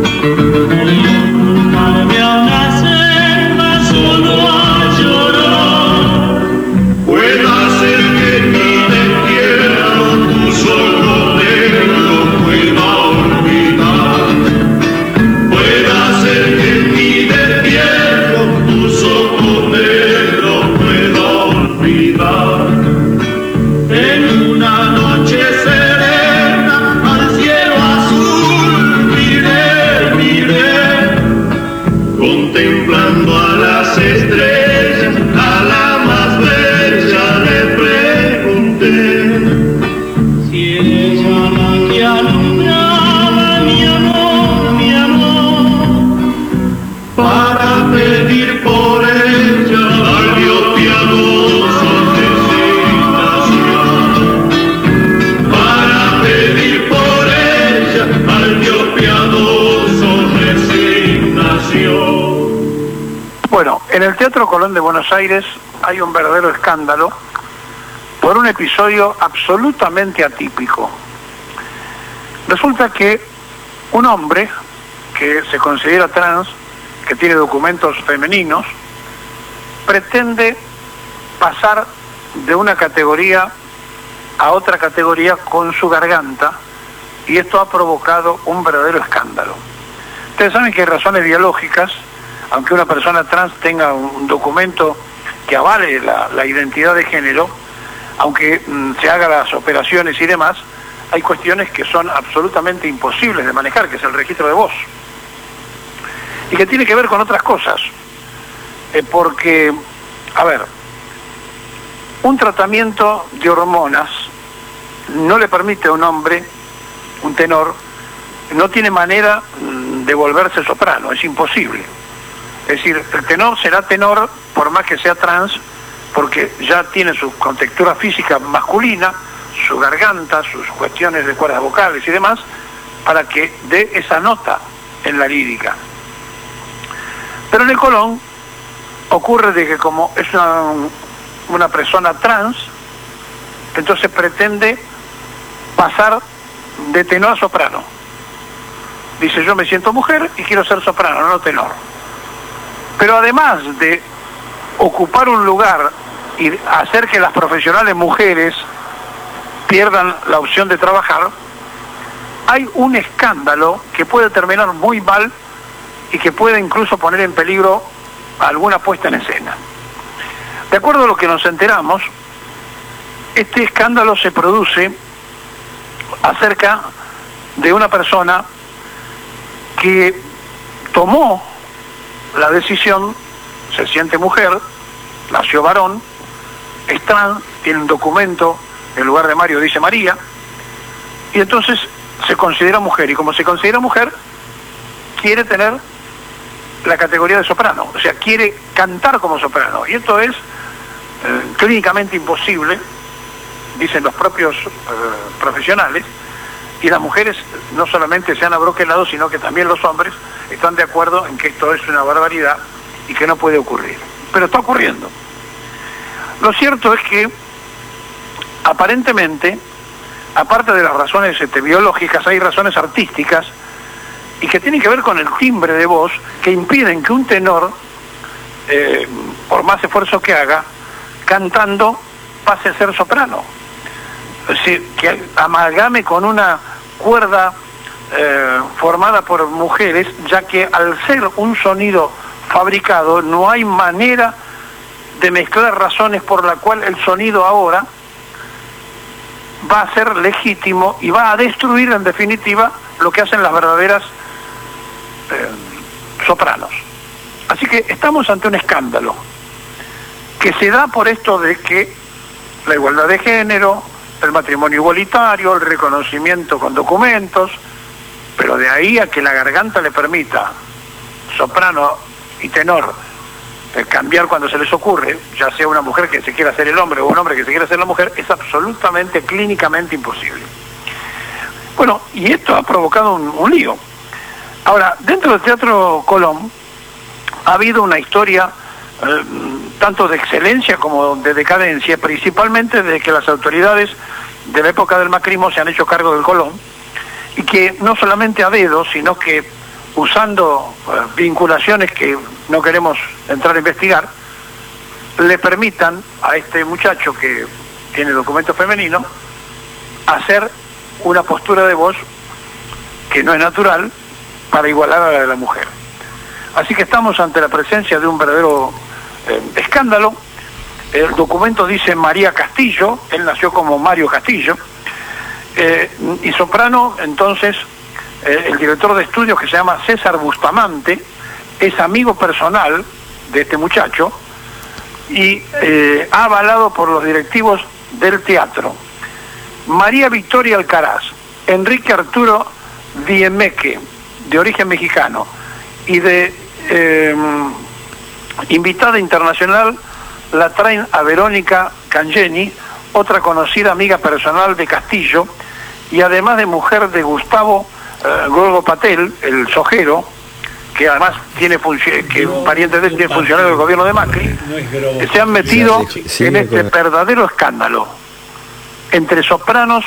Montarme a una selva solo a llorar, pueda ser que en mi destierro tu solo negro pueda olvidar. En el Teatro Colón de Buenos Aires hay un verdadero escándalo por un episodio absolutamente atípico. Resulta que un hombre que se considera trans, que tiene documentos femeninos, pretende pasar de una categoría a otra categoría con su garganta, y esto ha provocado un verdadero escándalo. Ustedes saben que hay razones biológicas, aunque una persona trans tenga un documento que avale la identidad de género, aunque se hagan las operaciones y demás, hay cuestiones que son absolutamente imposibles de manejar, que es el registro de voz, y que tiene que ver con otras cosas, porque, a ver, un tratamiento de hormonas no le permite a un hombre, un tenor, no tiene manera de volverse soprano, es imposible. Es decir, el tenor será tenor por más que sea trans, porque ya tiene su contextura física masculina, su garganta, sus cuestiones de cuerdas vocales y demás, para que dé esa nota en la lírica. Pero en el Colón ocurre de que como es una persona trans, entonces pretende pasar de tenor a soprano. Dice, yo me siento mujer y quiero ser soprano, no tenor. Pero además de ocupar un lugar y hacer que las profesionales mujeres pierdan la opción de trabajar, hay un escándalo que puede terminar muy mal y que puede incluso poner en peligro alguna puesta en escena. De acuerdo a lo que nos enteramos, este escándalo se produce acerca de una persona que tomó la decisión, se siente mujer, nació varón, es trans, tiene un documento, en lugar de Mario dice María, y entonces se considera mujer, y como se considera mujer, quiere tener la categoría de soprano, o sea, quiere cantar como soprano, y esto es clínicamente imposible, dicen los propios profesionales, y las mujeres no solamente se han abroquelado, sino que también los hombres están de acuerdo en que esto es una barbaridad y que no puede ocurrir. Pero está ocurriendo. Lo cierto es que, aparentemente, aparte de las razones biológicas, hay razones artísticas y que tienen que ver con el timbre de voz, que impiden que un tenor, por más esfuerzo que haga, cantando pase a ser soprano. Es decir, que amalgame con una cuerda formada por mujeres, ya que al ser un sonido fabricado no hay manera de mezclar razones por la cual el sonido ahora va a ser legítimo y va a destruir en definitiva lo que hacen las verdaderas sopranos. Así que estamos ante un escándalo que se da por esto de que la igualdad de género, el matrimonio igualitario, el reconocimiento con documentos, pero de ahí a que la garganta le permita, soprano y tenor, cambiar cuando se les ocurre, ya sea una mujer que se quiera hacer el hombre o un hombre que se quiera hacer la mujer, es absolutamente clínicamente imposible. Bueno, y esto ha provocado un lío. Ahora, dentro del Teatro Colón ha habido una historia tanto de excelencia como de decadencia, principalmente desde que las autoridades de la época del macrismo se han hecho cargo del Colón, y que no solamente a dedo, sino que usando vinculaciones que no queremos entrar a investigar, le permitan a este muchacho que tiene documento femenino hacer una postura de voz que no es natural para igualar a la de la mujer. Así que estamos ante la presencia de un verdadero escándalo. El documento dice María Castillo, él nació como Mario Castillo, y soprano, entonces, el director de estudios, que se llama César Bustamante, es amigo personal de este muchacho y ha avalado por los directivos del teatro. María Victoria Alcaraz, Enrique Arturo Diemeque, de origen mexicano, y de invitada internacional la traen a Verónica Cangeni, otra conocida amiga personal de Castillo, y además de mujer de Gustavo Gorgo Patel, el sojero, que además tiene que un pariente de él tiene funcionario del gobierno de Macri, se han metido en este verdadero escándalo. Entre sopranos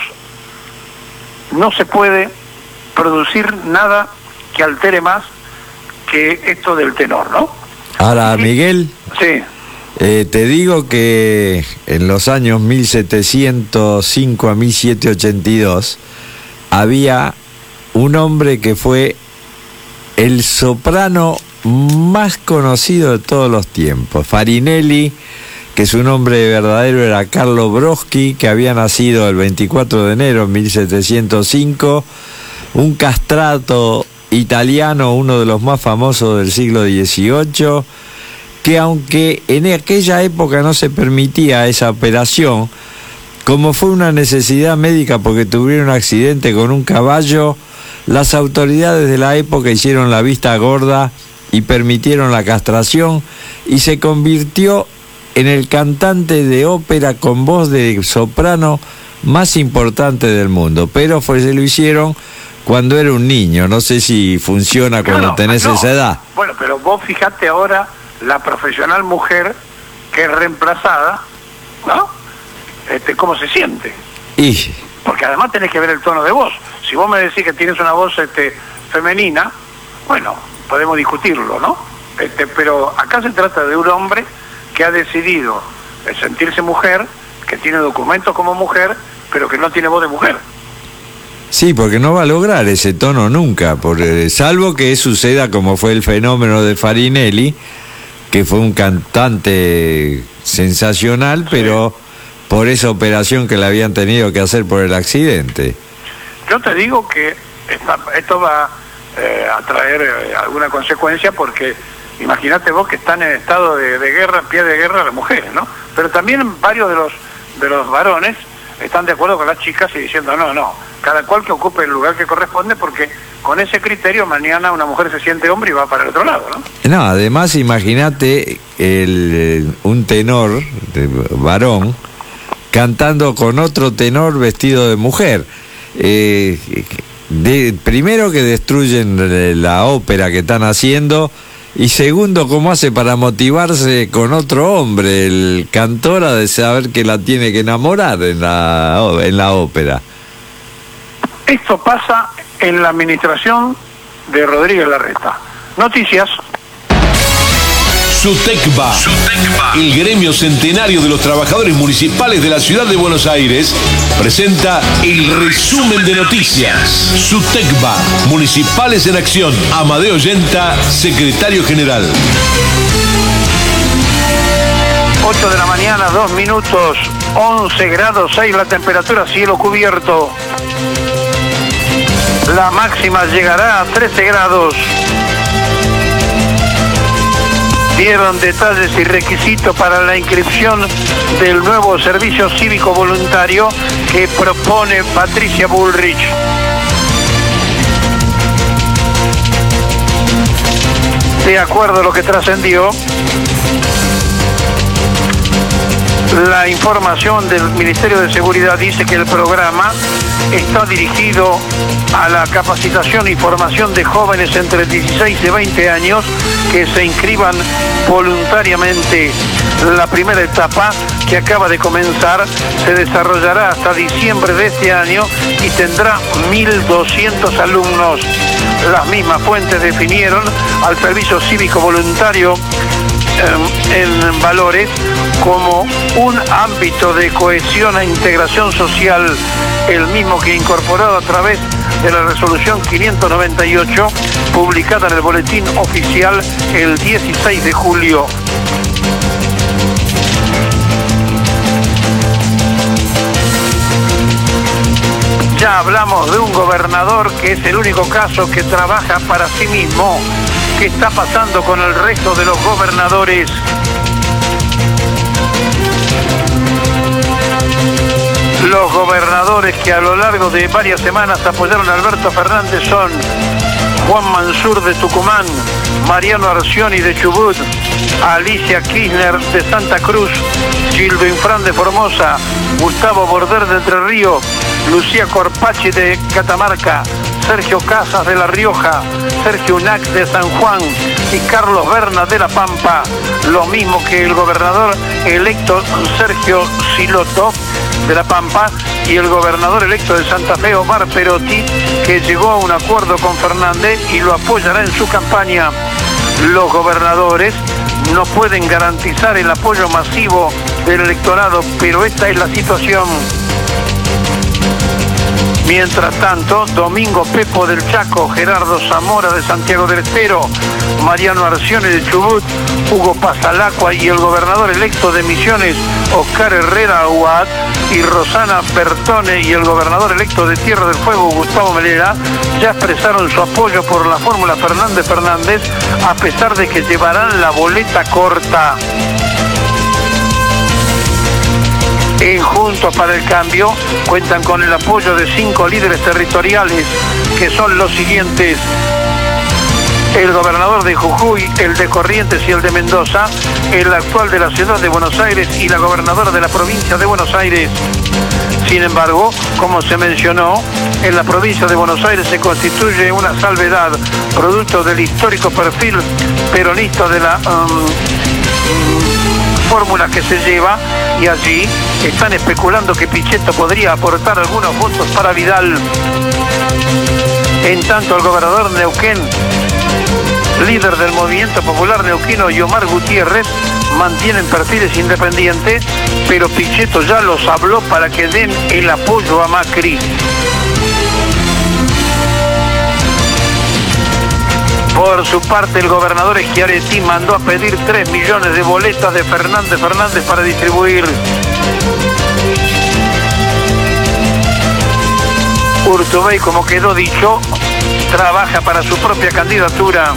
no se puede producir nada que altere más que esto del tenor, ¿no? Ahora, Miguel, sí. Te digo que en los años 1705 a 1782 había un hombre que fue el soprano más conocido de todos los tiempos, Farinelli, que su nombre verdadero era Carlo Broschi, que había nacido el 24 de enero de 1705, un castrato italiano, uno de los más famosos del siglo XVIII, que aunque en aquella época no se permitía esa operación, como fue una necesidad médica porque tuvieron un accidente con un caballo, las autoridades de la época hicieron la vista gorda y permitieron la castración, y se convirtió en el cantante de ópera con voz de soprano más importante del mundo, pero se lo hicieron cuando era un niño. No sé si funciona cuando tenés esa edad. Bueno, pero vos fijate ahora la profesional mujer que es reemplazada, ¿no? ¿Cómo se siente? Y porque además tenés que ver el tono de voz. Si vos me decís que tienes una voz femenina, bueno, podemos discutirlo, ¿no? Pero acá se trata de un hombre que ha decidido sentirse mujer, que tiene documentos como mujer, pero que no tiene voz de mujer. Sí, porque no va a lograr ese tono nunca, salvo que suceda como fue el fenómeno de Farinelli, que fue un cantante sensacional, pero por esa operación que le habían tenido que hacer por el accidente. Yo te digo que esto va a traer alguna consecuencia, porque imagínate vos que están en estado de guerra, en pie de guerra las mujeres, ¿no? Pero también varios de los varones están de acuerdo con las chicas y diciendo no, cada cual que ocupe el lugar que corresponde, porque con ese criterio mañana una mujer se siente hombre y va para el otro lado, ¿no? No, además imagínate un tenor varón cantando con otro tenor vestido de mujer. Primero que destruyen la ópera que están haciendo, y segundo, ¿cómo hace para motivarse con otro hombre el cantor a de saber que la tiene que enamorar en la ópera? Esto pasa en la administración de Rodríguez Larreta. Noticias. SUTECBA, el gremio centenario de los trabajadores municipales de la ciudad de Buenos Aires, presenta el resumen de noticias. SUTECBA, Municipales en Acción. Amadeo Yenta, secretario general. 8 de la mañana, 2 minutos, 11 grados 6 la temperatura, cielo cubierto. La máxima llegará a 13 grados. Dieron detalles y requisitos para la inscripción del nuevo servicio cívico voluntario que propone Patricia Bullrich. De acuerdo a lo que trascendió, la información del Ministerio de Seguridad dice que el programa está dirigido a la capacitación y formación de jóvenes entre 16 y 20 años que se inscriban voluntariamente. La primera etapa, que acaba de comenzar, se desarrollará hasta diciembre de este año y tendrá 1.200 alumnos. Las mismas fuentes definieron al servicio cívico voluntario en valores como un ámbito de cohesión e integración social, el mismo que incorporado a través de la resolución 598 publicada en el boletín oficial el 16 de julio. Ya hablamos de un gobernador que es el único caso que trabaja para sí mismo. ¿Qué está pasando con el resto de los gobernadores? Los gobernadores que a lo largo de varias semanas apoyaron a Alberto Fernández son Juan Mansur de Tucumán, Mariano Arcioni de Chubut, Alicia Kirchner de Santa Cruz, Gildo Infran de Formosa, Gustavo Border de Entre Ríos, Lucía Corpachi de Catamarca, Sergio Casas de La Rioja, Sergio Unac de San Juan y Carlos Berna de La Pampa, lo mismo que el gobernador electo Sergio Silotto de La Pampa y el gobernador electo de Santa Fe, Omar Perotti, que llegó a un acuerdo con Fernández y lo apoyará en su campaña. Los gobernadores no pueden garantizar el apoyo masivo del electorado, pero esta es la situación. Mientras tanto, Domingo Pepo del Chaco, Gerardo Zamora de Santiago del Estero, Mariano Arcione de Chubut, Hugo Pasalacua y el gobernador electo de Misiones, Oscar Herrera Aguad, y Rosana Bertone y el gobernador electo de Tierra del Fuego, Gustavo Melera, ya expresaron su apoyo por la fórmula Fernández-Fernández, a pesar de que llevarán la boleta corta. En Juntos para el Cambio cuentan con el apoyo de 5 líderes territoriales, que son los siguientes: el gobernador de Jujuy, el de Corrientes y el de Mendoza, el actual de la ciudad de Buenos Aires y la gobernadora de la provincia de Buenos Aires. Sin embargo, como se mencionó, en la provincia de Buenos Aires se constituye una salvedad, producto del histórico perfil peronista de la fórmula que se lleva, y allí están especulando que Pichetto podría aportar algunos votos para Vidal. En tanto, el gobernador Neuquén, líder del movimiento popular neuquino, y Omar Gutiérrez mantienen perfiles independientes, pero Pichetto ya los habló para que den el apoyo a Macri. Por su parte, el gobernador Schiaretti mandó a pedir 3 millones de boletas de Fernández para distribuir. Urtubey, como quedó dicho, trabaja para su propia candidatura.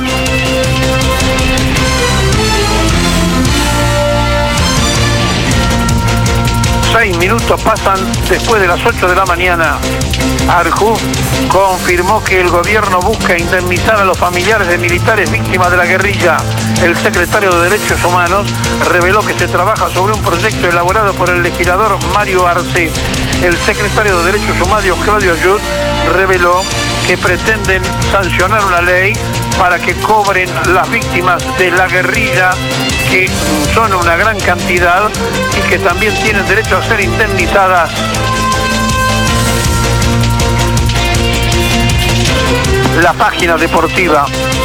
Seis minutos pasan después de las 8 de la mañana. Arjú confirmó que el gobierno busca indemnizar a los familiares de militares víctimas de la guerrilla. El secretario de Derechos Humanos reveló que se trabaja sobre un proyecto elaborado por el legislador Mario Arce. El secretario de Derechos Humanos, Claudio Ayud, reveló que pretenden sancionar una ley para que cobren las víctimas de la guerrilla, que son una gran cantidad y que también tienen derecho a ser indemnizadas. La página deportiva.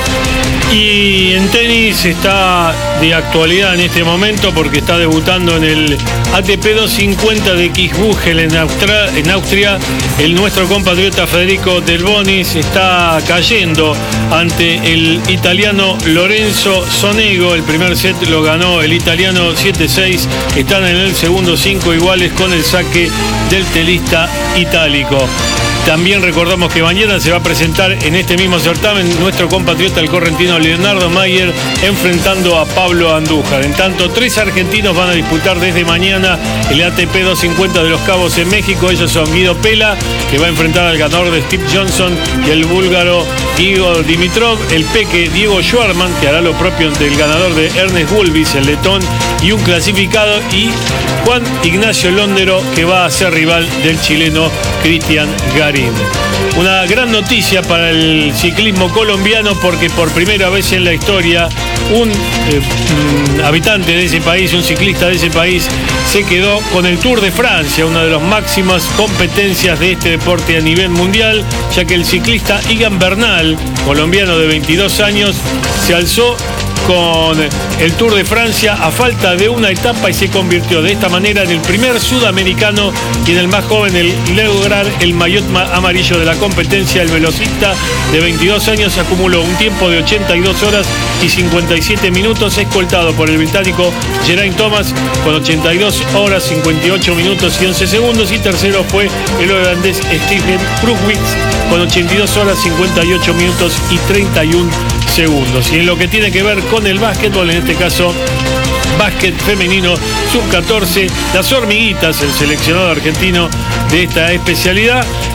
Y en tenis está de actualidad en este momento porque está debutando en el ATP 250 de Kitzbühel en Austria. El nuestro compatriota Federico Del Bonis está cayendo ante el italiano Lorenzo Sonego. El primer set lo ganó el italiano 7-6. Están en el segundo 5 iguales con el saque del telista itálico. También recordamos que mañana se va a presentar en este mismo certamen nuestro compatriota el correntino Leonardo Mayer enfrentando a Pablo Andújar. En tanto, 3 argentinos van a disputar desde mañana el ATP 250 de Los Cabos en México. Ellos son Guido Pela, que va a enfrentar al ganador de Steve Johnson, y el búlgaro Igor Dimitrov, el peque Diego Schwarman, que hará lo propio ante el ganador de Ernest Gulbis, el letón, y un clasificado, y Juan Ignacio Londero, que va a ser rival del chileno Cristian Garín. Una gran noticia para el ciclismo colombiano, porque por primera vez en la historia un habitante de ese país, un ciclista de ese país, se quedó con el Tour de Francia, una de las máximas competencias de este deporte a nivel mundial, ya que el ciclista Egan Bernal, colombiano de 22 años, se alzó con el Tour de Francia a falta de una etapa y se convirtió de esta manera en el primer sudamericano y en el más joven en lograr el maillot amarillo de la competencia. El velocista de 22 años acumuló un tiempo de 82 horas y 57 minutos, escoltado por el británico Geraint Thomas con 82 horas, 58 minutos y 11 segundos, y tercero fue el holandés Steven Kruijswijk con 82 horas, 58 minutos y 31 segundos. Y en lo que tiene que ver con el básquetbol, en este caso básquet femenino sub-14, las hormiguitas, el seleccionado argentino de esta especialidad,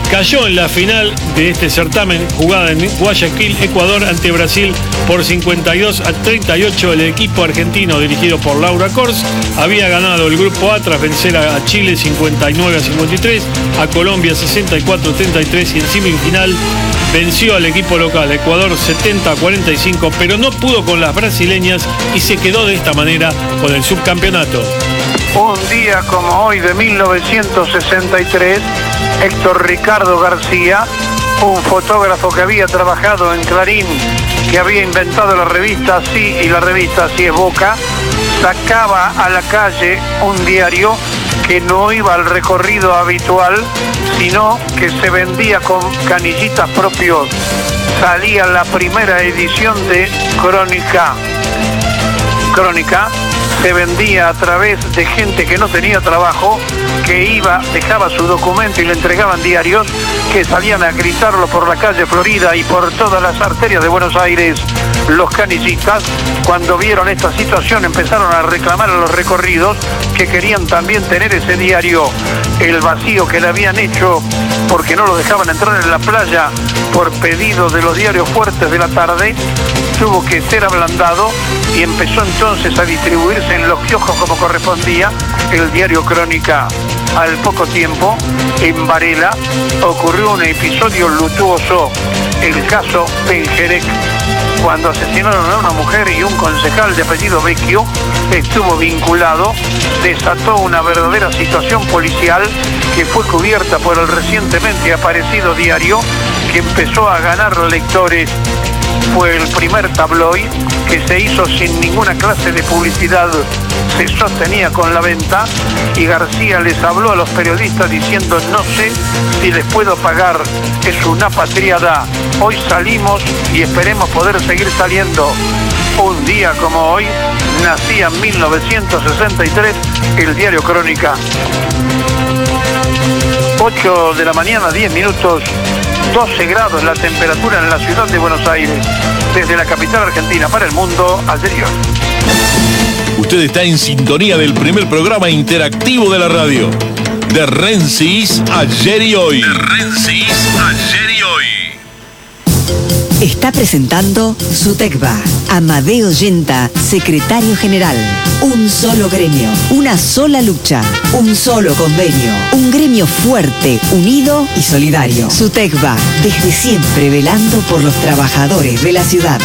cayó en la final de este certamen jugada en Guayaquil, Ecuador, ante Brasil por 52-38. El equipo argentino dirigido por Laura Kors había ganado el grupo A tras vencer a Chile 59-53, a Colombia 64-33 y en semifinal venció al equipo local Ecuador 70-45, pero no pudo con las brasileñas y se quedó de esta manera con el subcampeonato. Un día como hoy de 1963, Héctor Ricardo García, un fotógrafo que había trabajado en Clarín, que había inventado la revista Así y la revista Así es Boca, sacaba a la calle un diario que no iba al recorrido habitual, sino que se vendía con canillitas propios. Salía la primera edición de Crónica. Crónica se vendía a través de gente que no tenía trabajo, que iba, dejaba su documento y le entregaban diarios, que salían a gritarlo por la calle Florida y por todas las arterias de Buenos Aires. Los canillistas, cuando vieron esta situación, empezaron a reclamar a los recorridos que querían también tener ese diario. El vacío que le habían hecho porque no lo dejaban entrar en la playa por pedido de los diarios fuertes de la tarde, tuvo que ser ablandado y empezó entonces a distribuirse en los kioscos como correspondía el diario Crónica. Al poco tiempo, en Varela, ocurrió un episodio luctuoso, el caso Pengerek, cuando asesinaron a una mujer y un concejal de apellido Vecchio estuvo vinculado, desató una verdadera situación policial que fue cubierta por el recientemente aparecido diario, que empezó a ganar lectores. Fue el primer tabloid que se hizo sin ninguna clase de publicidad, se sostenía con la venta, y García les habló a los periodistas diciendo: no sé si les puedo pagar, es una patriada, hoy salimos y esperemos poder seguir saliendo. Un día como hoy nacía en 1963 el diario Crónica. 8 de la mañana, 10 minutos, 12 grados la temperatura en la ciudad de Buenos Aires. Desde la capital argentina para el mundo, ayer y hoy. Usted está en sintonía del primer programa interactivo de la radio, de Rensis Ayer y Hoy. De Rensis Ayer y Hoy. Está presentando SUTECBA. Amadeo Yenta, secretario general. Un solo gremio, una sola lucha, un solo convenio. Un gremio fuerte, unido y solidario. SUTECBA, desde siempre velando por los trabajadores de la ciudad.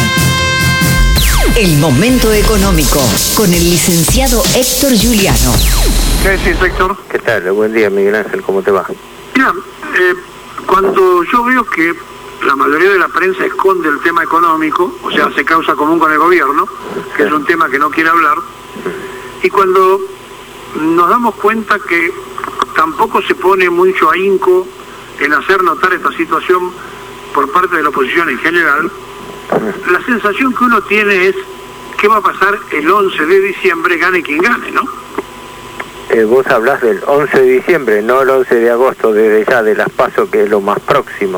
El momento económico, con el licenciado Héctor Giuliano. ¿Qué decís, Héctor? ¿Qué tal? Buen día, Miguel Ángel, ¿cómo te va? Mira, cuando yo veo que la mayoría de la prensa esconde el tema económico, o sea, hace causa común con el gobierno, que es un tema que no quiere hablar, y cuando nos damos cuenta que tampoco se pone mucho ahínco en hacer notar esta situación por parte de la oposición en general, la sensación que uno tiene es qué va a pasar el 11 de diciembre, gane quien gane, ¿no? Vos hablás del 11 de diciembre, no el 11 de agosto, desde ya de las PASO, que es lo más próximo.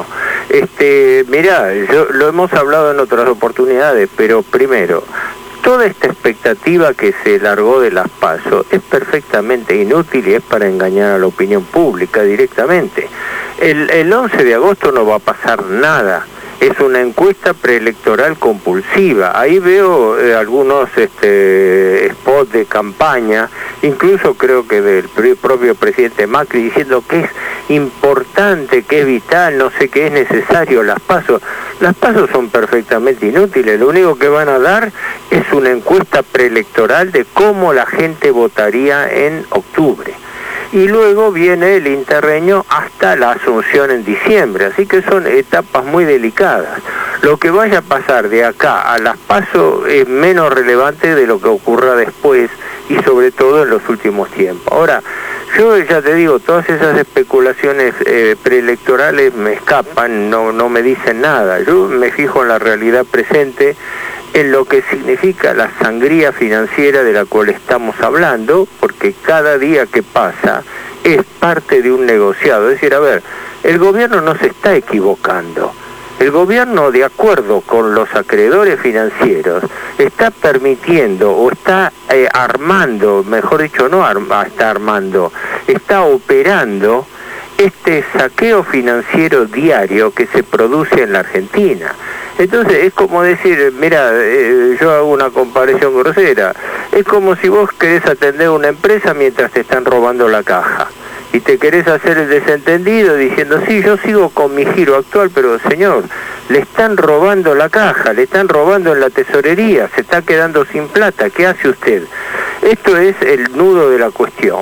Mirá, lo hemos hablado en otras oportunidades, pero primero, toda esta expectativa que se largó de las PASO es perfectamente inútil y es para engañar a la opinión pública directamente. El 11 de agosto no va a pasar nada. Es una encuesta preelectoral compulsiva. Ahí veo algunos spots de campaña, incluso creo que del propio presidente Macri, diciendo que es importante, que es vital, no sé, que es necesario las PASO. Las PASO son perfectamente inútiles. Lo único que van a dar es una encuesta preelectoral de cómo la gente votaría en octubre. Y luego viene el interreño hasta la Asunción en diciembre, así que son etapas muy delicadas. Lo que vaya a pasar de acá a las PASO es menos relevante de lo que ocurra después y sobre todo en los últimos tiempos. Ahora, yo ya te digo, todas esas especulaciones preelectorales me escapan, no me dicen nada. Yo me fijo en la realidad presente, en lo que significa la sangría financiera de la cual estamos hablando, porque cada día que pasa es parte de un negociado. Es decir, a ver, el gobierno no se está equivocando. El gobierno, de acuerdo con los acreedores financieros, está permitiendo o está armando, mejor dicho, está armando, está operando este saqueo financiero diario que se produce en la Argentina. Entonces es como decir, mira, yo hago una comparación grosera, es como si vos querés atender una empresa mientras te están robando la caja. Y te querés hacer el desentendido diciendo, sí, yo sigo con mi giro actual, pero señor, le están robando la caja, le están robando en la tesorería, se está quedando sin plata, ¿qué hace usted? Esto es el nudo de la cuestión.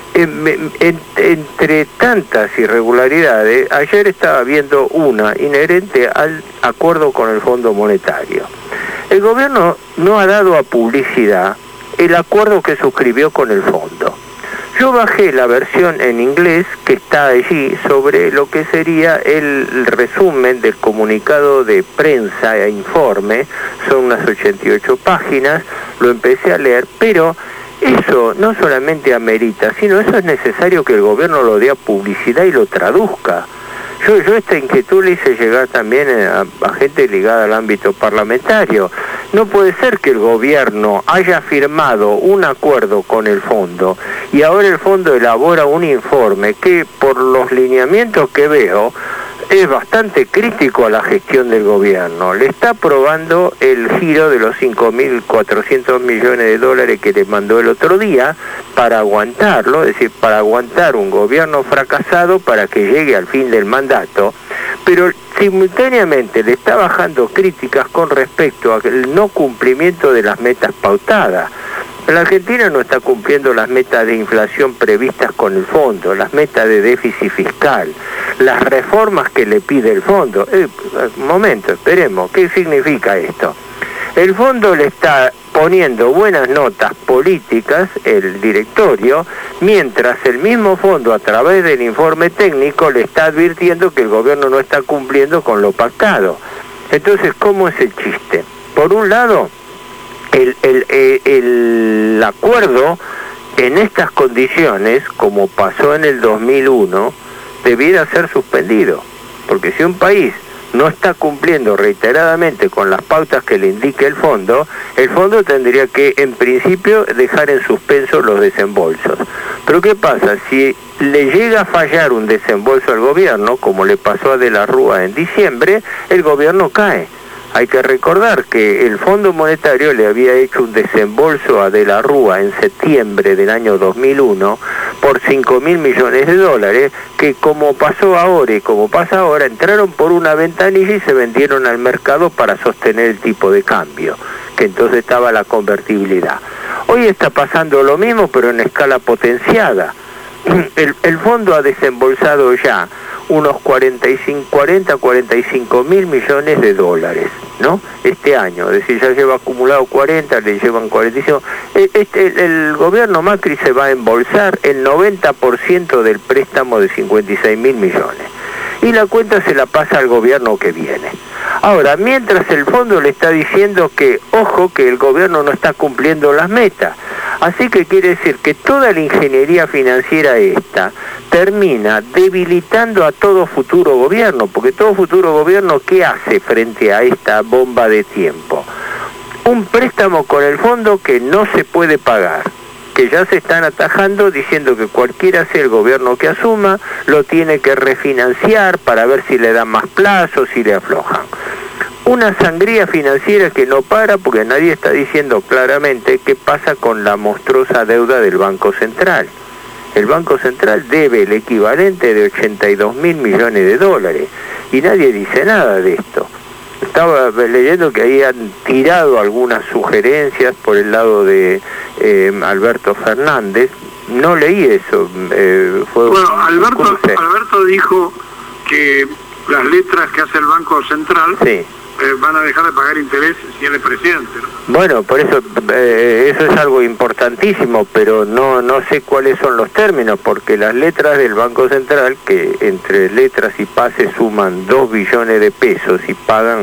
Entre tantas irregularidades, ayer estaba viendo una inherente al acuerdo con el Fondo Monetario. El gobierno no ha dado a publicidad el acuerdo que suscribió con el fondo. Yo bajé la versión en inglés que está allí sobre lo que sería el resumen del comunicado de prensa e informe, son unas 88 páginas, lo empecé a leer, pero eso no solamente amerita, sino eso es necesario que el gobierno lo dé a publicidad y lo traduzca. Yo esta inquietud le hice llegar también a gente ligada al ámbito parlamentario. No puede ser que el gobierno haya firmado un acuerdo con el fondo y ahora el fondo elabora un informe que, por los lineamientos que veo, es bastante crítico a la gestión del gobierno. Le está aprobando el giro de los 5.400 millones de dólares que le mandó el otro día para aguantarlo, es decir, para aguantar un gobierno fracasado para que llegue al fin del mandato, pero simultáneamente le está bajando críticas con respecto al no cumplimiento de las metas pautadas. La Argentina no está cumpliendo las metas de inflación previstas con el fondo, las metas de déficit fiscal, las reformas que le pide el fondo. Un momento, esperemos, ¿qué significa esto? El fondo le está poniendo buenas notas políticas, el directorio, mientras el mismo fondo, a través del informe técnico, le está advirtiendo que el gobierno no está cumpliendo con lo pactado. Entonces, ¿cómo es el chiste? Por un lado, el acuerdo en estas condiciones, como pasó en el 2001, debiera ser suspendido, porque si un país no está cumpliendo reiteradamente con las pautas que le indique el fondo tendría que, en principio, dejar en suspenso los desembolsos. Pero ¿qué pasa? Si le llega a fallar un desembolso al gobierno, como le pasó a De la Rúa en diciembre, el gobierno cae. Hay que recordar que el Fondo Monetario le había hecho un desembolso a De la Rúa en septiembre del año 2001 por 5.000 millones de dólares, que como pasó ahora y como pasa ahora, entraron por una ventanilla y se vendieron al mercado para sostener el tipo de cambio, que entonces estaba la convertibilidad. Hoy está pasando lo mismo, pero en escala potenciada. El fondo ha desembolsado ya unos 45.000 millones de dólares, ¿no? Este año, es decir, ya lleva acumulado 40, le llevan 45. El gobierno Macri se va a embolsar el 90% del préstamo de 56.000 millones. Y la cuenta se la pasa al gobierno que viene. Ahora, mientras el fondo le está diciendo que, ojo, que el gobierno no está cumpliendo las metas. Así que quiere decir que toda la ingeniería financiera esta termina debilitando a todo futuro gobierno, porque todo futuro gobierno, ¿qué hace frente a esta bomba de tiempo? Un préstamo con el fondo que no se puede pagar, que ya se están atajando diciendo que cualquiera sea el gobierno que asuma, lo tiene que refinanciar para ver si le dan más plazo, si le aflojan. Una sangría financiera que no para, porque nadie está diciendo claramente qué pasa con la monstruosa deuda del Banco Central. El Banco Central debe el equivalente de 82.000 millones de dólares y nadie dice nada de esto. Estaba leyendo que ahí han tirado algunas sugerencias por el lado de Alberto Fernández. No leí eso. Bueno, Alberto dijo que las letras que hace el Banco Central van a dejar de pagar interés si él es presidente, ¿no? Bueno, por eso eso es algo importantísimo, pero no sé cuáles son los términos, porque las letras del Banco Central, que entre letras y pases suman 2 billones de pesos y pagan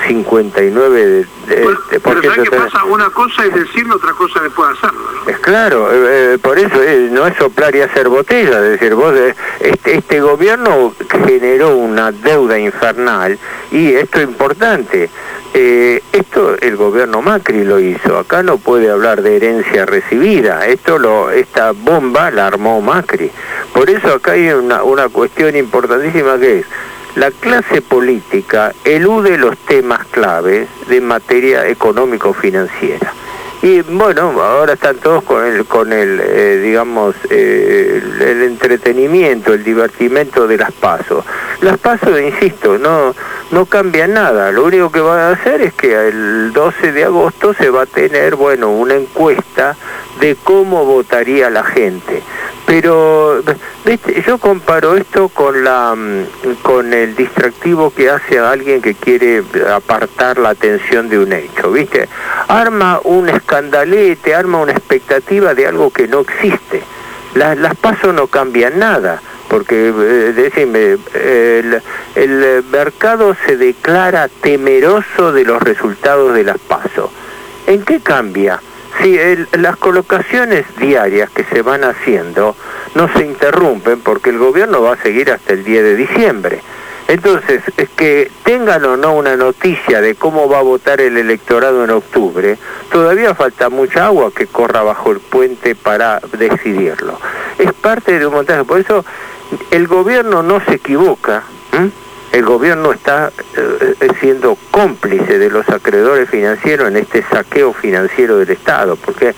59 Pero ¿sabes qué pasa? Una cosa es decirlo, otra cosa es después hacerlo, ¿no? Es claro, por eso no es soplar y hacer botella, es decir, vos este gobierno generó una deuda infernal, y esto es importante, esto el gobierno Macri lo hizo, acá no puede hablar de herencia recibida, esta bomba la armó Macri, por eso acá hay una cuestión importantísima, que es: la clase política elude los temas claves de materia económico-financiera. Y bueno, ahora están todos con el digamos, el entretenimiento, el divertimento de las PASO. Las PASO, insisto, no cambian nada. Lo único que van a hacer es que el 12 de agosto se va a tener, bueno, una encuesta de cómo votaría la gente. Pero, ¿viste? Yo comparo esto con el distractivo que hace a alguien que quiere apartar la atención de un hecho, ¿viste? Arma un escandalete, arma una expectativa de algo que no existe. Las PASO no cambian nada, porque, decime, el mercado se declara temeroso de los resultados de las PASO. ¿En qué cambia? Sí, las colocaciones diarias que se van haciendo no se interrumpen, porque el gobierno va a seguir hasta el 10 de diciembre. Entonces, es que tengan o no una noticia de cómo va a votar el electorado en octubre, todavía falta mucha agua que corra bajo el puente para decidirlo. Es parte de un montaje, por eso el gobierno no se equivoca, el gobierno está siendo cómplice de los acreedores financieros en este saqueo financiero del Estado, porque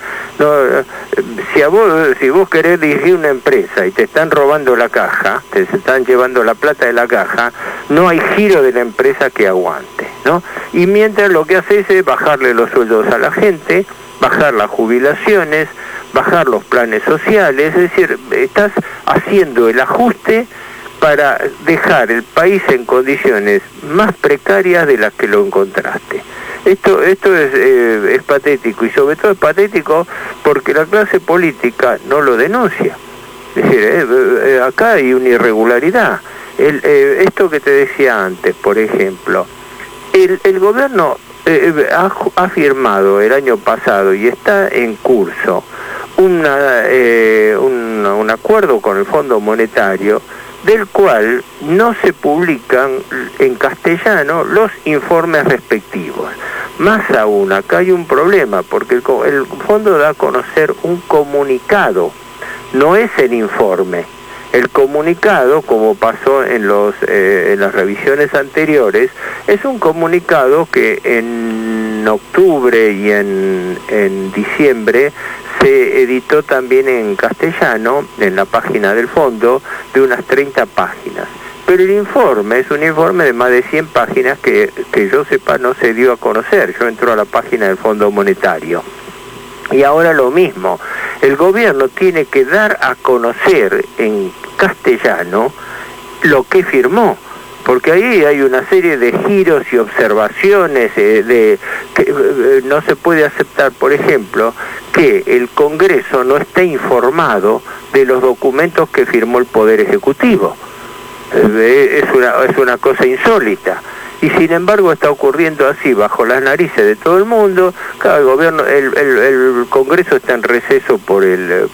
si vos querés dirigir una empresa y te están robando la caja, te están llevando la plata de la caja, no hay giro de la empresa que aguante, ¿no? Y mientras lo que haces es bajarle los sueldos a la gente, bajar las jubilaciones, bajar los planes sociales, es decir, estás haciendo el ajuste para dejar el país en condiciones más precarias de las que lo encontraste. Esto es patético, y sobre todo es patético porque la clase política no lo denuncia. Es decir, acá hay una irregularidad. Esto que te decía antes, por ejemplo, el gobierno ha firmado el año pasado y está en curso un acuerdo con el Fondo Monetario, del cual no se publican en castellano los informes respectivos. Más aún, acá hay un problema, porque el fondo da a conocer un comunicado, no es el informe. El comunicado, como pasó en las revisiones anteriores, es un comunicado que en octubre y en diciembre se editó también en castellano, en la página del fondo, de unas 30 páginas. Pero el informe es un informe de más de 100 páginas que yo sepa no se dio a conocer. Yo entro a la página del Fondo Monetario. Y ahora lo mismo, el gobierno tiene que dar a conocer en castellano lo que firmó, porque ahí hay una serie de giros y observaciones que no se puede aceptar, por ejemplo, que el Congreso no esté informado de los documentos que firmó el Poder Ejecutivo. Es una cosa insólita. Y sin embargo está ocurriendo así bajo las narices de todo el mundo. Cada gobierno, el Congreso está en receso por el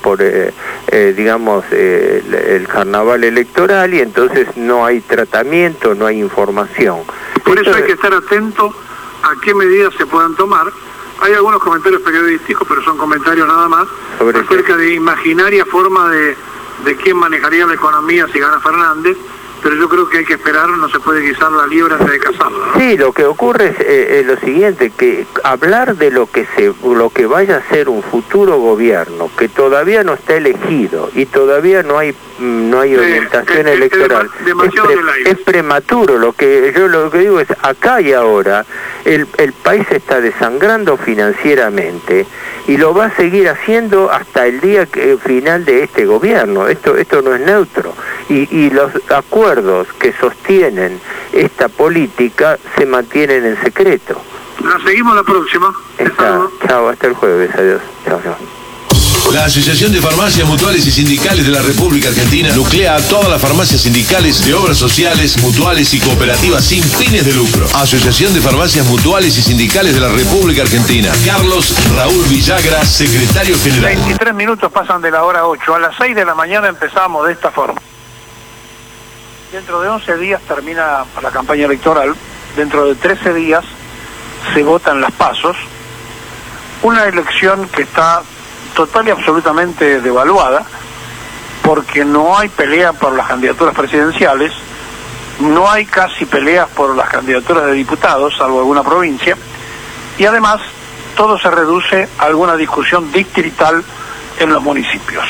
carnaval electoral, y entonces no hay tratamiento, no hay información. Por eso hay que estar atento a qué medidas se puedan tomar. Hay algunos comentarios periodísticos, pero son comentarios nada más, acerca de imaginaria forma de quién manejaría la economía si gana Fernández. Pero yo creo que hay que esperar, no se puede guisar la liebre antes de cazarla, ¿no? Sí, lo que ocurre es lo siguiente, que hablar de lo que vaya a ser un futuro gobierno, que todavía no está elegido y todavía no hay orientación electoral, es prematuro. Lo que digo es, acá y ahora, el país está desangrando financieramente y lo va a seguir haciendo hasta el día final de este gobierno. Esto no es neutro. Y los acuerdos que sostienen esta política se mantienen en secreto. La seguimos la próxima. Chao, hasta el jueves. Adiós. Chao. La Asociación de Farmacias Mutuales y Sindicales de la República Argentina nuclea a todas las farmacias sindicales de obras sociales, mutuales y cooperativas sin fines de lucro. Asociación de Farmacias Mutuales y Sindicales de la República Argentina. Carlos Raúl Villagra, secretario general. 23 minutos pasan de la hora 8. A las 6 de la mañana empezamos de esta forma. Dentro de 11 días termina la campaña electoral. Dentro de 13 días se votan las PASOs. Una elección que está total y absolutamente devaluada, porque no hay pelea por las candidaturas presidenciales, no hay casi peleas por las candidaturas de diputados, salvo alguna provincia, y además todo se reduce a alguna discusión distrital en los municipios.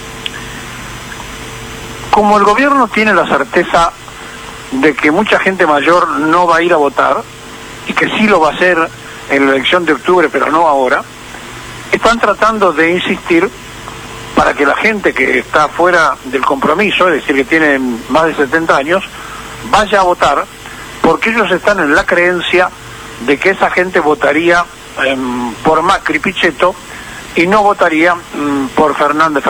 Como el gobierno tiene la certeza de que mucha gente mayor no va a ir a votar, y que sí lo va a hacer en la elección de octubre, pero no ahora, están tratando de insistir para que la gente que está fuera del compromiso, es decir, que tiene más de 70 años, vaya a votar, porque ellos están en la creencia de que esa gente votaría por Macri Pichetto y no votaría por Fernández.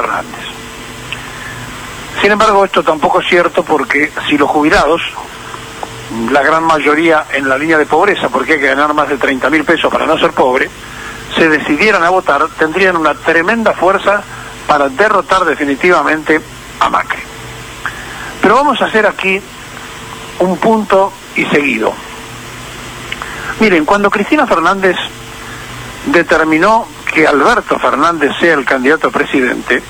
Sin embargo, esto tampoco es cierto, porque si los jubilados, la gran mayoría en la línea de pobreza, porque hay que ganar más de 30.000 pesos para no ser pobre, se decidieran a votar, tendrían una tremenda fuerza para derrotar definitivamente a Macri. Pero vamos a hacer aquí un punto y seguido. Miren, cuando Cristina Fernández determinó que Alberto Fernández sea el candidato a presidente,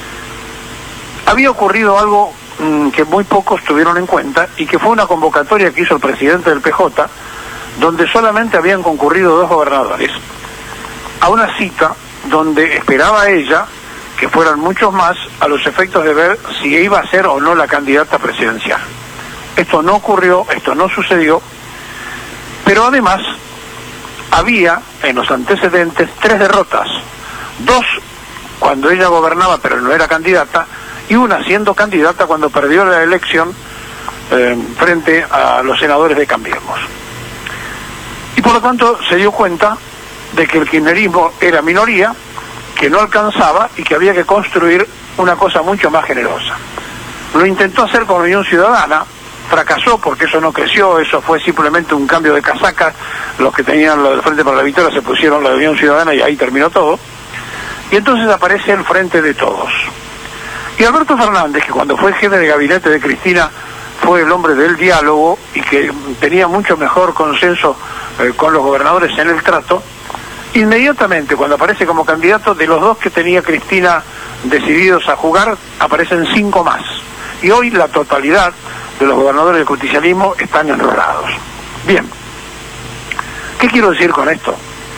había ocurrido algo que muy pocos tuvieron en cuenta, y que fue una convocatoria que hizo el presidente del PJ, donde solamente habían concurrido 2 gobernadores, a una cita donde esperaba ella que fueran muchos más, a los efectos de ver si iba a ser o no la candidata presidencial. Esto no ocurrió, esto no sucedió, pero además había en los antecedentes 3 derrotas, 2 cuando ella gobernaba pero no era candidata, y una siendo candidata cuando perdió la elección frente a los senadores de Cambiemos. Y por lo tanto se dio cuenta de que el kirchnerismo era minoría, que no alcanzaba y que había que construir una cosa mucho más generosa. Lo intentó hacer con Unión Ciudadana, fracasó porque eso no creció, eso fue simplemente un cambio de casacas, los que tenían lo del Frente para la Victoria se pusieron la de Unión Ciudadana y ahí terminó todo, y entonces aparece el Frente de Todos. Y Alberto Fernández, que cuando fue jefe de gabinete de Cristina fue el hombre del diálogo y que tenía mucho mejor consenso con los gobernadores en el trato, inmediatamente cuando aparece como candidato, de los 2 que tenía Cristina decididos a jugar, aparecen 5 más. Y hoy la totalidad de los gobernadores del justicialismo están enrolados. Bien, ¿qué quiero decir con esto?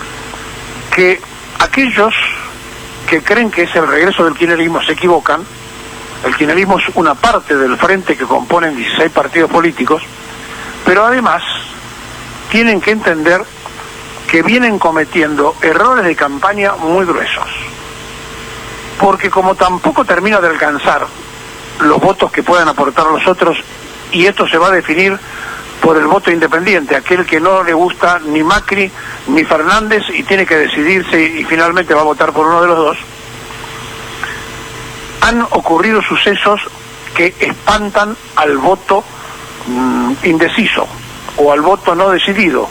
Que aquellos que creen que es el regreso del kirchnerismo se equivocan. El kirchnerismo es una parte del frente que componen 16 partidos políticos, pero además tienen que entender que vienen cometiendo errores de campaña muy gruesos. Porque como tampoco termina de alcanzar los votos que puedan aportar los otros, y esto se va a definir por el voto independiente, aquel que no le gusta ni Macri ni Fernández y tiene que decidirse y finalmente va a votar por uno de los 2, han ocurrido sucesos que espantan al voto indeciso o al voto no decidido.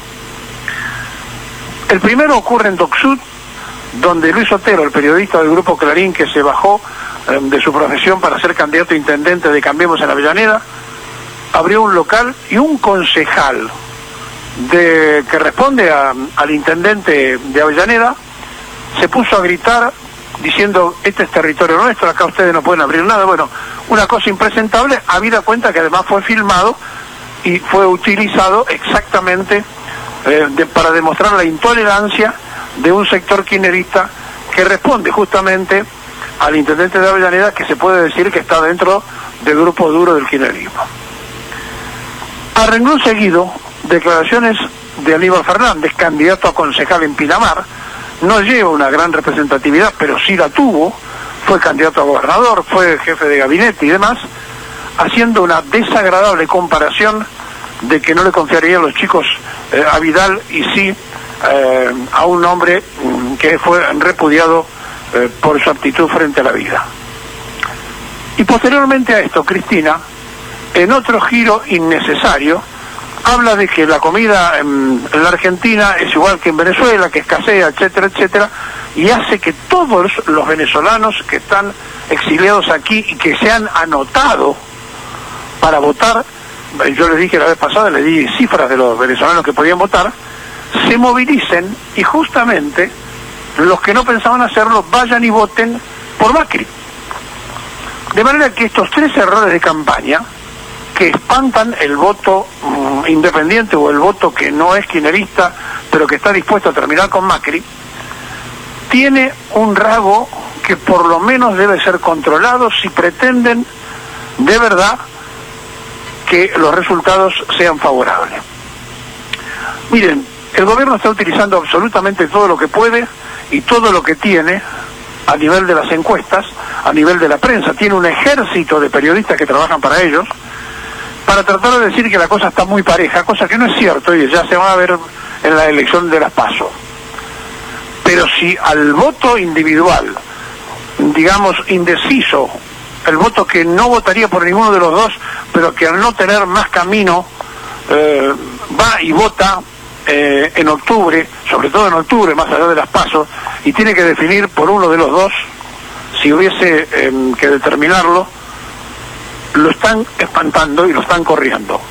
El primero ocurre en Docsud, donde Luis Otero, el periodista del Grupo Clarín, que se bajó de su profesión para ser candidato a intendente de Cambiemos en Avellaneda, abrió un local y un concejal que responde al intendente de Avellaneda se puso a gritar diciendo: este es territorio nuestro, acá ustedes no pueden abrir nada. Bueno, una cosa impresentable, habida cuenta que además fue filmado y fue utilizado exactamente para demostrar la intolerancia de un sector kirchnerista que responde justamente al intendente de Avellaneda, que se puede decir que está dentro del grupo duro del kirchnerismo. A renglón seguido, declaraciones de Aníbal Fernández, candidato a concejal en Pinamar. No lleva una gran representatividad, pero sí la tuvo, fue candidato a gobernador, fue jefe de gabinete y demás, haciendo una desagradable comparación de que no le confiarían los chicos a Vidal y sí a un hombre que fue repudiado por su actitud frente a la vida. Y posteriormente a esto, Cristina, en otro giro innecesario, habla de que la comida en la Argentina es igual que en Venezuela, que escasea, etcétera, etcétera, y hace que todos los venezolanos que están exiliados aquí y que se han anotado para votar, yo les dije la vez pasada, les di cifras de los venezolanos que podían votar, se movilicen y justamente los que no pensaban hacerlo vayan y voten por Macri. De manera que estos tres errores de campaña, que espantan el voto independiente o el voto que no es kirchnerista, pero que está dispuesto a terminar con Macri, tiene un rasgo que por lo menos debe ser controlado si pretenden de verdad que los resultados sean favorables. Miren, el gobierno está utilizando absolutamente todo lo que puede y todo lo que tiene a nivel de las encuestas, a nivel de la prensa. Tiene un ejército de periodistas que trabajan para ellos, para tratar de decir que la cosa está muy pareja, cosa que no es cierto y ya se va a ver en la elección de las PASO. Pero si al voto individual, digamos indeciso, el voto que no votaría por ninguno de los dos, pero que al no tener más camino va y vota en octubre, sobre todo en octubre, más allá de las PASO, y tiene que definir por uno de los dos, si hubiese que determinarlo, lo están espantando y lo están corriendo.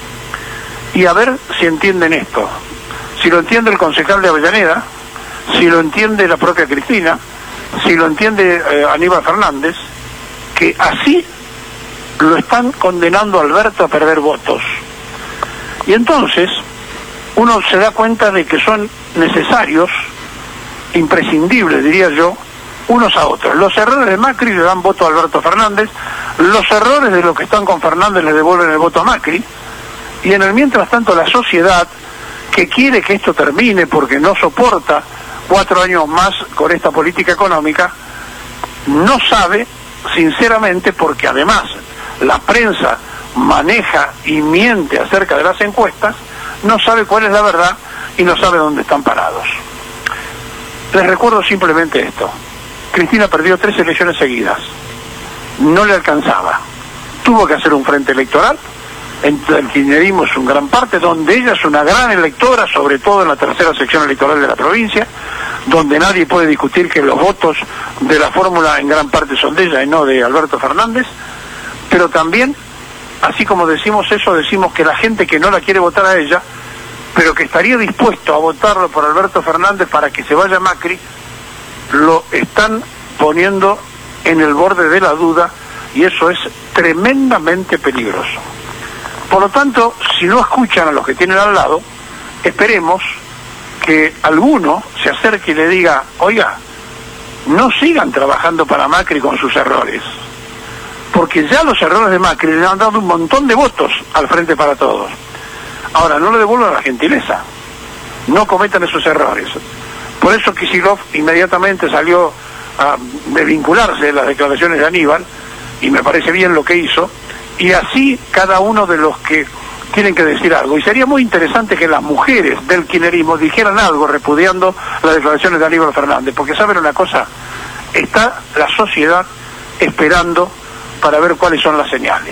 Y a ver si entienden esto. Si lo entiende el concejal de Avellaneda, si lo entiende la propia Cristina, si lo entiende Aníbal Fernández, que así lo están condenando a Alberto a perder votos. Y entonces uno se da cuenta de que son necesarios, imprescindibles diría yo, unos a otros. Los errores de Macri le dan voto a Alberto Fernández, los errores de los que están con Fernández le devuelven el voto a Macri, y en el mientras tanto la sociedad, que quiere que esto termine porque no soporta 4 años más con esta política económica, no sabe, sinceramente, porque además la prensa maneja y miente acerca de las encuestas, no sabe cuál es la verdad y no sabe dónde están parados. Les recuerdo simplemente esto. Cristina perdió 3 elecciones seguidas. No le alcanzaba. Tuvo que hacer un frente electoral. El kirchnerismo es una gran parte, donde ella es una gran electora, sobre todo en la tercera sección electoral de la provincia, donde nadie puede discutir que los votos de la fórmula en gran parte son de ella y no de Alberto Fernández, pero también, así como decimos eso, decimos que la gente que no la quiere votar a ella, pero que estaría dispuesto a votarlo por Alberto Fernández para que se vaya Macri, lo están poniendo en el borde de la duda, y eso es tremendamente peligroso. Por lo tanto, si no escuchan a los que tienen al lado, esperemos que alguno se acerque y le diga, oiga, no sigan trabajando para Macri con sus errores, porque ya los errores de Macri le han dado un montón de votos al Frente para Todos. Ahora, no le devuelvan la gentileza, no cometan esos errores. Por eso Kicillof inmediatamente salió a desvincularse de las declaraciones de Aníbal, y me parece bien lo que hizo, y así cada uno de los que tienen que decir algo. Y sería muy interesante que las mujeres del kirchnerismo dijeran algo repudiando las declaraciones de Aníbal Fernández, porque saben una cosa, está la sociedad esperando para ver cuáles son las señales.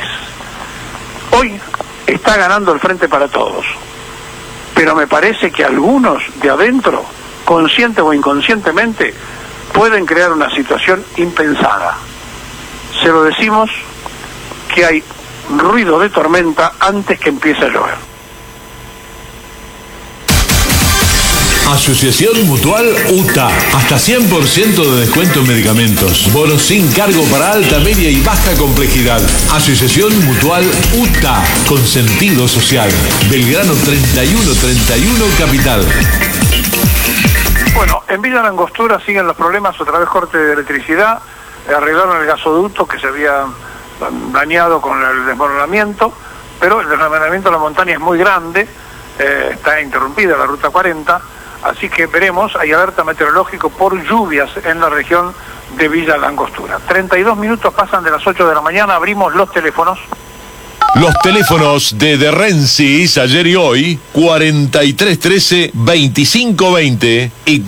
Hoy está ganando el Frente para Todos, pero me parece que algunos de adentro, consciente o inconscientemente, pueden crear una situación impensada. Se lo decimos que hay ruido de tormenta antes que empiece a llover. Asociación Mutual UTA. Hasta 100% de descuento en medicamentos. Bonos sin cargo para alta, media y baja complejidad. Asociación Mutual UTA. Con sentido social. Belgrano 3131 Capital. Bueno, en Villa Langostura siguen los problemas, otra vez corte de electricidad. Arreglaron el gasoducto que se había dañado con el desmoronamiento, pero el desmoronamiento de la montaña es muy grande, está interrumpida la ruta 40, así que veremos, hay alerta meteorológico por lluvias en la región de Villa Langostura. 32 minutos pasan de las 8 de la mañana, abrimos los teléfonos. Los teléfonos de Rensis ayer y hoy, 4313-2520 y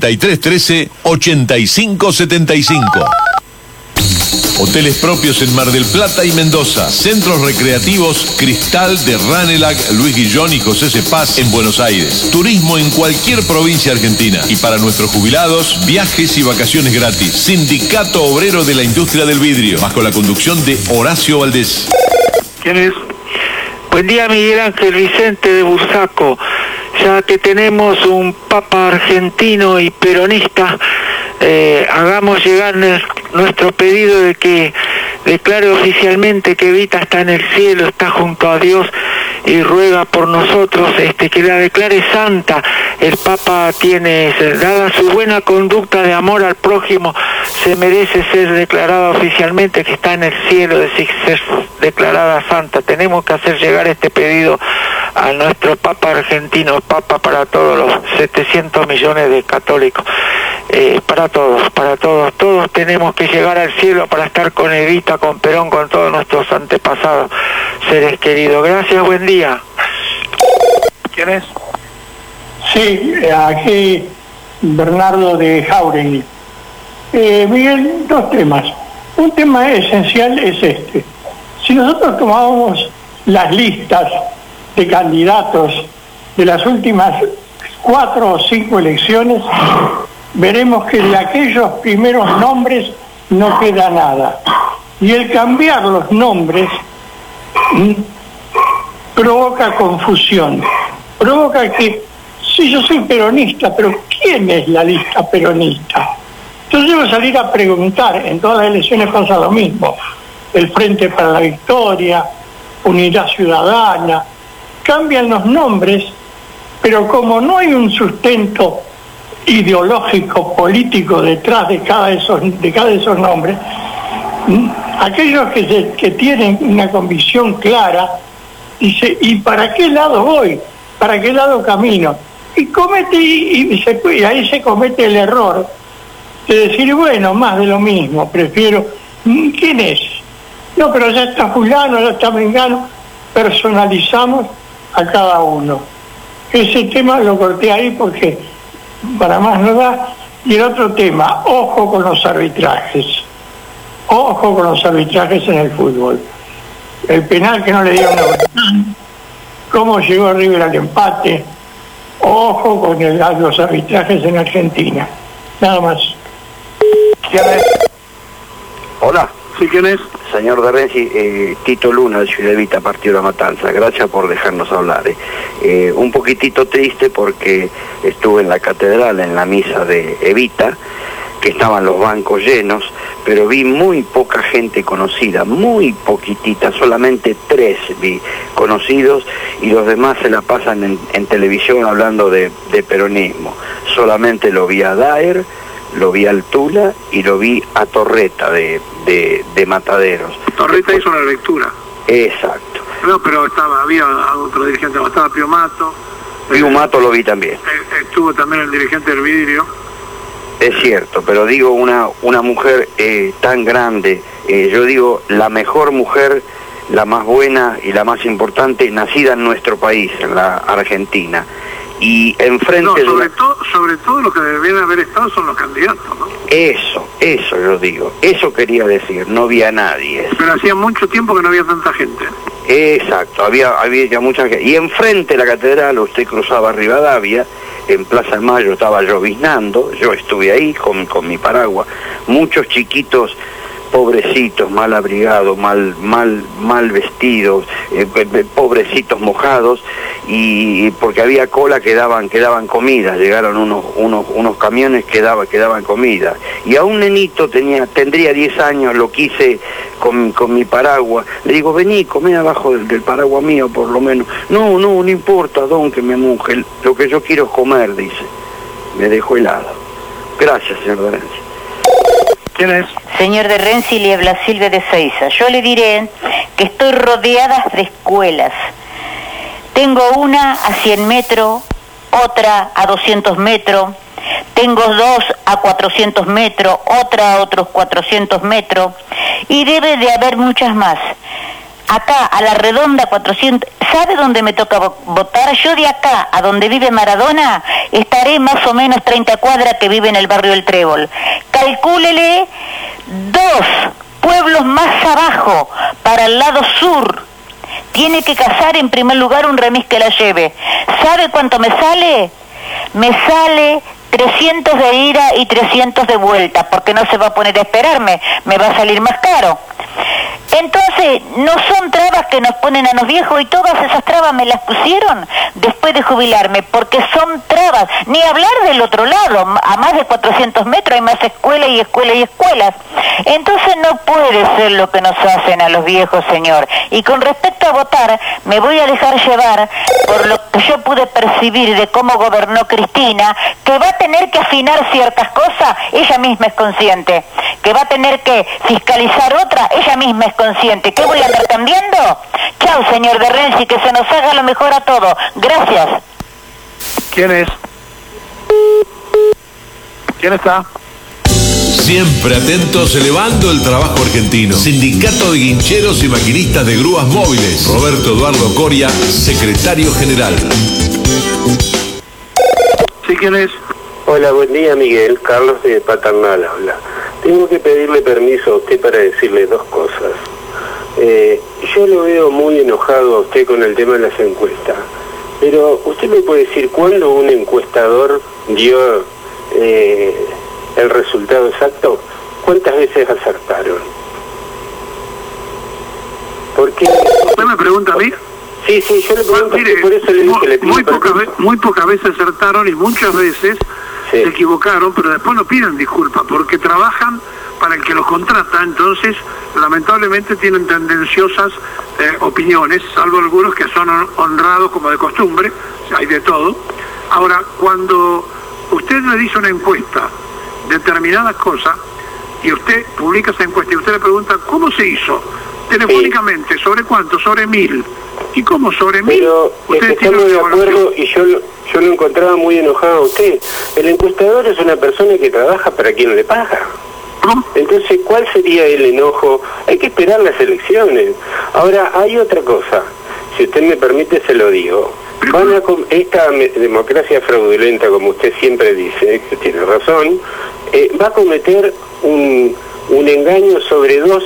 4313-8575. Hoteles propios en Mar del Plata y Mendoza. Centros recreativos Cristal de Ranelagh, Luis Guillón y José Cepaz en Buenos Aires. Turismo en cualquier provincia argentina. Y para nuestros jubilados, viajes y vacaciones gratis. Sindicato Obrero de la Industria del Vidrio, bajo la conducción de Horacio Valdés. ¿Quién es? Buen día, Miguel Ángel Vicente de Bursaco. Ya que tenemos un papa argentino y peronista, hagamos llegar nuestro pedido de que declare oficialmente que Evita está en el cielo, está junto a Dios y ruega por nosotros, que la declare santa. El Papa tiene, dada su buena conducta de amor al prójimo, se merece ser declarada oficialmente que está en el cielo, decir, ser declarada santa. Tenemos que hacer llegar este pedido a nuestro Papa argentino, Papa para todos los 700 millones de católicos, para todos tenemos que llegar al cielo para estar con Evita, con Perón, con todos nuestros antepasados, seres queridos. Gracias, buen día. ¿Quién es? Sí, aquí Bernardo de Jauregui. Miguel, dos temas. Un tema esencial es este. Si nosotros tomábamos las listas de candidatos de las últimas 4 o 5 elecciones, veremos que de aquellos primeros nombres no queda nada. Y el cambiar los nombres provoca confusión. Provoca que, sí, yo soy peronista, pero ¿quién es la lista peronista? Entonces debo salir a preguntar, en todas las elecciones pasa lo mismo. El Frente para la Victoria, Unidad Ciudadana, cambian los nombres, pero como no hay un sustento ideológico, político detrás de cada de esos nombres, aquellos que tienen una convicción clara, dice, ¿y para qué lado voy? ¿Para qué lado camino? Y ahí se comete el error de decir, bueno, más de lo mismo, prefiero, ¿quién es? No, pero ya está fulano, ya está mengano, personalizamos a cada uno. Ese tema lo corté ahí porque para más no da. Y el otro tema, ojo con los arbitrajes. Ojo con los arbitrajes en el fútbol. El penal que no le dieron a Beltrán, cómo llegó River al empate. Ojo con los arbitrajes en Argentina. Nada más. ¿Quién es? Hola. ¿Sí, quién es? Señor de Renzi, Tito Luna de Ciudad Evita, Partido de La Matanza. Gracias por dejarnos hablar. Un poquitito triste porque estuve en la catedral, en la misa de Evita, que estaban los bancos llenos, pero vi muy poca gente conocida, muy poquitita, solamente 3 vi conocidos y los demás se la pasan en televisión hablando de peronismo. Solamente lo vi a Daer, lo vi a Altula y lo vi a Torreta de Mataderos. Torreta hizo una lectura. Exacto. No, pero había otro dirigente, estaba Pío Mato. Pío Mato lo vi también. Estuvo también el dirigente del vidrio. Es cierto, pero digo una mujer tan grande, yo digo la mejor mujer, la más buena y la más importante, nacida en nuestro país, en la Argentina. Y enfrente sobre todo lo que deberían haber estado son los candidatos, ¿no? Eso yo digo, eso quería decir, no había nadie. Pero hacía mucho tiempo que no había tanta gente. Exacto, había ya mucha gente. Y enfrente de la catedral, usted cruzaba Rivadavia, en Plaza de Mayo estaba lloviznando, yo estuve ahí con mi paraguas, muchos chiquitos pobrecitos, mal abrigados, mal vestidos, pobrecitos mojados, y porque había cola que daban comida, llegaron unos camiones que daban comida, y a un nenito tendría 10 años, lo quise con mi paraguas, le digo, vení, comé abajo del paraguas mío por lo menos. No importa, don, que me moje, lo que yo quiero es comer, dice. Me dejó helado. Gracias, señor de Renzi. ¿Quién es? Señor de Renzi, le habla Silvia de Seiza. Yo le diré que estoy rodeada de escuelas. Tengo una a 100 metros, otra a 200 metros, tengo 2 a 400 metros, otra a otros 400 metros, y debe de haber muchas más. acá a la redonda 400, ¿sabe dónde me toca votar? Yo de acá a donde vive Maradona estaré más o menos 30 cuadras que vive en el barrio del Trébol. Calcúlele 2 pueblos más abajo, para el lado sur. Tiene que cazar en primer lugar un remis que la lleve. ¿Sabe cuánto me sale? Me sale 300 de ida y 300 de vuelta, porque no se va a poner a esperarme, me va a salir más caro. Entonces, no son trabas que nos ponen a los viejos, y todas esas trabas me las pusieron después de jubilarme, porque son trabas. Ni hablar del otro lado, a más de 400 metros hay más escuelas y escuelas y escuelas. Entonces no puede ser lo que nos hacen a los viejos, señor. Y con respecto a votar, me voy a dejar llevar por lo que yo pude percibir de cómo gobernó Cristina, que va a tener que afinar ciertas cosas, ella misma es consciente. Que va a tener que fiscalizar otra, ella misma es consciente. ¿Qué voy a andar cambiando? Chao, señor de Renzi, que se nos haga lo mejor a todos. Gracias. ¿Quién es? ¿Quién está? Siempre atentos, elevando el trabajo argentino. Sindicato de Guincheros y Maquinistas de Grúas Móviles. Roberto Eduardo Coria, secretario general. ¿Sí, quién es? Hola, buen día, Miguel. Carlos de Paternal habla. Tengo que pedirle permiso a usted para decirle 2 cosas. Yo lo veo muy enojado a usted con el tema de las encuestas, pero ¿usted me puede decir cuándo un encuestador dio el resultado exacto? ¿Cuántas veces acertaron? ¿Por qué? ¿Usted me pregunta a mí? Sí, yo le pregunto, mire, por eso le dije que le pido muy pocas veces acertaron, y muchas veces se equivocaron, pero después no piden disculpas porque trabajan para el que los contrata. Entonces lamentablemente tienen tendenciosas opiniones, salvo algunos que son honrados como de costumbre, hay de todo. Ahora, cuando usted le dice una encuesta determinadas cosas y usted publica esa encuesta y usted le pregunta ¿cómo se hizo? Telefónicamente, ¿sobre cuánto? Sobre 1000. ¿Y cómo sobre 1000? Pero estamos de acuerdo, y yo lo encontraba muy enojado a usted. El encuestador es una persona que trabaja para quien le paga. Entonces, ¿cuál sería el enojo? Hay que esperar las elecciones. Ahora, hay otra cosa. Si usted me permite, se lo digo. Esta democracia fraudulenta, como usted siempre dice, que tiene razón, va a cometer un engaño sobre dos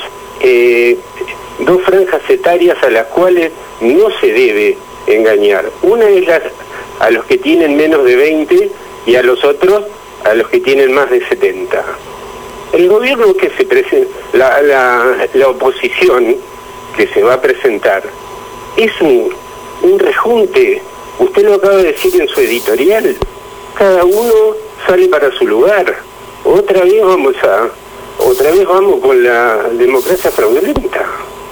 franjas etarias a las cuales no se debe engañar. Una es a los que tienen menos de 20 y a los otros a los que tienen más de 70. El gobierno que se presenta, la oposición que se va a presentar, es un rejunte. Usted lo acaba de decir en su editorial. Cada uno sale para su lugar. Otra vez vamos con la democracia fraudulenta.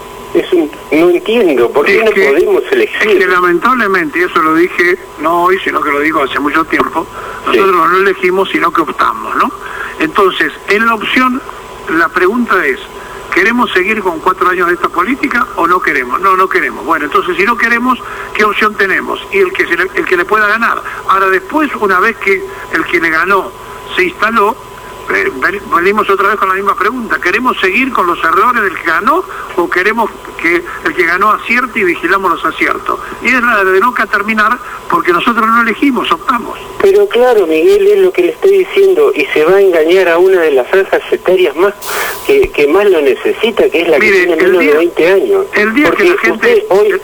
No entiendo por qué no podemos elegir. Es que lamentablemente, eso lo dije no hoy, sino que lo digo hace mucho tiempo, nosotros no elegimos, sino que optamos, ¿no? Entonces, en la opción, la pregunta es, ¿queremos seguir con 4 años de esta política o no queremos? No queremos. Bueno, entonces si no queremos, ¿qué opción tenemos? Y el que le pueda ganar. Ahora después, una vez que el que le ganó se instaló, venimos otra vez con la misma pregunta. ¿Queremos seguir con los errores del que ganó o queremos que el que ganó acierte y vigilamos los aciertos? Y es la de nunca terminar, porque nosotros no elegimos, optamos. Pero claro, Miguel, es lo que le estoy diciendo, y se va a engañar a una de las franjas etarias más que más lo necesita, que es la que tiene menos de 20 años. El día que la gente,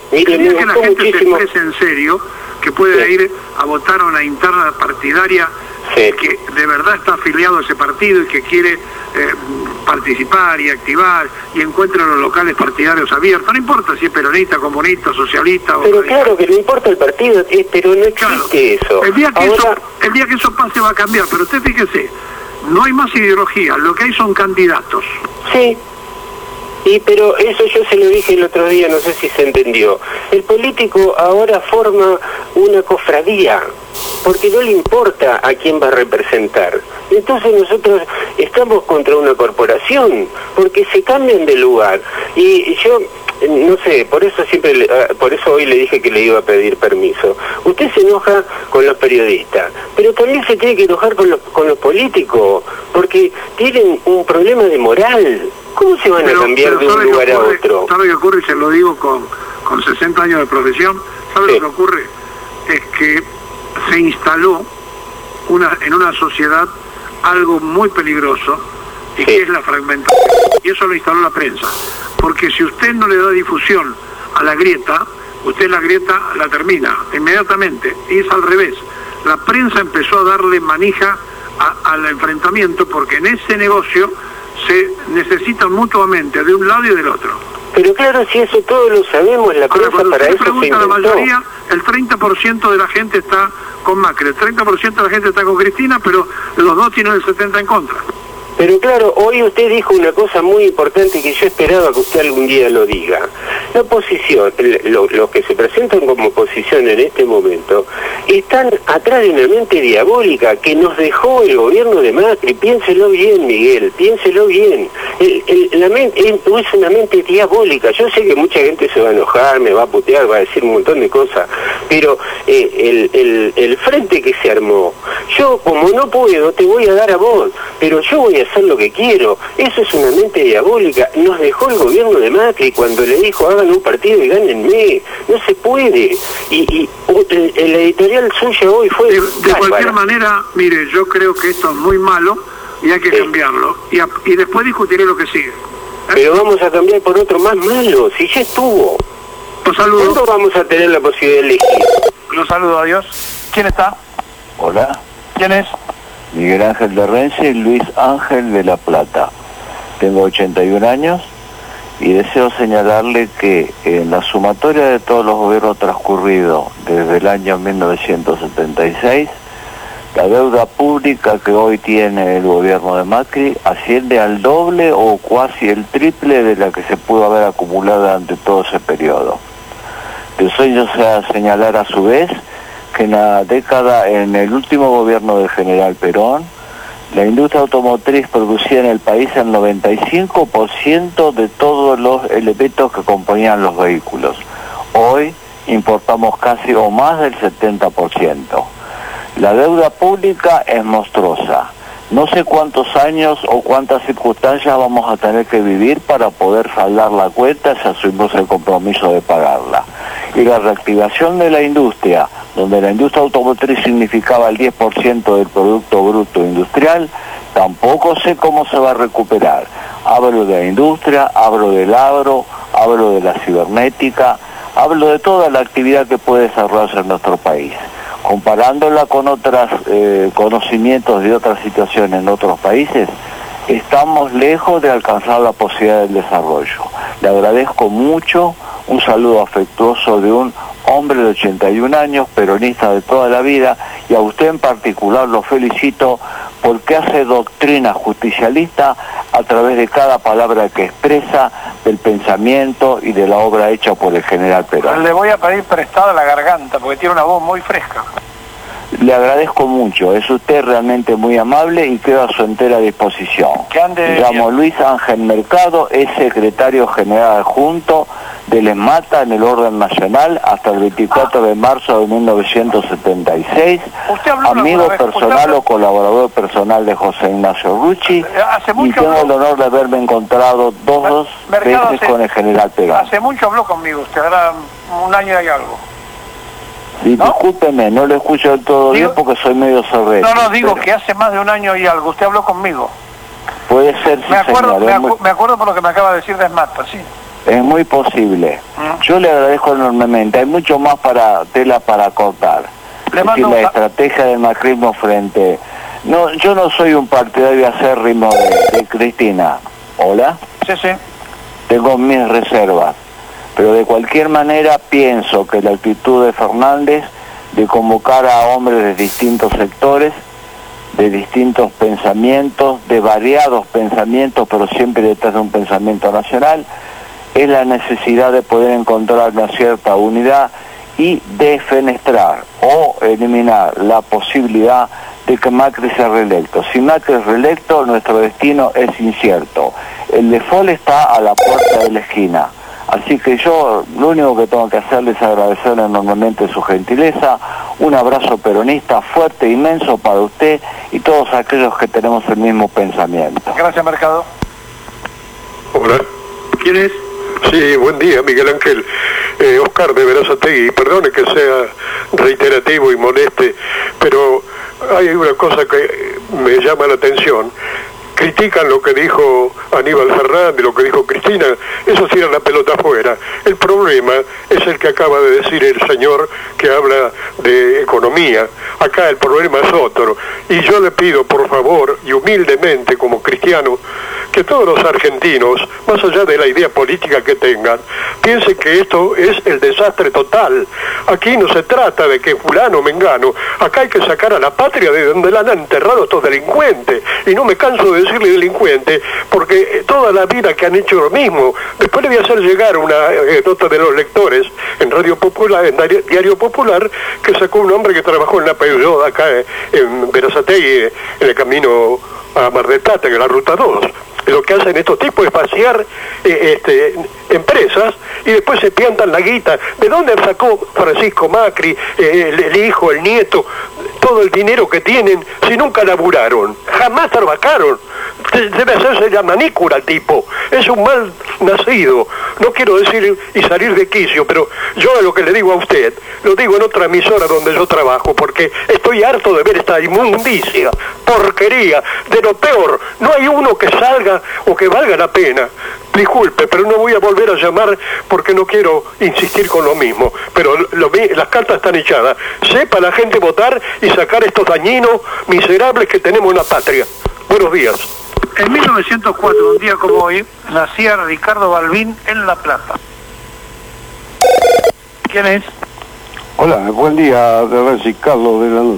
se exprese en serio, que puede ir a votar a una interna partidaria, que de verdad está afiliado a ese partido y que quiere participar y activar y encuentra los locales partidarios abiertos, no importa si es peronista, comunista, socialista. Pero claro que no importa el partido, pero no existe eso. El día que eso pase va a cambiar, pero usted fíjese, no hay más ideología, lo que hay son candidatos. Sí. Pero eso yo se lo dije el otro día, no sé si se entendió. El político ahora forma una cofradía, porque no le importa a quién va a representar. Entonces nosotros estamos contra una corporación, porque se cambian de lugar. Y yo, no sé, por eso hoy le dije que le iba a pedir permiso. Usted se enoja con los periodistas, pero también se tiene que enojar con los políticos, porque tienen un problema de moral. ¿Cómo se van a cambiar de un lugar a otro? ¿Sabe qué ocurre? Y se lo digo con 60 años de profesión. ¿Sabe lo que ocurre? Es que se instaló en una sociedad algo muy peligroso, y que es la fragmentación. Y eso lo instaló la prensa. Porque si usted no le da difusión a la grieta, usted la grieta la termina inmediatamente. Y es al revés. La prensa empezó a darle manija al enfrentamiento, porque en ese negocio se necesitan mutuamente de un lado y del otro. Pero claro, si eso todos lo sabemos, la prensa para eso se inventó. La mayoría, el 30% de la gente está con Macri, el 30% de la gente está con Cristina, pero los dos tienen el 70% en contra. Pero claro, hoy usted dijo una cosa muy importante que yo esperaba que usted algún día lo diga. La oposición, los que se presentan como oposición en este momento, están atrás de una mente diabólica que nos dejó el gobierno de Macri. Piénselo bien, Miguel, piénselo bien. La mente es una mente diabólica. Yo sé que mucha gente se va a enojar, me va a putear, va a decir un montón de cosas, pero el frente que se armó, yo como no puedo, te voy a dar a vos, pero yo voy a hacer lo que quiero. Eso es una mente diabólica. Nos dejó el gobierno de Macri cuando le dijo hagan un partido y gánenme. No se puede. Y la editorial suya hoy fue de cualquier manera, mire, yo creo que esto es muy malo y hay que cambiarlo, y después discutiré lo que sigue. Pero vamos a cambiar por otro más malo, si ya estuvo. Los saludo. ¿Cuándo vamos a tener la posibilidad de elegir? Los saludo, adiós. ¿Quién está? Hola. ¿Quién es? Miguel Ángel de Rense y Luis Ángel de La Plata. Tengo 81 años y deseo señalarle que en la sumatoria de todos los gobiernos transcurridos desde el año 1976, la deuda pública que hoy tiene el gobierno de Macri asciende al doble o casi el triple de la que se pudo haber acumulado durante todo ese periodo. Deseo señalar a su vez que en el último gobierno del general Perón, la industria automotriz producía en el país el 95% de todos los elementos que componían los vehículos. Hoy importamos casi o más del 70%. La deuda pública es monstruosa. No sé cuántos años o cuántas circunstancias vamos a tener que vivir para poder saldar la cuenta si asumimos el compromiso de pagarla. Y la reactivación de la industria, donde la industria automotriz significaba el 10% del Producto Bruto Industrial, tampoco sé cómo se va a recuperar. Hablo de la industria, hablo del agro, hablo de la cibernética, hablo de toda la actividad que puede desarrollarse en nuestro país. Comparándola con otros conocimientos de otras situaciones en otros países, estamos lejos de alcanzar la posibilidad del desarrollo. Le agradezco mucho, un saludo afectuoso de un hombre de 81 años, peronista de toda la vida, y a usted en particular lo felicito porque hace doctrina justicialista a través de cada palabra que expresa, del pensamiento y de la obra hecha por el general Perón. Le voy a pedir prestada la garganta porque tiene una voz muy fresca. Le agradezco mucho, es usted realmente muy amable y quedo a su entera disposición. Me llamo Luis Ángel Mercado, es secretario general adjunto del ESMATA en el orden nacional hasta el 24 de marzo de 1976, amigo personal o colaborador personal de José Ignacio Rucci, y tengo el honor de haberme encontrado dos veces con el general Perón. Hace mucho habló conmigo usted, ahora un año y algo. Sí, ¿no? Discúlpeme, no lo escucho del todo bien porque soy medio sordo. No, digo que hace más de un año y algo, usted habló conmigo. Puede ser, sí, me acuerdo por lo que me acaba de decir de ESMATA, sí. Es muy posible. Yo le agradezco enormemente. Hay mucho más tela para cortar. Es decir, la estrategia del macrismo frente... No, yo no soy un partidario acérrimo de Cristina. ¿Hola? Sí. Tengo mis reservas. Pero de cualquier manera pienso que la actitud de Fernández de convocar a hombres de distintos sectores, de distintos pensamientos, de variados pensamientos, pero siempre detrás de un pensamiento nacional, es la necesidad de poder encontrar una cierta unidad y defenestrar o eliminar la posibilidad de que Macri sea reelecto. Si Macri es reelecto, nuestro destino es incierto. El default está a la puerta de la esquina. Así que yo lo único que tengo que hacerles es agradecerle enormemente su gentileza, Un abrazo peronista fuerte, inmenso para usted y todos aquellos que tenemos el mismo pensamiento. Gracias, Mercado. Hola. ¿Quién es? Sí, buen día, Miguel Ángel. Oscar de Berazategui, perdone que sea reiterativo y moleste, pero hay una cosa que me llama la atención. Critican lo que dijo Aníbal Fernández, lo que dijo Cristina, eso tira la pelota afuera. El problema es el que acaba de decir el señor que habla de economía. Acá el problema es otro. Y yo le pido, por favor, y humildemente como cristiano, que todos los argentinos, más allá de la idea política que tengan, piensen que esto es el desastre total. Aquí no se trata de que fulano, mengano, acá hay que sacar a la patria de donde la han enterrado estos delincuentes. Y no me canso de decirle delincuente, porque toda la vida que han hecho lo mismo. Después le voy a hacer llegar una nota de los lectores en Radio Popular, en Diario Popular, que sacó un hombre que trabajó en la Peugeot acá en Berazategui, en el camino a Mar del Plata, que es la Ruta 2. Lo que hacen estos tipos es vaciar empresas y después se piantan la guita. ¿De dónde sacó Francisco Macri, el hijo, el nieto, todo el dinero que tienen si nunca laburaron? Jamás trabajaron. Debe hacerse la manícura al tipo. Es un mal nacido. No quiero decir y salir de quicio, pero yo lo que le digo a usted, lo digo en otra emisora donde yo trabajo, porque estoy harto de ver esta inmundicia, porquería, de lo peor. No hay uno que salga o que valga la pena. Disculpe, pero no voy a volver a llamar porque no quiero insistir con lo mismo. Pero las cartas están echadas. Sepa la gente votar y sacar estos dañinos miserables que tenemos en la patria. Buenos días. En 1904, un día como hoy, nacía Ricardo Balbín en La Plata. ¿Quién es? Hola, buen día, de Carlos de Lanús.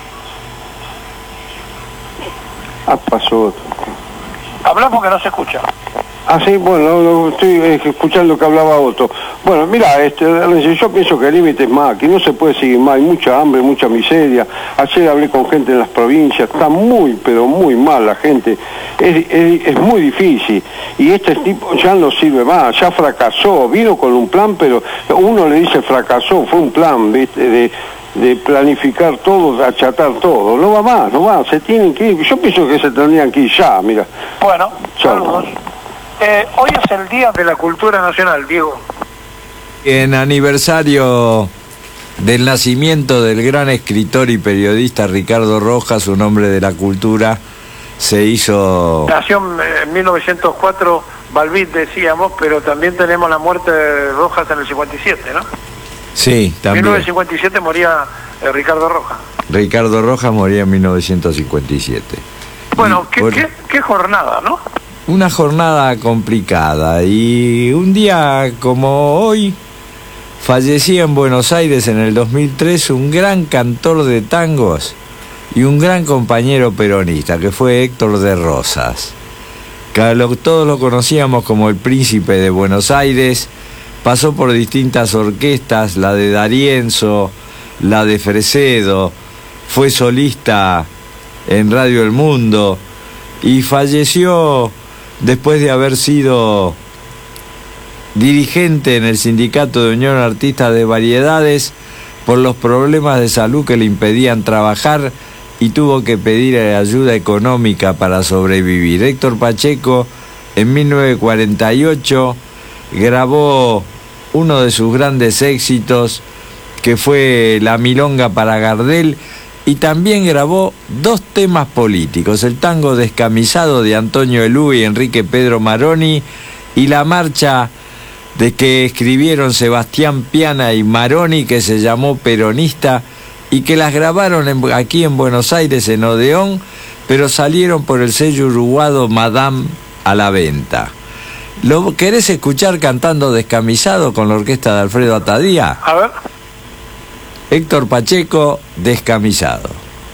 Pasó. Habla porque no se escucha. Sí, bueno, estoy escuchando que hablaba otro. Bueno, mira, yo pienso que el límite es más, que no se puede seguir más, hay mucha hambre, mucha miseria. Ayer hablé con gente en las provincias, está muy, pero muy mal la gente, es muy difícil. Y este tipo ya no sirve más, ya fracasó, vino con un plan, pero uno le dice fracasó, fue un plan, ¿viste? de planificar todo, de achatar todo. No va, se tienen que ir. Yo pienso que se tendrían que ir ya, mira. Bueno, saludos. Hoy es el Día de la Cultura Nacional, Diego. En aniversario del nacimiento del gran escritor y periodista Ricardo Rojas, un hombre de la cultura, se hizo... Nació en 1904, Balbín decíamos, pero también tenemos la muerte de Rojas en el 57, ¿no? Sí, también. En 1957 moría Ricardo Rojas. Ricardo Rojas moría en 1957. Bueno, qué jornada, ¿no? Una jornada complicada, y un día como hoy fallecía en Buenos Aires en el 2003 un gran cantor de tangos y un gran compañero peronista, que fue Héctor de Rosas. Todos lo conocíamos como el Príncipe de Buenos Aires. Pasó por distintas orquestas, la de D'Arienzo, la de Fresedo, fue solista en Radio El Mundo y falleció después de haber sido dirigente en el Sindicato de Unión Artistas de Variedades por los problemas de salud que le impedían trabajar y tuvo que pedir ayuda económica para sobrevivir. Héctor Pacheco en 1948 grabó uno de sus grandes éxitos, que fue La Milonga para Gardel, y también grabó dos temas políticos: el tango Descamisado de Antonio Elú y Enrique Pedro Maroni, y la marcha de que escribieron Sebastián Piana y Maroni, que se llamó Peronista, y que las grabaron aquí en Buenos Aires en Odeón, pero salieron por el sello uruguayo Madame a la venta. ¿Lo querés escuchar cantando Descamisado con la orquesta de Alfredo Atadía? A ver. Héctor Pacheco, Descamisado.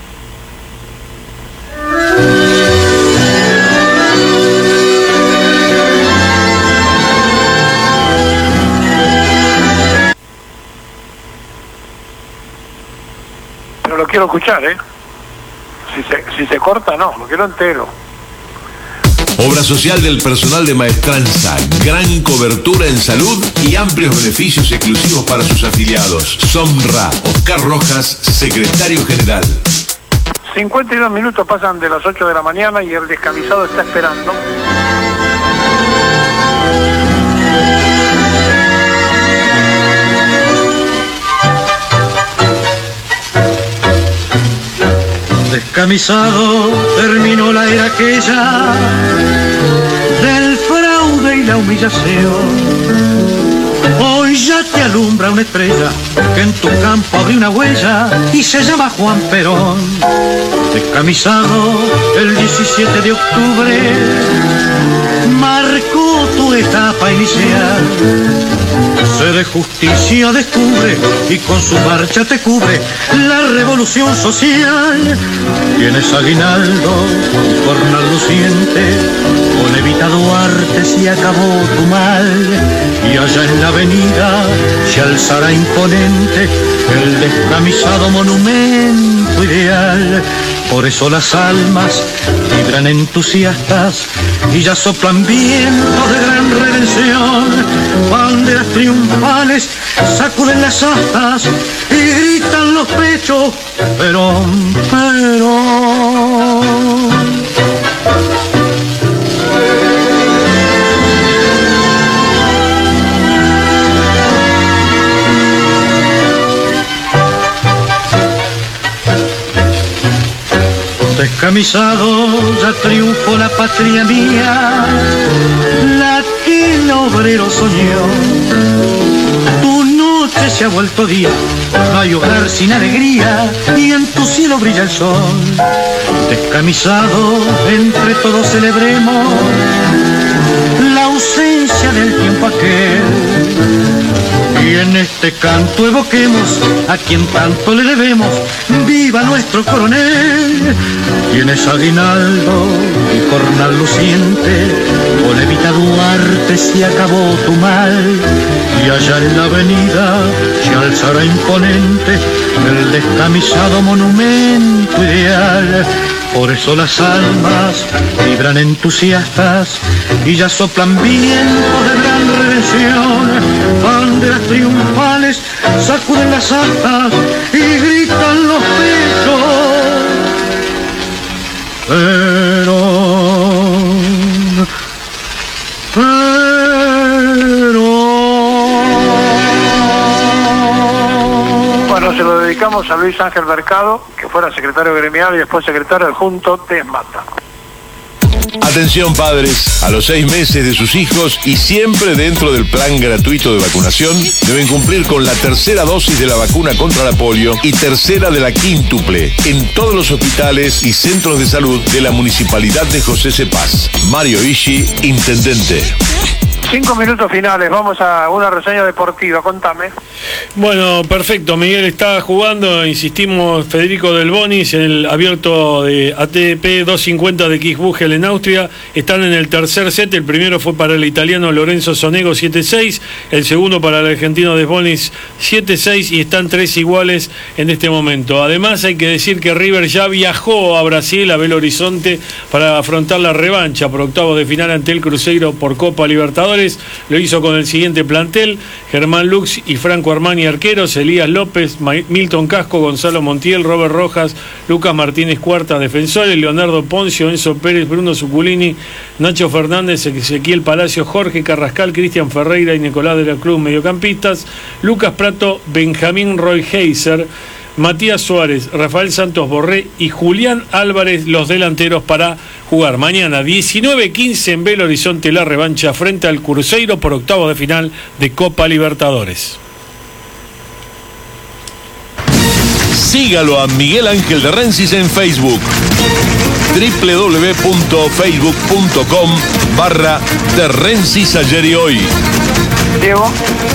Pero lo quiero escuchar, ¿eh? Si se corta, no, lo quiero entero. Obra social del personal de Maestranza, gran cobertura en salud y amplios beneficios exclusivos para sus afiliados. Somra, Oscar Rojas, secretario general. 52 minutos pasan de las 8 de la mañana y el descamisado está esperando. Descamisado terminó la era aquella del fraude y la humillación. Hoy ya te alumbra una estrella que en tu campo abrió una huella y se llama Juan Perón. Descamisado el 17 de octubre marcó tu etapa inicial. Sed de justicia descubre y con su marcha te cubre la revolución social. Tienes aguinaldo y jornal luciente, con Evita Duarte se acabó tu mal. Y allá en la avenida se alzará imponente el descamisado monumento ideal. Por eso las almas vibran entusiastas y ya soplan vientos de gran redención. Banderas triunfales sacuden las astas y gritan los pechos: Perón, Perón. Descamisado ya triunfó la patria mía, la que el obrero soñó. Tu noche se ha vuelto día, no hay hogar sin alegría y en tu cielo brilla el sol. Descamisado, entre todos celebremos la ausencia del tiempo aquel. Y en este canto evoquemos a quien tanto le debemos. ¡Viva nuestro coronel! Tienes aguinaldo y jornal luciente, con Evita Duarte se acabó tu mal. Y allá en la avenida se alzará imponente el descamisado monumento ideal. Por eso las almas vibran entusiastas y ya soplan vientos de gran redención. Banderas triunfales sacuden las astas y gritan los pechos: Perón, Perón. Bueno, se lo dedicamos a Luis Ángel Mercado, que fuera secretario gremial y después secretario adjunto de Mata. Atención padres, a los 6 meses de sus hijos y siempre dentro del plan gratuito de vacunación, deben cumplir con la tercera dosis de la vacuna contra la polio y tercera de la quíntuple en todos los hospitales y centros de salud de la Municipalidad de José Cepaz. Mario Ishi, intendente. 5 minutos finales, vamos a una reseña deportiva, contame. Bueno, perfecto, Miguel está jugando, insistimos, Federico Del Bonis en el abierto de ATP 250 de Kitzbühel en Austria. Están en el tercer set, el primero fue para el italiano Lorenzo Sonego 7-6, el segundo para el argentino Del Bonis 7-6 y están 3 iguales en este momento. Además hay que decir que River ya viajó a Brasil, a Belo Horizonte, para afrontar la revancha por octavos de final ante el Cruzeiro por Copa Libertadores. Lo hizo con el siguiente plantel: Germán Lux y Franco Armani arqueros, Elías López, Milton Casco, Gonzalo Montiel, Robert Rojas, Lucas Martínez Cuarta defensores, Leonardo Poncio, Enzo Pérez, Bruno Zuculini, Nacho Fernández, Ezequiel Palacio, Jorge Carrascal, Cristian Ferreira y Nicolás de la Cruz mediocampistas, Lucas Prato, Benjamín Roy Heiser, Matías Suárez, Rafael Santos Borré y Julián Álvarez los delanteros para jugar mañana 19:15 en Belo Horizonte la revancha frente al Cruzeiro por octavos de final de Copa Libertadores. Sígalo a Miguel Ángel de Rensis en Facebook. www.facebook.com/Terrensis ayer y hoy. Diego.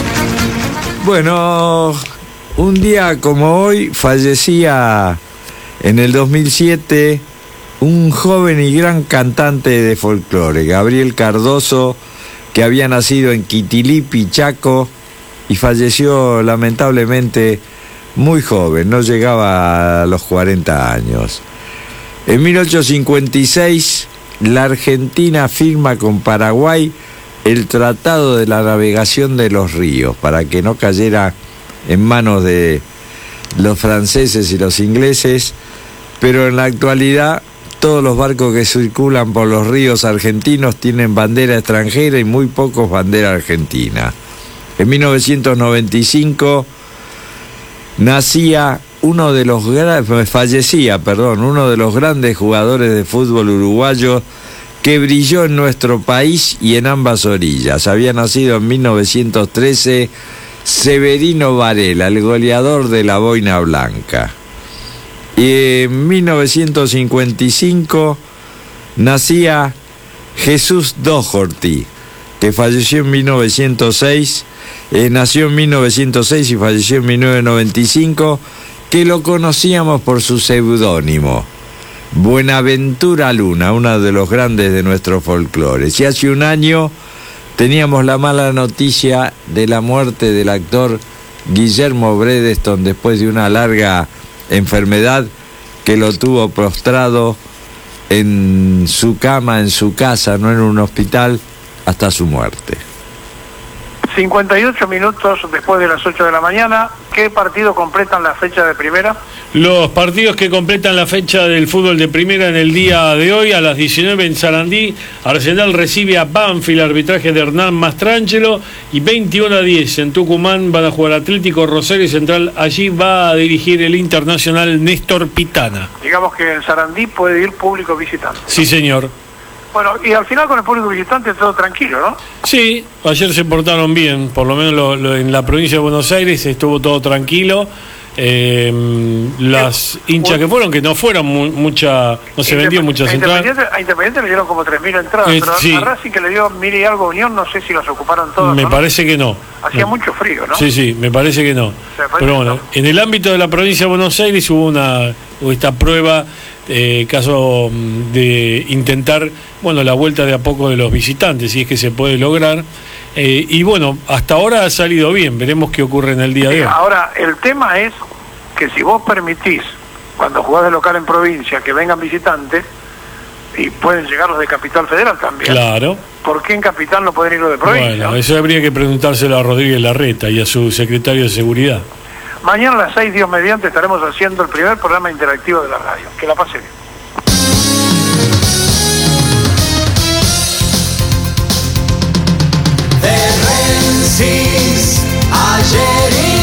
Bueno, un día como hoy fallecía en el 2007 un joven y gran cantante de folclore, Gabriel Cardoso, que había nacido en Quitilipi, Chaco, y falleció lamentablemente muy joven, no llegaba a los 40 años. En 1856 la Argentina firma con Paraguay el Tratado de la Navegación de los Ríos, para que no cayera en manos de los franceses y los ingleses, pero en la actualidad todos los barcos que circulan por los ríos argentinos tienen bandera extranjera y muy pocos bandera argentina. En 1995 fallecía uno de los grandes jugadores de fútbol uruguayos que brilló en nuestro país y en ambas orillas. Había nacido en 1913 Severino Varela, el goleador de la Boina Blanca. Y en 1955 nacía Jesús Doherty, que falleció en 1906, nació en 1906 y falleció en 1995, que lo conocíamos por su seudónimo, Buenaventura Luna, uno de los grandes de nuestro folclore. Y hace un año teníamos la mala noticia de la muerte del actor Guillermo Bredeston después de una larga enfermedad que lo tuvo prostrado en su cama, en su casa, no en un hospital, hasta su muerte. 58 minutos después de las 8 de la mañana. ¿Qué partido completan la fecha de primera? Los partidos que completan la fecha del fútbol de primera en el día de hoy: a las 19 en Sarandí, Arsenal recibe a Banfield, arbitraje de Hernán Mastrangelo, y 21:10 en Tucumán van a jugar Atlético, Rosario Central. Allí va a dirigir el internacional Néstor Pitana. Digamos que en Sarandí puede ir público visitante. Sí, señor. Bueno, y al final con el público visitante todo tranquilo, ¿no? Sí, ayer se portaron bien, por lo menos en la provincia de Buenos Aires estuvo todo tranquilo. Las hinchas que fueron, que no fueron no se vendió muchas entradas. A Independiente le dieron como 3.000 entradas, pero sí. A Racing, que le dio 1.000 y algo Unión, no sé si las ocuparon todas. Me parece que no. Hacía mucho frío, ¿no? Sí, me parece que no. Pero bueno, en el ámbito de la provincia de Buenos Aires hubo esta prueba, caso de intentar, la vuelta de a poco de los visitantes, si es que se puede lograr. Y bueno, hasta ahora ha salido bien, veremos qué ocurre en el día de hoy. Ahora, el tema es que si vos permitís, cuando jugás de local en provincia, que vengan visitantes, y pueden llegar los de Capital Federal también. Claro. ¿Por qué en Capital no pueden ir los de provincia? Bueno, eso habría que preguntárselo a Rodríguez Larreta y a su secretario de Seguridad. Mañana a las 6, Dios mediante, estaremos haciendo el primer programa interactivo de la radio. Que la pase bien. De Rensis, ayer